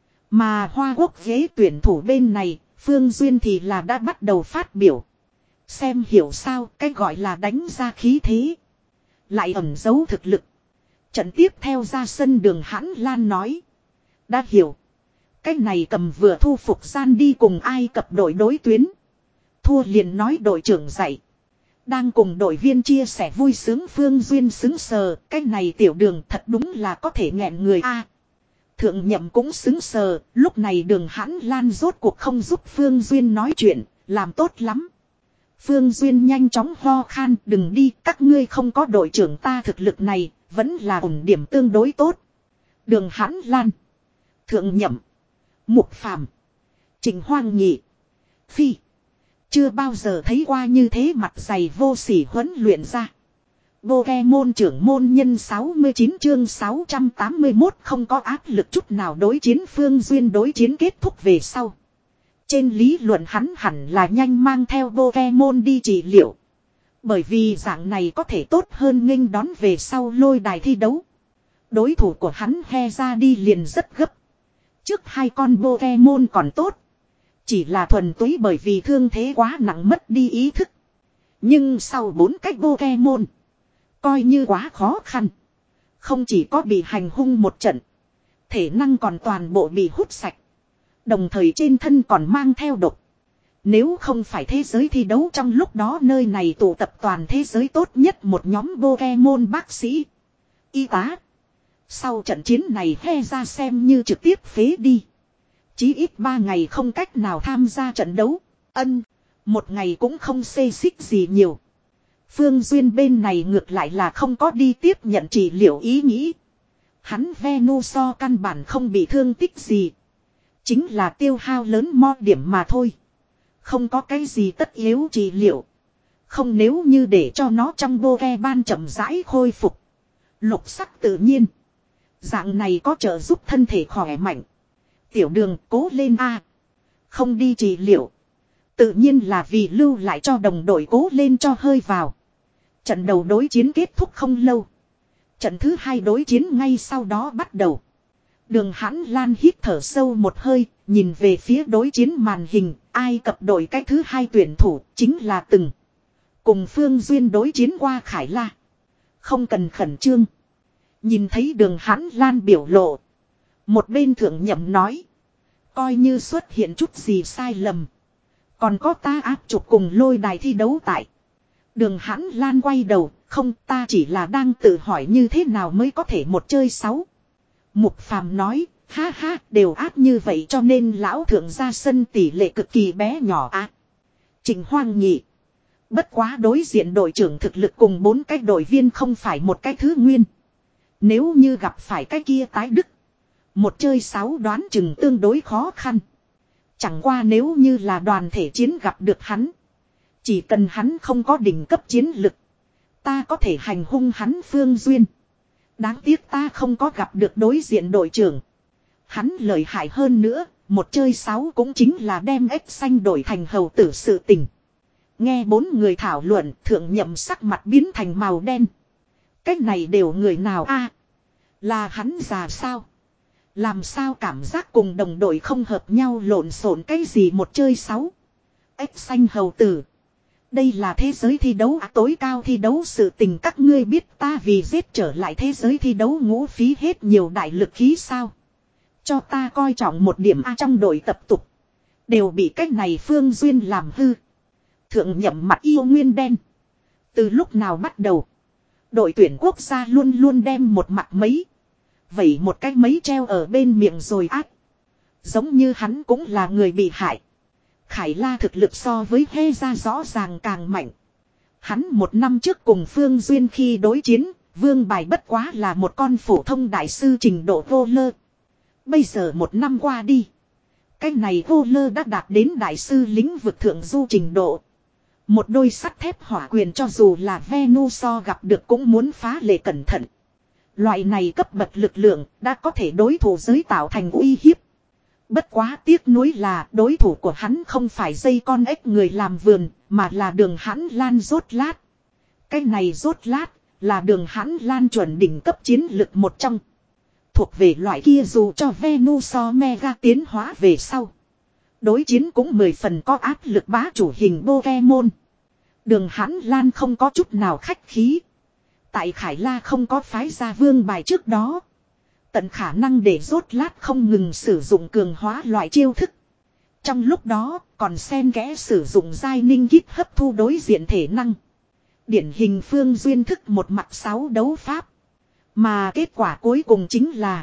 Mà Hoa Quốc ghế tuyển thủ bên này, Phương Duyên thì là đã bắt đầu phát biểu. Xem hiểu sao cái gọi là đánh ra khí thế. Lại ẩn giấu thực lực. Trận tiếp theo ra sân Đường Hãn Lan nói. Đã hiểu. Cái này cầm vừa thu phục gian đi cùng Ai Cập đội đối tuyến. Thua liền nói đội trưởng dạy. Đang cùng đội viên chia sẻ vui sướng Phương Duyên xứng sờ. Cái này tiểu Đường thật đúng là có thể nghẹn người a. Thượng nhậm cũng xứng sờ. Lúc này Đường Hãn Lan rốt cuộc không giúp Phương Duyên nói chuyện. Làm tốt lắm. Phương Duyên nhanh chóng ho khan. Đừng đi, các ngươi không có đội trưởng ta thực lực này. Vẫn là ổn điểm tương đối tốt. Đường Hãn Lan, Thượng nhậm, Mục Phàm, Trình Hoang Nhị, Phi. Chưa bao giờ thấy qua như thế mặt dày vô sỉ huấn luyện ra. Pokemon trưởng môn nhân sáu mươi chín chương sáu trăm tám mươi mốt không có áp lực chút nào đối chiến. Phương Duyên đối chiến kết thúc về sau. Trên lý luận hắn hẳn là nhanh mang theo Pokemon đi trị liệu. Bởi vì dạng này có thể tốt hơn nghênh đón về sau lôi đài thi đấu. Đối thủ của hắn he ra đi liền rất gấp. Trước hai con Pokemon còn tốt. Chỉ là thuần túy bởi vì thương thế quá nặng mất đi ý thức. Nhưng sau bốn cách Pokemon. Coi như quá khó khăn. Không chỉ có bị hành hung một trận. Thể năng còn toàn bộ bị hút sạch. Đồng thời trên thân còn mang theo độc. Nếu không phải thế giới thi đấu trong lúc đó nơi này tụ tập toàn thế giới tốt nhất một nhóm Pokemon bác sĩ, y tá. Sau trận chiến này he ra xem như trực tiếp phế đi. Chí ít ba ngày không cách nào tham gia trận đấu. Ân, một ngày cũng không xê xích gì nhiều. Phương Duyên bên này ngược lại là không có đi tiếp nhận trị liệu ý nghĩ. Hắn Venusaur căn bản không bị thương tích gì. Chính là tiêu hao lớn mo điểm mà thôi. Không có cái gì tất yếu trị liệu. Không nếu như để cho nó trong Pokemon chậm rãi khôi phục. Lục sắc tự nhiên. Dạng này có trợ giúp thân thể khỏe mạnh. Tiểu Đường cố lên a. Không đi trị liệu. Tự nhiên là vì lưu lại cho đồng đội cố lên cho hơi vào. Trận đầu đối chiến kết thúc không lâu. Trận thứ hai đối chiến ngay sau đó bắt đầu. Đường Hãn Lan hít thở sâu một hơi, nhìn về phía đối chiến màn hình. Ai Cập đội cái thứ hai tuyển thủ chính là từng cùng Phương Duyên đối chiến qua Khải La. Không cần khẩn trương. Nhìn thấy Đường Hãn Lan biểu lộ. Một bên thượng nhậm nói. Coi như xuất hiện chút gì sai lầm. Còn có ta áp trục cùng lôi đài thi đấu tại. Đường Hãn Lan quay đầu. Không, ta chỉ là đang tự hỏi như thế nào mới có thể một chơi sáu. Mục Phàm nói. Ha ha, đều áp như vậy cho nên lão thượng ra sân tỷ lệ cực kỳ bé nhỏ á. À, Trình Hoang Nhị. Bất quá đối diện đội trưởng thực lực cùng bốn cái đội viên không phải một cái thứ nguyên. Nếu như gặp phải cái kia tái đức. Một chơi sáu đoán chừng tương đối khó khăn. Chẳng qua nếu như là đoàn thể chiến gặp được hắn. Chỉ cần hắn không có đỉnh cấp chiến lực. Ta có thể hành hung hắn Phương Duyên. Đáng tiếc ta không có gặp được đối diện đội trưởng. Hắn lợi hại hơn nữa, một chơi sáu cũng chính là đem ếch xanh đổi thành hầu tử sự tình. Nghe bốn người thảo luận, thượng nhậm sắc mặt biến thành màu đen. Cách này đều người nào a? Là hắn già sao? Làm sao cảm giác cùng đồng đội không hợp nhau lộn xộn cái gì một chơi sáu? Ếch xanh hầu tử. Đây là thế giới thi đấu à, tối cao thi đấu sự tình các ngươi biết ta vì giết trở lại thế giới thi đấu ngũ phí hết nhiều đại lực khí sao? Cho ta coi trọng một điểm A trong đội tập tục. Đều bị cách này Phương Duyên làm hư. Thượng nhậm mặt yêu nguyên đen. Từ lúc nào bắt đầu. Đội tuyển quốc gia luôn luôn đem một mặt mấy. Vậy một cái mấy treo ở bên miệng rồi ác. Giống như hắn cũng là người bị hại. Khải La thực lực so với Hê ra rõ ràng càng mạnh. Hắn một năm trước cùng Phương Duyên khi đối chiến. Vương bài bất quá là một con phổ thông đại sư trình độ vô lơ. Bây giờ một năm qua đi. Cái này vô lơ đã đạt đến đại sư lĩnh vực thượng du trình độ. Một đôi sắt thép hỏa quyền cho dù là Venusaur gặp được cũng muốn phá lệ cẩn thận. Loại này cấp bậc lực lượng đã có thể đối thủ giới tạo thành uy hiếp. Bất quá tiếc nuối là đối thủ của hắn không phải dây con ếch người làm vườn, mà là Đường Hãn Lan rốt lát. Cái này rốt lát là Đường Hãn Lan chuẩn đỉnh cấp chiến lực một trong. Thuộc về loại kia dù cho Venusaur Mega tiến hóa về sau. Đối chiến cũng mười phần có áp lực bá chủ hình Pokemon. Đường Hãn Lan không có chút nào khách khí. Tại Khải La không có phái ra vương bài trước đó. Tận khả năng để rốt lát không ngừng sử dụng cường hóa loại chiêu thức. Trong lúc đó còn xen kẽ sử dụng giai ninh kít hấp thu đối diện thể năng. Điển hình Phương Duyên thức một mặt sáu đấu pháp. Mà kết quả cuối cùng chính là.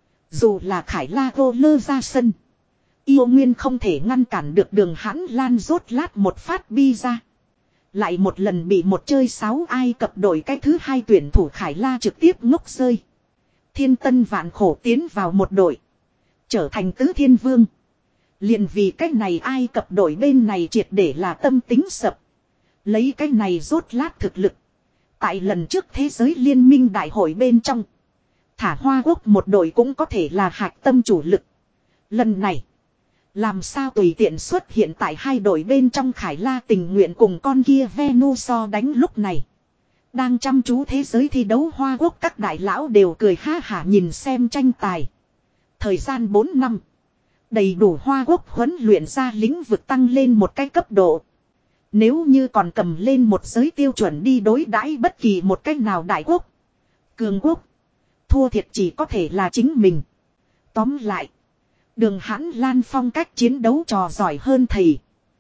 Dù là Khải La vô lơ ra sân. Yêu Nguyên không thể ngăn cản được Đường Hãn Lan rốt lát một phát bi ra. Lại một lần bị một chơi sáu Ai Cập đội cái thứ hai tuyển thủ Khải La trực tiếp ngốc rơi. Thiên tân vạn khổ tiến vào một đội. Trở thành tứ thiên vương. Liền vì cái này Ai Cập đội bên này triệt để là tâm tính sập. Lấy cái này rốt lát thực lực. Tại lần trước thế giới liên minh đại hội bên trong. Thả Hoa Quốc một đội cũng có thể là hạch tâm chủ lực. Lần này. Làm sao tùy tiện xuất hiện tại hai đội bên trong Khải La tình nguyện cùng con kia Venusaur đánh lúc này. Đang chăm chú thế giới thi đấu Hoa Quốc các đại lão đều cười ha hả nhìn xem tranh tài. Thời gian bốn năm. Đầy đủ Hoa Quốc huấn luyện ra lĩnh vực tăng lên một cái cấp độ. Nếu như còn cầm lên một giới tiêu chuẩn đi đối đãi bất kỳ một cách nào đại quốc. Cường quốc. Thua thiệt chỉ có thể là chính mình. Tóm lại. Đường Hãn Lan phong cách chiến đấu trò giỏi hơn thầy.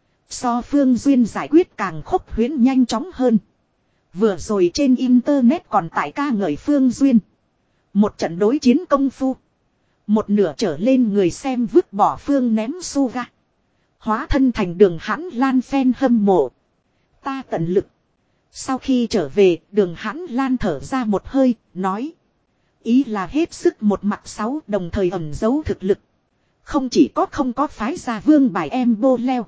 So Phương Duyên giải quyết càng khốc huyễn nhanh chóng hơn. Vừa rồi trên internet còn tại ca ngợi Phương Duyên. Một trận đối chiến công phu. Một nửa trở lên người xem vứt bỏ Phương ném Suga. Hóa thân thành Đường Hãn Lan fan hâm mộ. Ta tận lực. Sau khi trở về, Đường Hãn Lan thở ra một hơi, nói. Ý là hết sức một mặt sáu đồng thời ẩn giấu thực lực. Không chỉ có không có phái ra vương bài em bô leo.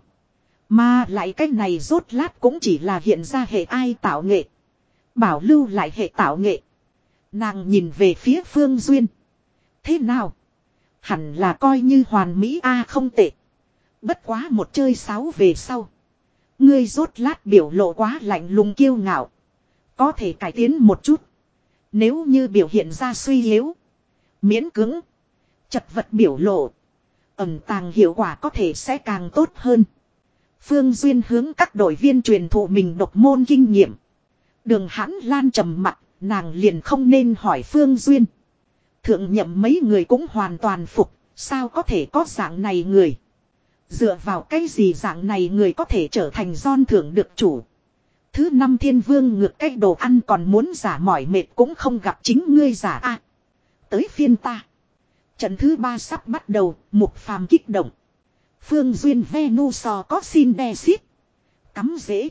Mà lại cái này rốt lát cũng chỉ là hiện ra hệ ai tạo nghệ. Bảo lưu lại hệ tạo nghệ. Nàng nhìn về phía Phương Duyên. Thế nào? Hẳn là coi như hoàn mỹ a không tệ. Bất quá một chơi sáu về sau. Ngươi rốt lát biểu lộ quá lạnh lùng kiêu ngạo. Có thể cải tiến một chút. Nếu như biểu hiện ra suy yếu. Miễn cứng. Chật vật biểu lộ. Ẩn tàng hiệu quả có thể sẽ càng tốt hơn. Phương Duyên hướng các đội viên truyền thụ mình độc môn kinh nghiệm. Đường Hãn Lan trầm mặt, nàng liền không nên hỏi Phương Duyên. Thượng nhậm mấy người cũng hoàn toàn phục, sao có thể có dạng này người. Dựa vào cái gì dạng này người có thể trở thành giòn thưởng được chủ. Thứ năm thiên vương ngược cái đồ ăn còn muốn giả mỏi mệt cũng không gặp chính ngươi giả a. Tới phiên ta. Trận thứ ba sắp bắt đầu, Mục Phàm kích động. Phương Duyên Venusaur có xin đe xít. Cắm dễ.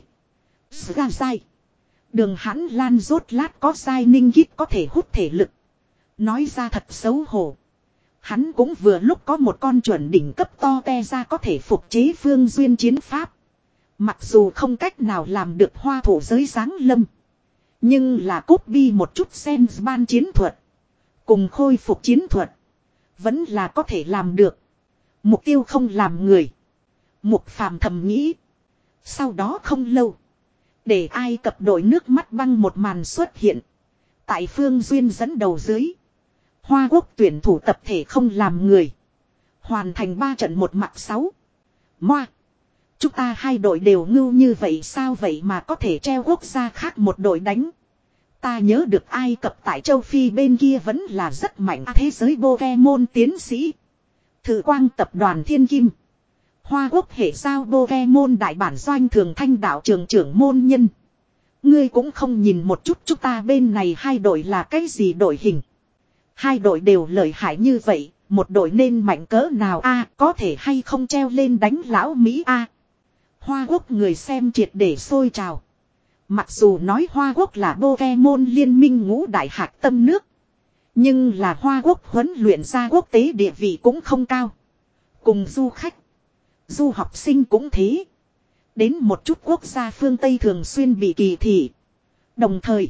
Ra dai. Đường Hãn Lan rốt lát có dai ninh kít có thể hút thể lực. Nói ra thật xấu hổ. Hắn cũng vừa lúc có một con chuẩn đỉnh cấp to te ra có thể phục chế Phương Duyên chiến pháp. Mặc dù không cách nào làm được hoa thổ giới giáng lâm. Nhưng là copy một chút sen ban chiến thuật. Cùng khôi phục chiến thuật. Vẫn là có thể làm được. Mục tiêu không làm người. Mục Phàm thầm nghĩ. Sau đó không lâu. Để Ai Cập đội nước mắt băng một màn xuất hiện. Tại Phương Duyên dẫn đầu dưới. Hoa Quốc tuyển thủ tập thể không làm người. Hoàn thành ba trận một mặt sáu. Moa. Chúng ta hai đội đều ngưu như vậy sao vậy mà có thể treo quốc gia khác một đội đánh. Ta nhớ được Ai Cập tại châu Phi bên kia vẫn là rất mạnh thế giới Pokemon tiến sĩ. Thử quang tập đoàn Thiên Kim. Hoa Quốc hệ giao Pokemon đại bản doanh thường thanh đạo trường trưởng môn nhân. Ngươi cũng không nhìn một chút chúng ta bên này hai đội là cái gì đội hình. Hai đội đều lợi hại như vậy, một đội nên mạnh cỡ nào a có thể hay không treo lên đánh lão Mỹ a. Hoa Quốc người xem triệt để sôi trào. Mặc dù nói Hoa Quốc là Pokemon liên minh ngũ đại hạt tâm nước. Nhưng là Hoa Quốc huấn luyện ra quốc tế địa vị cũng không cao. Cùng du khách, du học sinh cũng thế. Đến một chút quốc gia phương Tây thường xuyên bị kỳ thị. Đồng thời,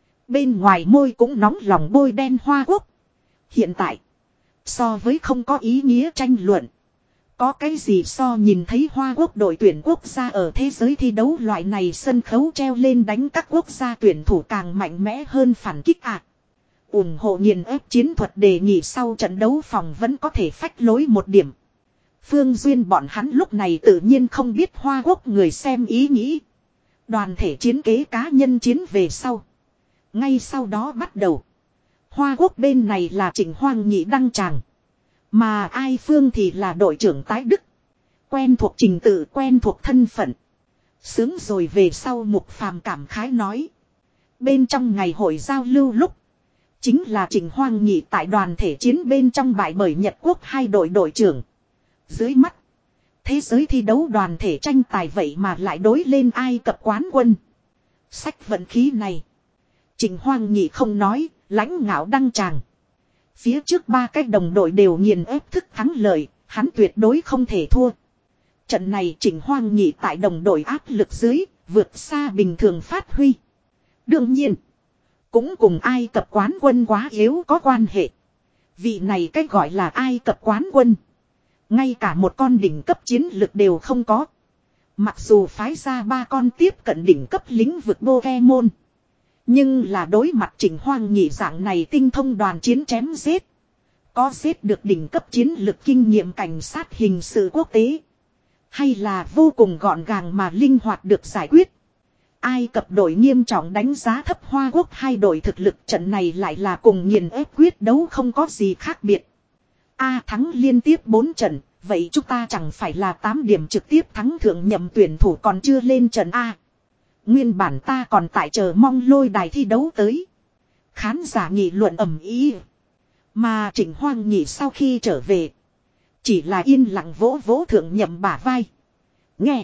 bên ngoài môi cũng nóng lòng bôi đen Hoa Quốc. Hiện tại, so với không có ý nghĩa tranh luận. Có cái gì so nhìn thấy Hoa Quốc đội tuyển quốc gia ở thế giới thi đấu loại này sân khấu treo lên đánh các quốc gia tuyển thủ càng mạnh mẽ hơn phản kích ạ. À. ủng hộ nghiền ép chiến thuật đề nghị sau trận đấu phòng vẫn có thể phách lối một điểm. Phương Duyên bọn hắn lúc này tự nhiên không biết Hoa Quốc người xem ý nghĩ. Đoàn thể chiến kế cá nhân chiến về sau. Ngay sau đó bắt đầu. Hoa Quốc bên này là Trịnh Hoang Nhị đăng tràng. Mà ai phương thì là đội trưởng tái đức. Quen thuộc trình tự, quen thuộc thân phận. Sướng rồi về sau Mục Phàm cảm khái nói. Bên trong ngày hội giao lưu lúc. Chính là Trịnh Hoang Nhị tại đoàn thể chiến bên trong bại bởi Nhật Quốc hai đội đội trưởng. Dưới mắt. Thế giới thi đấu đoàn thể tranh tài vậy mà lại đối lên Ai Cập quán quân. Sách vận khí này. Trịnh Hoang Nhị không nói, lãnh ngạo đăng tràng. Phía trước ba cái đồng đội đều nghiền ép thức thắng lợi, hắn tuyệt đối không thể thua. Trận này Trịnh Hoang Nhị tại đồng đội áp lực dưới, vượt xa bình thường phát huy. Đương nhiên, cũng cùng Ai Cập quán quân quá yếu có quan hệ. Vị này cách gọi là Ai Cập quán quân. Ngay cả một con đỉnh cấp chiến lực đều không có. Mặc dù phái ra ba con tiếp cận đỉnh cấp lĩnh vực Pokemon. Nhưng là đối mặt Trịnh Hoang Nhị dạng này tinh thông đoàn chiến chém giết. Có giết được đỉnh cấp chiến lực kinh nghiệm cảnh sát hình sự quốc tế. Hay là vô cùng gọn gàng mà linh hoạt được giải quyết. Ai Cập đội nghiêm trọng đánh giá thấp Hoa Quốc hai đội thực lực trận này lại là cùng nghiền ép quyết đấu không có gì khác biệt. A thắng liên tiếp bốn trận, vậy chúng ta chẳng phải là tám điểm trực tiếp thắng thượng nhậm tuyển thủ còn chưa lên trận A. Nguyên bản ta còn tại chờ mong lôi đài thi đấu tới. Khán giả nghị luận ầm ĩ. Mà Trịnh Hoang Nhị sau khi trở về. Chỉ là yên lặng vỗ vỗ thượng nhậm bả vai. Nghe.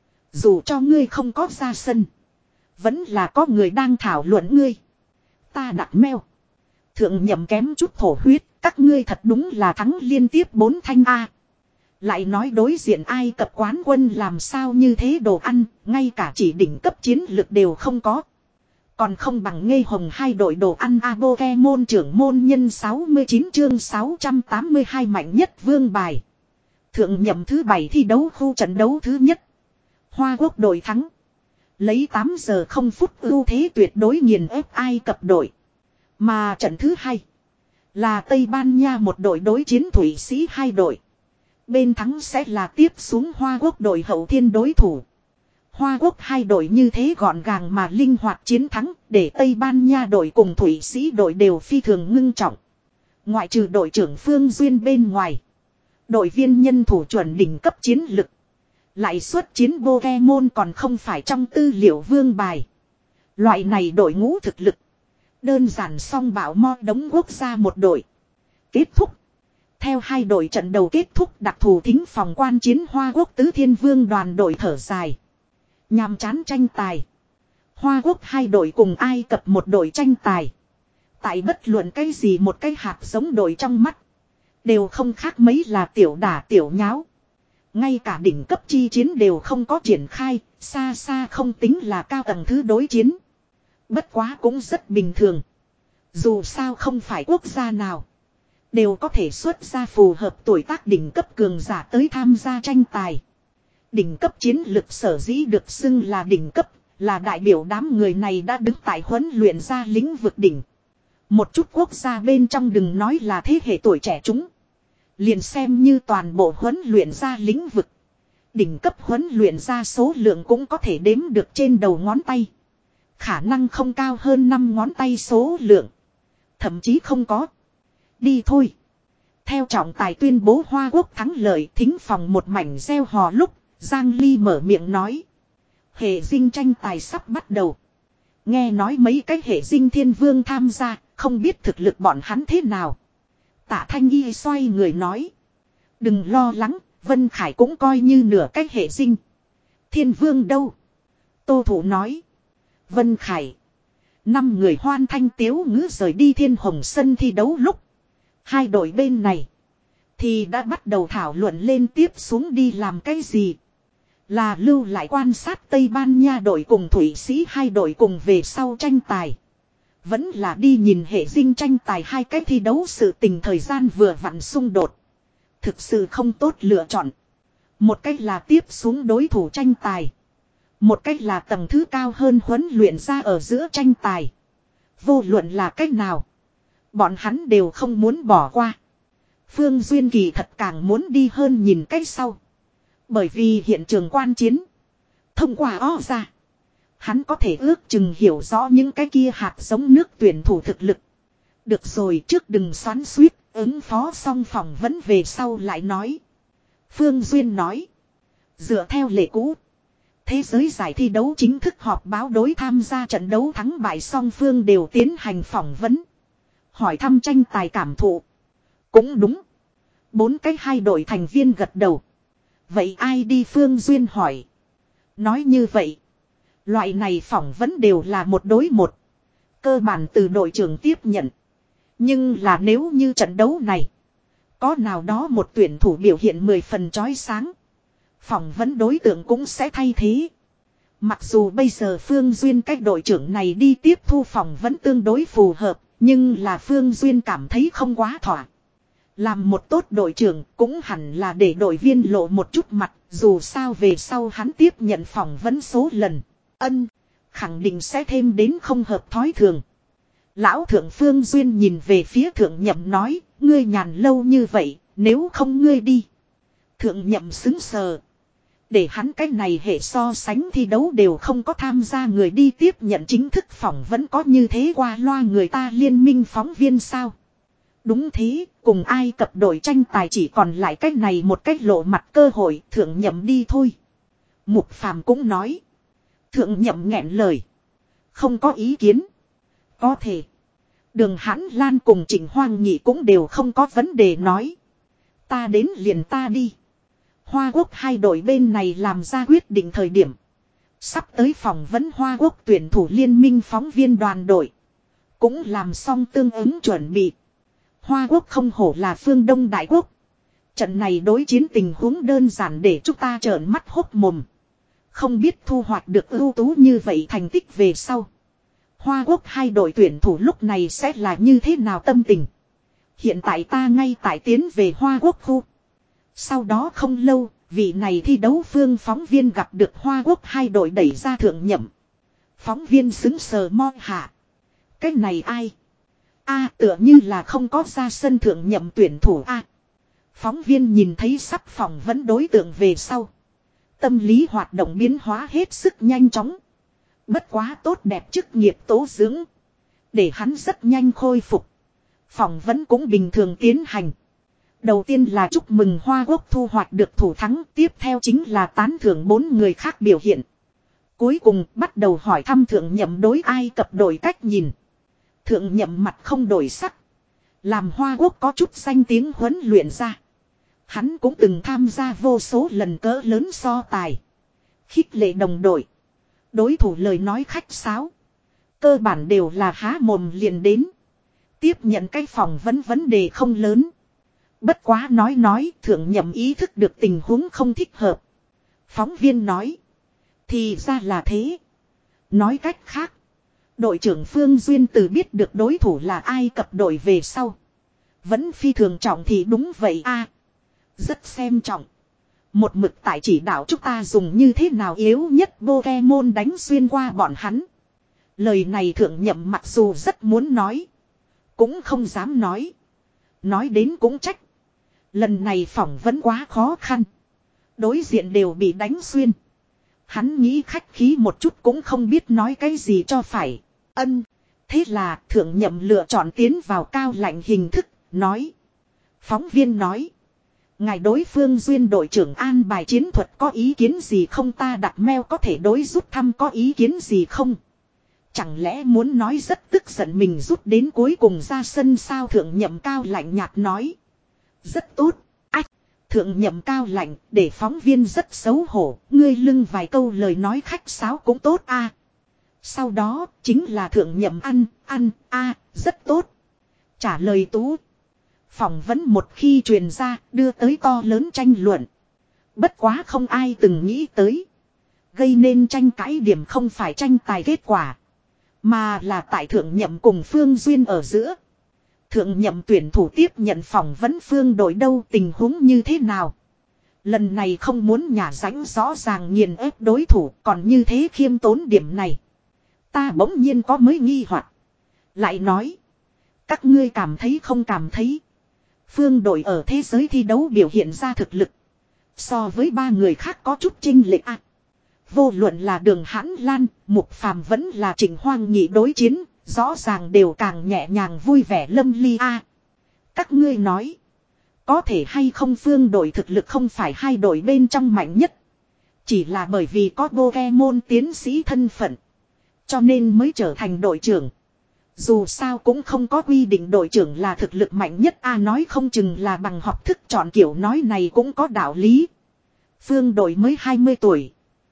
Dù cho ngươi không có ra sân. Vẫn là có người đang thảo luận ngươi. Ta đặt meo. Thượng nhậm kém chút thổ huyết. Các ngươi thật đúng là thắng liên tiếp bốn thanh A. Lại nói đối diện Ai Cập quán quân làm sao như thế đồ ăn, ngay cả chỉ đỉnh cấp chiến lực đều không có. Còn không bằng ngây hồng hai đội đồ ăn A Pokemon trưởng môn nhân sáu mươi chín chương sáu trăm tám mươi hai mạnh nhất vương bài. Thượng nhậm thứ bảy thi đấu khu trận đấu thứ nhất. Hoa Quốc đội thắng. Lấy tám giờ không phút ưu thế tuyệt đối nghiền ép Ai Cập đội. Mà trận thứ hai. Là Tây Ban Nha một đội đối chiến Thụy Sĩ hai đội. Bên thắng sẽ là tiếp xuống Hoa Quốc đội hậu thiên đối thủ. Hoa Quốc hai đội như thế gọn gàng mà linh hoạt chiến thắng để Tây Ban Nha đội cùng Thụy Sĩ đội đều phi thường ngưng trọng. Ngoại trừ đội trưởng Phương Duyên bên ngoài. Đội viên nhân thủ chuẩn đỉnh cấp chiến lực. Lại xuất chiến Pokemon còn không phải trong tư liệu vương bài. Loại này đội ngũ thực lực. Đơn giản song bảo mo đống quốc gia một đội. Kết thúc. Theo hai đội trận đầu kết thúc đặc thù thính phòng quan chiến Hoa Quốc tứ thiên vương đoàn đội thở dài. Nhàm chán tranh tài. Hoa Quốc hai đội cùng Ai Cập một đội tranh tài. Tại bất luận cái gì một cái hạt giống đội trong mắt. Đều không khác mấy là tiểu đả tiểu nháo. Ngay cả đỉnh cấp chi chiến đều không có triển khai. Xa xa không tính là cao tầng thứ đối chiến. Bất quá cũng rất bình thường. Dù sao không phải quốc gia nào. Đều có thể xuất ra phù hợp tuổi tác đỉnh cấp cường giả tới tham gia tranh tài. Đỉnh cấp chiến lực sở dĩ được xưng là đỉnh cấp, là đại biểu đám người này đã đứng tại huấn luyện ra lĩnh vực đỉnh. Một chút quốc gia bên trong đừng nói là thế hệ tuổi trẻ chúng. Liền xem như toàn bộ huấn luyện ra lĩnh vực. Đỉnh cấp huấn luyện ra số lượng cũng có thể đếm được trên đầu ngón tay. Khả năng không cao hơn năm ngón tay số lượng. Thậm chí không có. Đi thôi. Theo trọng tài tuyên bố Hoa Quốc thắng lợi thính phòng một mảnh reo hò lúc, Giang Ly mở miệng nói. Hệ dinh tranh tài sắp bắt đầu. Nghe nói mấy cái hệ dinh thiên vương tham gia, không biết thực lực bọn hắn thế nào. Tạ Thanh Y xoay người nói. Đừng lo lắng, Vân Khải cũng coi như nửa cái hệ dinh. Thiên vương đâu? Tô Thủ nói. Vân Khải. Năm người hoan thanh tiếu ngữ rời đi Thiên Hồng sân thi đấu lúc. Hai đội bên này. Thì đã bắt đầu thảo luận lên tiếp xuống đi làm cái gì. Là lưu lại quan sát Tây Ban Nha đội cùng Thụy Sĩ hai đội cùng về sau tranh tài. Vẫn là đi nhìn hệ dinh tranh tài hai cái thi đấu sự tình thời gian vừa vặn xung đột. Thực sự không tốt lựa chọn. Một cách là tiếp xuống đối thủ tranh tài. Một cách là tầng thứ cao hơn huấn luyện ra ở giữa tranh tài. Vô luận là cách nào. Bọn hắn đều không muốn bỏ qua. Phương Duyên kỳ thật càng muốn đi hơn nhìn cách sau. Bởi vì hiện trường quan chiến. Thông qua o ra. Hắn có thể ước chừng hiểu rõ những cái kia hạt giống nước tuyển thủ thực lực. Được rồi, trước đừng xoắn xuýt, ứng phó xong phỏng vấn về sau lại nói. Phương Duyên nói. Dựa theo lệ cũ. Thế giới giải thi đấu chính thức họp báo đối tham gia trận đấu thắng bại song phương đều tiến hành phỏng vấn. Hỏi thăm tranh tài cảm thụ. Cũng đúng. Bốn cái hai đội thành viên gật đầu. Vậy ai đi Phương Duyên hỏi. Nói như vậy. Loại này phỏng vấn đều là một đối một. Cơ bản từ đội trưởng tiếp nhận. Nhưng là nếu như trận đấu này. Có nào đó một tuyển thủ biểu hiện mười phần chói sáng. Phỏng vấn đối tượng cũng sẽ thay thế. Mặc dù bây giờ Phương Duyên cách đội trưởng này đi tiếp thu phỏng vấn tương đối phù hợp. Nhưng là Phương Duyên cảm thấy không quá thỏa. Làm một tốt đội trưởng cũng hẳn là để đội viên lộ một chút mặt. Dù sao về sau hắn tiếp nhận phỏng vấn số lần. Ân, khẳng định sẽ thêm đến không hợp thói thường. Lão thượng Phương Duyên nhìn về phía thượng nhậm nói, ngươi nhàn lâu như vậy, nếu không ngươi đi. Thượng nhậm xứng sờ. Để hắn cái này hệ so sánh thi đấu đều không có tham gia người đi tiếp nhận chính thức phỏng vấn có như thế qua loa người ta liên minh phóng viên sao. Đúng thế, cùng Ai Cập đội tranh tài chỉ còn lại cái này một cách lộ mặt cơ hội, thượng nhậm đi thôi. Mục Phàm cũng nói. Thượng nhậm nghẹn lời. Không có ý kiến. Có thể. Đường Hãn Lan cùng Trịnh Hoang Nhị cũng đều không có vấn đề nói. Ta đến liền ta đi. Hoa Quốc hai đội bên này làm ra quyết định thời điểm. Sắp tới phỏng vấn Hoa Quốc tuyển thủ liên minh phóng viên đoàn đội. Cũng làm xong tương ứng chuẩn bị. Hoa Quốc không hổ là phương Đông Đại Quốc. Trận này đối chiến tình huống đơn giản để chúng ta trợn mắt hốc mồm. Không biết thu hoạch được ưu tú như vậy thành tích về sau. Hoa Quốc hai đội tuyển thủ lúc này sẽ là như thế nào tâm tình. Hiện tại ta ngay tại tiến về Hoa Quốc khu. Sau đó không lâu, vị này thi đấu phương phóng viên gặp được Hoa Quốc hai đội đẩy ra thượng nhậm. Phóng viên xứng sờ mo hạ. Cái này ai? A tựa như là không có ra sân thượng nhậm tuyển thủ A. Phóng viên nhìn thấy sắp phỏng vấn đối tượng về sau. Tâm lý hoạt động biến hóa hết sức nhanh chóng. Bất quá tốt đẹp chức nghiệp tố dưỡng. Để hắn rất nhanh khôi phục. Phỏng vấn cũng bình thường tiến hành. Đầu tiên là chúc mừng Hoa Quốc thu hoạch được thủ thắng. Tiếp theo chính là tán thưởng bốn người khác biểu hiện. Cuối cùng bắt đầu hỏi thăm thượng nhậm đối Ai Cập đội cách nhìn. Thượng nhậm mặt không đổi sắc. Làm Hoa Quốc có chút danh tiếng huấn luyện ra. Hắn cũng từng tham gia vô số lần cỡ lớn so tài. Khích lệ đồng đội. Đối thủ lời nói khách sáo. Cơ bản đều là há mồm liền đến. Tiếp nhận cái phỏng vấn vấn đề không lớn. Bất quá nói nói thượng nhậm ý thức được tình huống không thích hợp. Phóng viên nói. Thì ra là thế. Nói cách khác. Đội trưởng Phương Duyên từ biết được đối thủ là Ai Cập đội về sau. Vẫn phi thường trọng thì đúng vậy a. Rất xem trọng. Một mực tại chỉ đạo chúng ta dùng như thế nào yếu nhất Pokemon đánh xuyên qua bọn hắn. Lời này thượng nhậm mặc dù rất muốn nói. Cũng không dám nói. Nói đến cũng trách. Lần này phỏng vấn quá khó khăn. Đối diện đều bị đánh xuyên. Hắn nghĩ khách khí một chút cũng không biết nói cái gì cho phải. Ân. Thế là thượng nhậm lựa chọn tiến vào cao lạnh hình thức. Nói. Phóng viên nói. Ngài đối phương Duyên đội trưởng an bài chiến thuật có ý kiến gì không ta đặt mail có thể đối rút thăm có ý kiến gì không? Chẳng lẽ muốn nói rất tức giận mình rút đến cuối cùng ra sân sao thượng nhậm cao lạnh nhạt nói. Rất tốt. Ách. Thượng nhậm cao lạnh để phóng viên rất xấu hổ. Ngươi lưng vài câu lời nói khách sáo cũng tốt a. À. Sau đó chính là thượng nhậm ăn, ăn, a, à, rất tốt. Trả lời tú. Phỏng vấn một khi truyền ra đưa tới to lớn tranh luận. Bất quá không ai từng nghĩ tới. Gây nên tranh cãi điểm không phải tranh tài kết quả. Mà là tại thượng nhậm cùng Phương Duyên ở giữa. Thượng nhậm tuyển thủ tiếp nhận phỏng vấn Phương đội đâu tình huống như thế nào. Lần này không muốn nhả rãnh rõ ràng nghiền ép đối thủ còn như thế khiêm tốn điểm này. Ta bỗng nhiên có mới nghi hoặc. Lại nói. Các ngươi cảm thấy không cảm thấy. Phương đội ở thế giới thi đấu biểu hiện ra thực lực. So với ba người khác có chút chênh lệch à. Vô luận là Đường Hãn Lan, Mục Phàm vẫn là Trịnh Hoang Nhị đối chiến, rõ ràng đều càng nhẹ nhàng vui vẻ lâm ly a. À, các ngươi nói, có thể hay không Phương đội thực lực không phải hai đội bên trong mạnh nhất, chỉ là bởi vì có Pokemon tiến sĩ thân phận, cho nên mới trở thành đội trưởng. Dù sao cũng không có quy định đội trưởng là thực lực mạnh nhất a, à, nói không chừng là bằng học thức chọn kiểu nói này cũng có đạo lý. Phương đội mới hai mươi tuổi.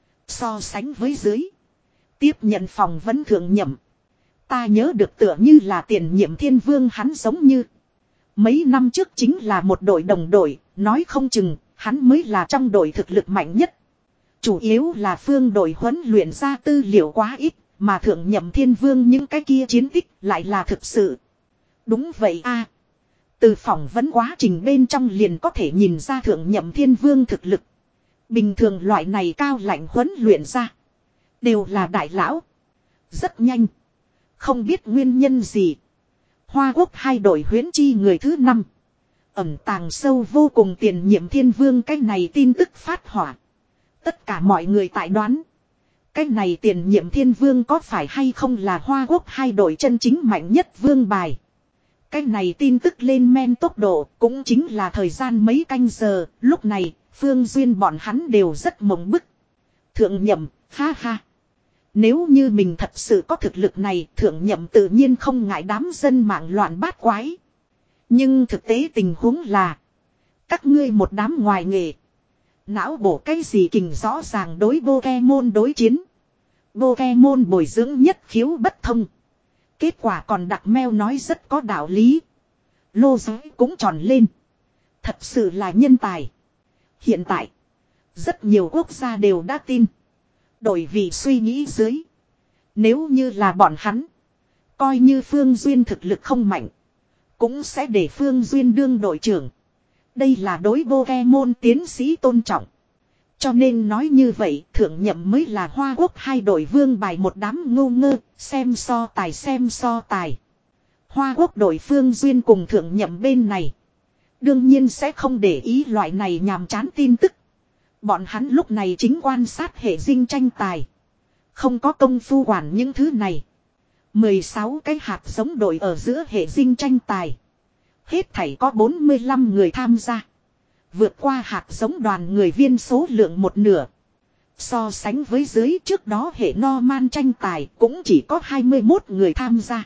So sánh với dưới. Tiếp nhận phỏng vấn thượng nhậm. Ta nhớ được tựa như là tiền nhiệm thiên vương hắn giống như. Mấy năm trước chính là một đội đồng đội. Nói không chừng hắn mới là trong đội thực lực mạnh nhất. Chủ yếu là Phương đội huấn luyện ra tư liệu quá ít. Mà thượng nhậm thiên vương những cái kia chiến tích lại là thực sự. Đúng vậy a. À, từ phỏng vấn quá trình bên trong liền có thể nhìn ra thượng nhậm thiên vương thực lực. Bình thường loại này cao lạnh huấn luyện ra. Đều là đại lão. Rất nhanh. Không biết nguyên nhân gì. Hoa Quốc hai đội huyễn chi người thứ năm. Ẩn tàng sâu vô cùng tiền nhiệm thiên vương cái này tin tức phát hỏa. Tất cả mọi người tại đoán. Cái này tiền nhiệm thiên vương có phải hay không là Hoa Quốc hai đội chân chính mạnh nhất vương bài. Cái này tin tức lên men tốc độ cũng chính là thời gian mấy canh giờ. Lúc này Phương Duyên bọn hắn đều rất mộng bức. Thượng nhậm, ha ha. Nếu như mình thật sự có thực lực này, thượng nhậm tự nhiên không ngại đám dân mạng loạn bát quái. Nhưng thực tế tình huống là, các ngươi một đám ngoài nghề. Não bổ cái gì kình rõ ràng đối Pokemon đối chiến. Pokemon bồi dưỡng nhất khiếu bất thông. Kết quả còn đặc meo nói rất có đạo lý. Lô giới cũng tròn lên. Thật sự là nhân tài. Hiện tại, rất nhiều quốc gia đều đã tin. Đổi vì suy nghĩ dưới. Nếu như là bọn hắn, coi như Phương Duyên thực lực không mạnh, cũng sẽ để Phương Duyên đương đội trưởng. Đây là đối Pokemon tiến sĩ tôn trọng. Cho nên nói như vậy, thượng nhậm mới là Hoa Quốc hai đội vương bài một đám ngu ngơ, xem so tài xem so tài. Hoa Quốc đội Phương Duyên cùng thượng nhậm bên này. Đương nhiên sẽ không để ý loại này nhàm chán tin tức. Bọn hắn lúc này chính quan sát hệ dinh tranh tài. Không có công phu quản những thứ này. mười sáu cái hạt giống đội ở giữa hệ dinh tranh tài. Hết thảy có bốn mươi lăm người tham gia. Vượt qua hạt giống đoàn người viên số lượng một nửa. So sánh với dưới trước đó hệ Norman tranh tài cũng chỉ có hai mươi mốt người tham gia.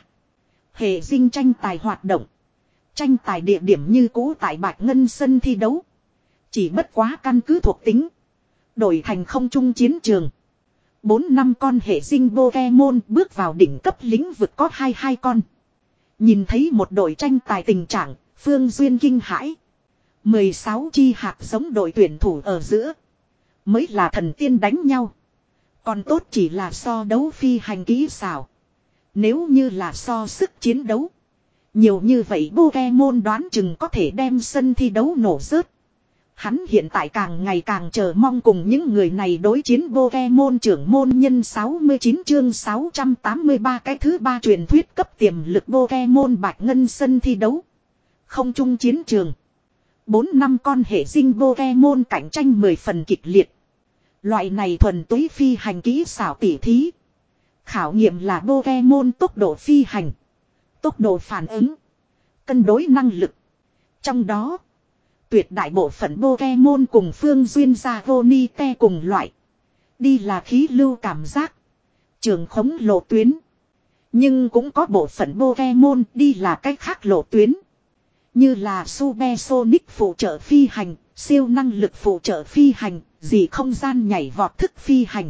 Hệ dinh tranh tài hoạt động. Tranh tài địa điểm như cũ tại Bạch Ngân sân thi đấu. Chỉ bất quá căn cứ thuộc tính. Đổi thành không trung chiến trường. Bốn năm con hệ dinh Pokemon bước vào đỉnh cấp lĩnh vực có hai hai con. Nhìn thấy một đội tranh tài tình trạng, Phương Duyên kinh hãi. mười sáu chi hạt giống đội tuyển thủ ở giữa. Mới là thần tiên đánh nhau. Còn tốt chỉ là so đấu phi hành kỹ xảo. Nếu như là so sức chiến đấu. Nhiều như vậy Pokemon đoán chừng có thể đem sân thi đấu nổ rớt. Hắn hiện tại càng ngày càng chờ mong cùng những người này đối chiến. Pokemon trưởng môn nhân sáu mươi chín chương sáu trăm tám mươi ba cái thứ ba truyền thuyết cấp tiềm lực Pokemon Bạch Ngân sân thi đấu. Không trung chiến trường. Bốn năm con hệ dinh Pokemon cạnh tranh mười phần kịch liệt. Loại này thuần túy phi hành kỹ xảo tỉ thí. Khảo nghiệm là Pokemon tốc độ phi hành. Tốc độ phản ứng. Cân đối năng lực. Trong đó. Tuyệt đại bộ phận Pokemon cùng Phương Duyên ra Vonite cùng loại. Đi là khí lưu cảm giác. Trường khống lộ tuyến. Nhưng cũng có bộ phận Pokemon đi là cách khác lộ tuyến. Như là Supersonic phụ trợ phi hành, siêu năng lực phụ trợ phi hành, dị không gian nhảy vọt thức phi hành.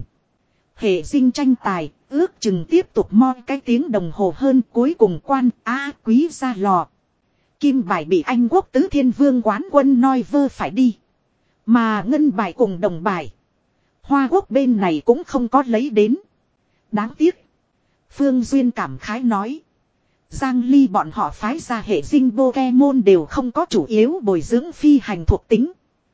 Hệ dinh tranh tài, ước chừng tiếp tục moi cái tiếng đồng hồ hơn cuối cùng quan á quý ra lò. Kim bài bị Anh quốc tứ thiên vương quán quân noi vơ phải đi. Mà ngân bài cùng đồng bài. Hoa Quốc bên này cũng không có lấy đến. Đáng tiếc. Phương Duyên cảm khái nói. Giang Ly bọn họ phái ra hệ dinh Pokemon đều không có chủ yếu bồi dưỡng phi hành thuộc tính.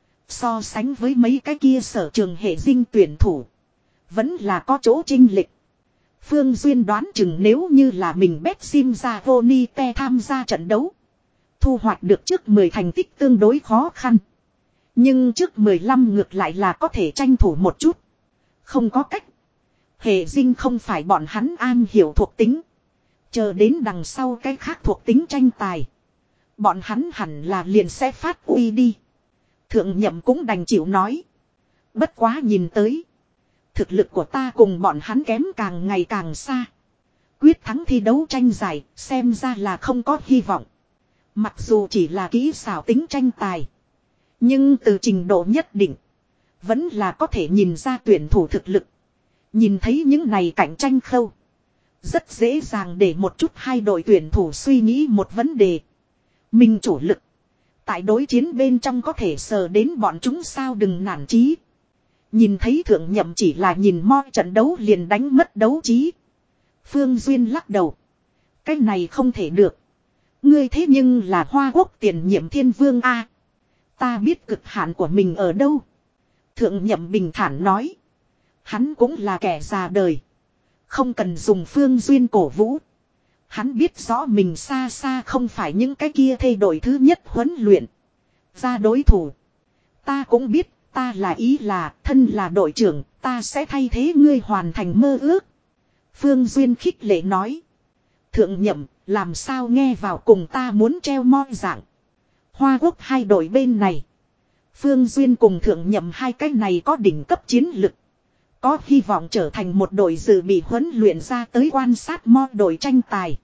So sánh với mấy cái kia sở trường hệ dinh tuyển thủ. Vẫn là có chỗ chênh lệch. Phương Duyên đoán chừng nếu như là mình bet sim ra Vonite tham gia trận đấu. Thu hoạch được trước mười thành tích tương đối khó khăn. Nhưng trước mười lăm ngược lại là có thể tranh thủ một chút. Không có cách. Hệ dinh không phải bọn hắn an hiểu thuộc tính. Chờ đến đằng sau cái khác thuộc tính tranh tài. Bọn hắn hẳn là liền sẽ phát uy đi. Thượng Nhậm cũng đành chịu nói. Bất quá nhìn tới. Thực lực của ta cùng bọn hắn kém càng ngày càng xa. Quyết thắng thi đấu tranh giải xem ra là không có hy vọng. Mặc dù chỉ là kỹ xảo tính tranh tài. Nhưng từ trình độ nhất định. Vẫn là có thể nhìn ra tuyển thủ thực lực. Nhìn thấy những này cạnh tranh khâu. Rất dễ dàng để một chút hai đội tuyển thủ suy nghĩ một vấn đề. Mình chủ lực. Tại đối chiến bên trong có thể sờ đến bọn chúng sao đừng nản chí. Nhìn thấy Thượng Nhậm chỉ là nhìn moi trận đấu liền đánh mất đấu trí. Phương Duyên lắc đầu. Cái này không thể được. Ngươi thế nhưng là Hoa Quốc tiền nhiệm thiên vương A. Ta biết cực hạn của mình ở đâu. Thượng Nhậm bình thản nói. Hắn cũng là kẻ già đời. Không cần dùng Phương Duyên cổ vũ. Hắn biết rõ mình xa xa không phải những cái kia thay đổi thứ nhất huấn luyện. Ra đối thủ. Ta cũng biết, ta là ý là, thân là đội trưởng, ta sẽ thay thế ngươi hoàn thành mơ ước. Phương Duyên khích lệ nói. Thượng Nhậm, làm sao nghe vào cùng ta muốn treo mo dạng. Hoa Quốc hai đội bên này. Phương Duyên cùng Thượng Nhậm hai cái này có đỉnh cấp chiến lực. Có hy vọng trở thành một đội dự bị huấn luyện ra tới quan sát mo đội tranh tài.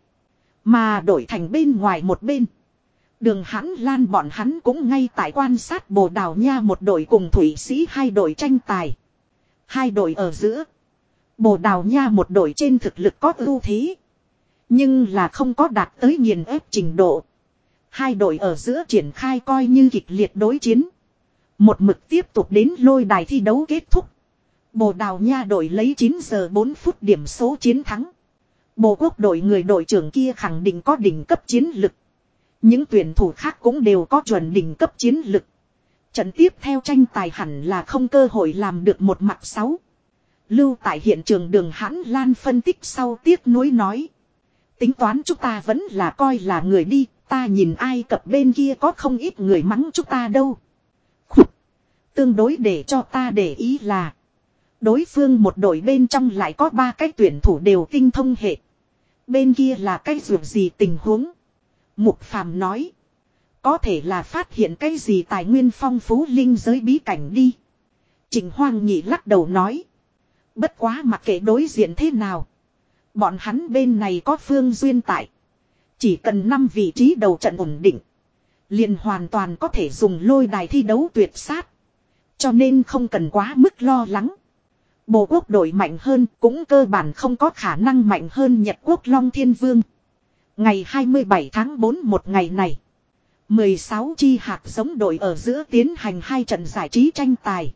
Mà đổi thành bên ngoài một bên. Đường Hãn Lan bọn hắn cũng ngay tại quan sát Bồ Đào Nha một đội cùng Thụy Sĩ hai đội tranh tài. Hai đội ở giữa. Bồ Đào Nha một đội trên thực lực có ưu thế. Nhưng là không có đạt tới nghiền ép trình độ. Hai đội ở giữa triển khai coi như kịch liệt đối chiến. Một mực tiếp tục đến lôi đài thi đấu kết thúc. Bồ Đào Nha đội lấy chín giờ bốn phút điểm số chiến thắng. Bồ Quốc đội người đội trưởng kia khẳng định có đỉnh cấp chiến lực. Những tuyển thủ khác cũng đều có chuẩn đỉnh cấp chiến lực. Trận tiếp theo tranh tài hẳn là không cơ hội làm được một mặt sáu. Lưu tại hiện trường Đường Hãn Lan phân tích sau tiếc nuối nói. Tính toán chúng ta vẫn là coi là người đi. Ta nhìn Ai Cập bên kia có không ít người mắng chúng ta đâu. Khục. Tương đối để cho ta để ý là. Đối phương một đội bên trong lại có ba cái tuyển thủ đều tinh thông hệ. Bên kia là cái dù gì tình huống. Mục Phàm nói. Có thể là phát hiện cái gì tài nguyên phong phú linh giới bí cảnh đi. Trịnh Hoang Nhị lắc đầu nói. Bất quá mặc kệ đối diện thế nào. Bọn hắn bên này có Phương Duyên tại. Chỉ cần năm vị trí đầu trận ổn định. Liền hoàn toàn có thể dùng lôi đài thi đấu tuyệt sát. Cho nên không cần quá mức lo lắng. Bồ Quốc đội mạnh hơn cũng cơ bản không có khả năng mạnh hơn Nhật Quốc Long Thiên Vương. Ngày hai mươi bảy tháng tư một ngày này. mười sáu chi hạt giống đội ở giữa tiến hành hai trận giải trí tranh tài.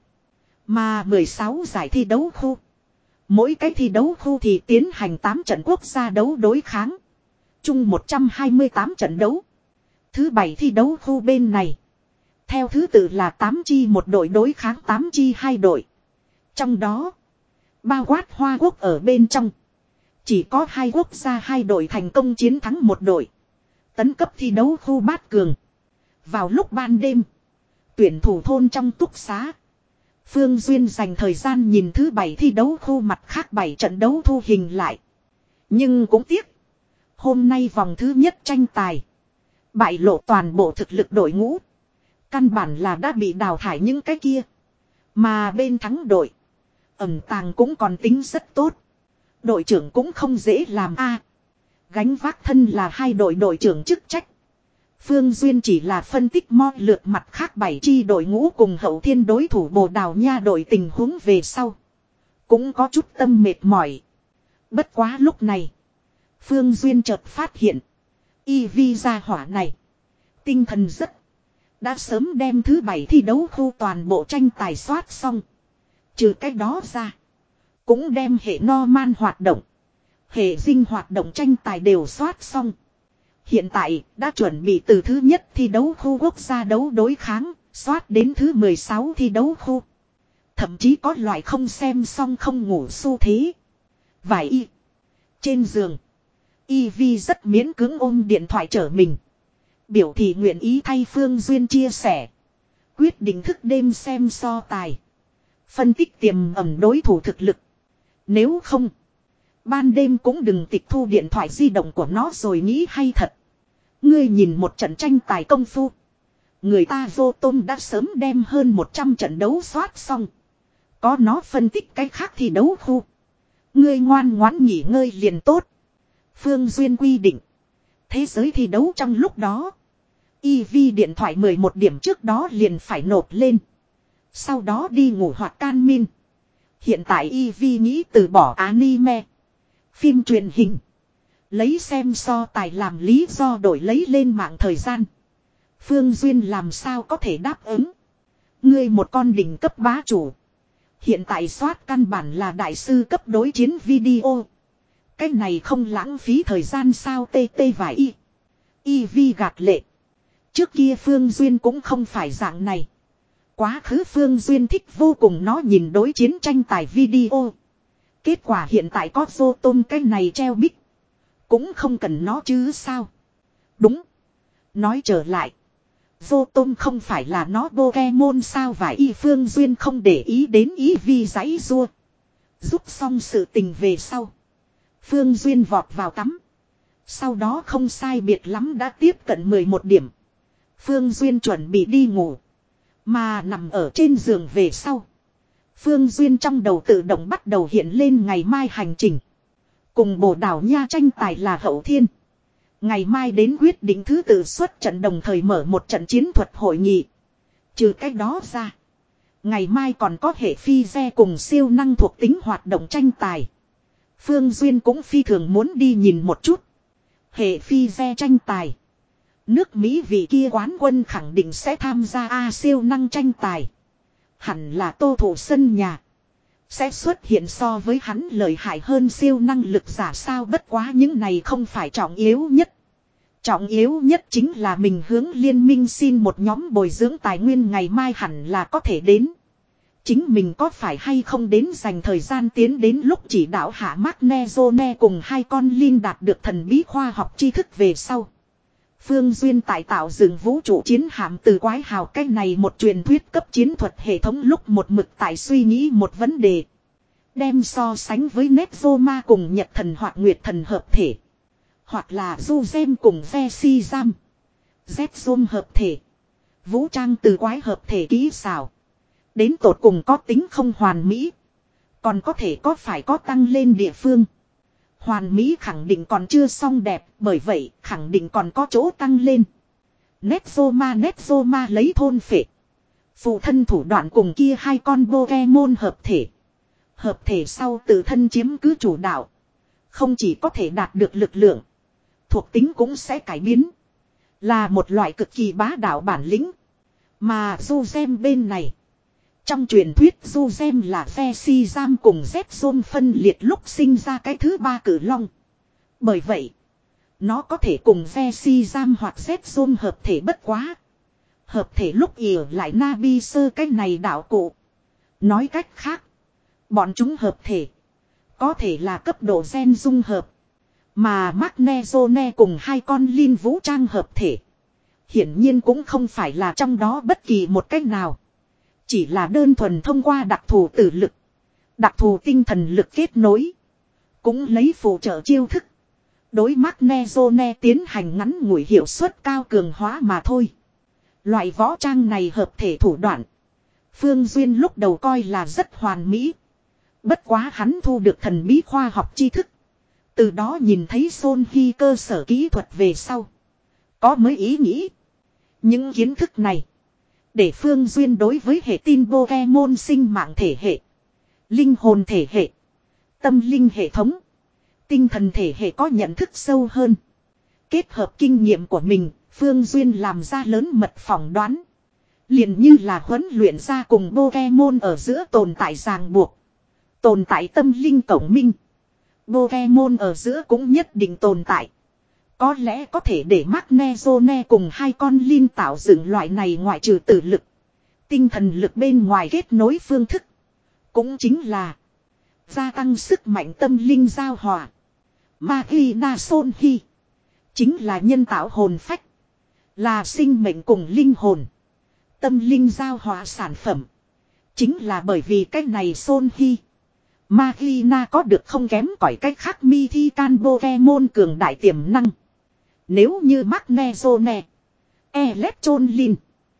Mà mười sáu giải thi đấu khu. Mỗi cái thi đấu khu thì tiến hành tám trận quốc gia đấu đối kháng. Chung một trăm hai mươi tám trận đấu. Thứ bảy thi đấu khu bên này. Theo thứ tự là tám chi một đội đối kháng tám chi hai đội. Trong đó. Bao quát Hoa Quốc ở bên trong. Chỉ có hai quốc gia hai đội thành công chiến thắng một đội. Tấn cấp thi đấu khu bát cường. Vào lúc ban đêm. Tuyển thủ thôn trong túc xá. Phương Duyên dành thời gian nhìn thứ bảy thi đấu khu mặt khác bảy trận đấu thu hình lại. Nhưng cũng tiếc. Hôm nay vòng thứ nhất tranh tài. Bại lộ toàn bộ thực lực đội ngũ. Căn bản là đã bị đào thải những cái kia. Mà bên thắng đội. Ẩm tàng cũng còn tính rất tốt. Đội trưởng cũng không dễ làm a. Gánh vác thân là hai đội đội trưởng chức trách. Phương Duyên chỉ là phân tích mo lượt mặt khác bảy chi đội ngũ cùng hậu thiên đối thủ Bồ Đào Nha đội tình huống về sau. Cũng có chút tâm mệt mỏi. Bất quá lúc này. Phương Duyên chợt phát hiện. Y vi gia hỏa này. Tinh thần rất. đã sớm đem thứ bảy thi đấu khu toàn bộ tranh tài soát xong. Trừ cách đó ra, cũng đem hệ Norman hoạt động, hệ dinh hoạt động tranh tài đều soát xong. Hiện tại đã chuẩn bị từ thứ nhất thi đấu khu quốc gia đấu đối kháng, soát đến thứ mười sáu thi đấu khu. Thậm chí có loại không xem xong không ngủ xu thế. Vài y. Trên giường, Ivy rất miễn cưỡng ôm điện thoại chở mình. Biểu thị nguyện ý thay Phương Duyên chia sẻ. Quyết định thức đêm xem so tài. Phân tích tiềm ẩn đối thủ thực lực. Nếu không, ban đêm cũng đừng tịch thu điện thoại di động của nó rồi nghĩ hay thật. Ngươi nhìn một trận tranh tài công phu. Người ta vô tôm đã sớm đem hơn một trăm trận đấu soát xong. Có nó phân tích cái khác thì đấu khu. Ngươi ngoan ngoãn nghỉ ngơi liền tốt. Phương Duyên quy định. Thế giới thi đấu trong lúc đó. Ivy điện thoại mười một điểm trước đó liền phải nộp lên. Sau đó đi ngủ hoặc can min. Hiện tại Ivy nghĩ từ bỏ anime. Phim truyền hình. Lấy xem so tài làm lý do đổi lấy lên mạng thời gian. Phương Duyên làm sao có thể đáp ứng. Ngươi một con đỉnh cấp bá chủ. Hiện tại soát căn bản là đại sư cấp đối chiến video. Cái này không lãng phí thời gian sao tê tê và y. Ivy gạt lệ. Trước kia Phương Duyên cũng không phải dạng này. Quá khứ Phương Duyên thích vô cùng nó nhìn đối chiến tranh tài video. Kết quả hiện tại có vô tôm cái này treo bích. Cũng không cần nó chứ sao. Đúng. Nói trở lại. Vô tôm không phải là nó Pokemon sao và y Phương Duyên không để ý đến ý vi giấy rua. Giúp xong sự tình về sau. Phương Duyên vọt vào tắm. Sau đó không sai biệt lắm đã tiếp cận mười một điểm. Phương Duyên chuẩn bị đi ngủ. Mà nằm ở trên giường về sau. Phương Duyên trong đầu tự động bắt đầu hiện lên ngày mai hành trình. Cùng Bồ Đào Nha tranh tài là hậu thiên. Ngày mai đến quyết định thứ tự xuất trận đồng thời mở một trận chiến thuật hội nghị. Trừ cách đó ra. Ngày mai còn có hệ phi xe cùng siêu năng thuộc tính hoạt động tranh tài. Phương Duyên cũng phi thường muốn đi nhìn một chút. Hệ phi xe tranh tài. Nước Mỹ vị kia quán quân khẳng định sẽ tham gia A siêu năng tranh tài. Hẳn là tô thủ sân nhà. Sẽ xuất hiện so với hắn lợi hại hơn siêu năng lực giả sao bất quá những này không phải trọng yếu nhất. Trọng yếu nhất chính là mình hướng liên minh xin một nhóm bồi dưỡng tài nguyên ngày mai hẳn là có thể đến. Chính mình có phải hay không đến dành thời gian tiến đến lúc chỉ đạo hạ Magnezone cùng hai con Linh đạt được thần bí khoa học tri thức về sau. Phương Duyên tại tạo dựng vũ trụ chiến hạm từ quái hào cách này một truyền thuyết cấp chiến thuật hệ thống lúc một mực tại suy nghĩ một vấn đề. Đem so sánh với Nezoma cùng Nhật thần hoặc Nguyệt thần hợp thể. Hoặc là Zuzem cùng Vesizam. Zzom hợp thể. Vũ trang từ quái hợp thể kỹ xảo. Đến tột cùng có tính không hoàn mỹ. Còn có thể có phải có tăng lên địa phương. Hoàn mỹ khẳng định còn chưa xong đẹp. Bởi vậy khẳng định còn có chỗ tăng lên. Nezoma Nezoma lấy thôn phệ. Phụ thân thủ đoạn cùng kia hai con Pokemon hợp thể. Hợp thể sau tự thân chiếm cứ chủ đạo. Không chỉ có thể đạt được lực lượng. Thuộc tính cũng sẽ cải biến. Là một loại cực kỳ bá đạo bản lĩnh. Mà Zuzem bên này. Trong truyền thuyết Zuzem là Vesizam cùng Zzom phân liệt lúc sinh ra cái thứ ba cử long. Bởi vậy. Nó có thể cùng Vesizam hoặc Zzom hợp thể bất quá. Hợp thể lúc ỉa lại Nabi sơ cái này đạo cụ. Nói cách khác. Bọn chúng hợp thể. Có thể là cấp độ gen dung hợp. Mà Magnezone cùng hai con Linh vũ trang hợp thể. Hiển nhiên cũng không phải là trong đó bất kỳ một cách nào. Chỉ là đơn thuần thông qua đặc thù tử lực. Đặc thù tinh thần lực kết nối. Cũng lấy phụ trợ chiêu thức. Đối Magnezone tiến hành ngắn ngủi hiệu suất cao cường hóa mà thôi. Loại võ trang này hợp thể thủ đoạn. Phương Duyên lúc đầu coi là rất hoàn mỹ. Bất quá hắn thu được thần bí khoa học tri thức. Từ đó nhìn thấy Son Hy cơ sở kỹ thuật về sau. Có mới ý nghĩ. Những kiến thức này. Để Phương Duyên đối với hệ tin Pokemon sinh mạng thể hệ. Linh hồn thể hệ. Tâm linh hệ thống. Tinh thần thể hệ có nhận thức sâu hơn. Kết hợp kinh nghiệm của mình. Phương Duyên làm ra lớn mật phỏng đoán. Liền như là huấn luyện ra cùng Pokemon ở giữa tồn tại ràng buộc. Tồn tại tâm linh cổng minh. Pokemon ở giữa cũng nhất định tồn tại. Có lẽ có thể để Magnezone cùng hai con Lin tạo dựng loại này ngoại trừ tử lực. Tinh thần lực bên ngoài kết nối phương thức. Cũng chính là gia tăng sức mạnh tâm linh giao hòa. Magina Son Hi chính là nhân tạo hồn phách. Là sinh mệnh cùng linh hồn. Tâm linh giao hòa sản phẩm. Chính là bởi vì cái này Son Hi. Magina có được không kém cỏi cách khác Mythical Pokemon cường đại tiềm năng. Nếu như Magnezone, Electron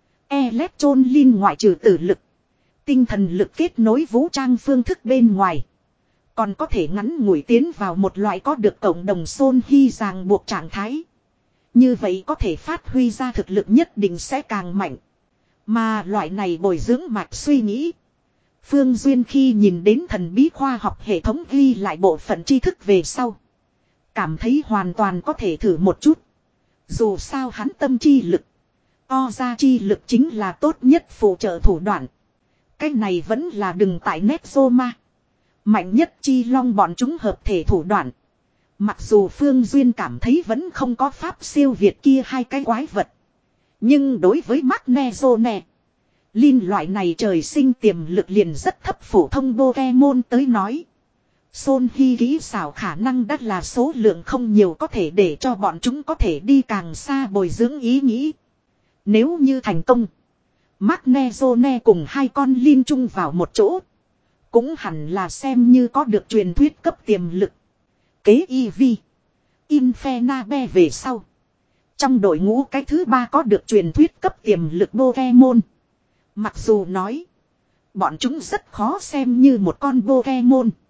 Electron ngoại trừ tử lực, tinh thần lực kết nối vũ trang phương thức bên ngoài. Còn có thể ngắn ngủi tiến vào một loại có được cộng đồng Son Hi ràng buộc trạng thái. Như vậy có thể phát huy ra thực lực nhất định sẽ càng mạnh. Mà loại này bồi dưỡng mạch suy nghĩ. Phương Duyên khi nhìn đến thần bí khoa học hệ thống ghi lại bộ phận tri thức về sau. Cảm thấy hoàn toàn có thể thử một chút. Dù sao hắn tâm chi lực. O ra chi lực chính là tốt nhất phụ trợ thủ đoạn. Cái này vẫn là đừng tại Nexoma. Mạnh nhất chi long bọn chúng hợp thể thủ đoạn. Mặc dù Phương Duyên cảm thấy vẫn không có pháp siêu việt kia hai cái quái vật. Nhưng đối với Magnezone, Lin loại này trời sinh tiềm lực liền rất thấp phổ thông Pokemon tới nói. Son Hi kỹ xảo khả năng đắt là số lượng không nhiều có thể để cho bọn chúng có thể đi càng xa bồi dưỡng ý nghĩ. Nếu như thành công, Magnezone cùng hai con Lin chung vào một chỗ. Cũng hẳn là xem như có được truyền thuyết cấp tiềm lực. Kế Eevee, Infernape về sau. Trong đội ngũ cái thứ ba có được truyền thuyết cấp tiềm lực Pokemon. Mặc dù nói, bọn chúng rất khó xem như một con Pokemon.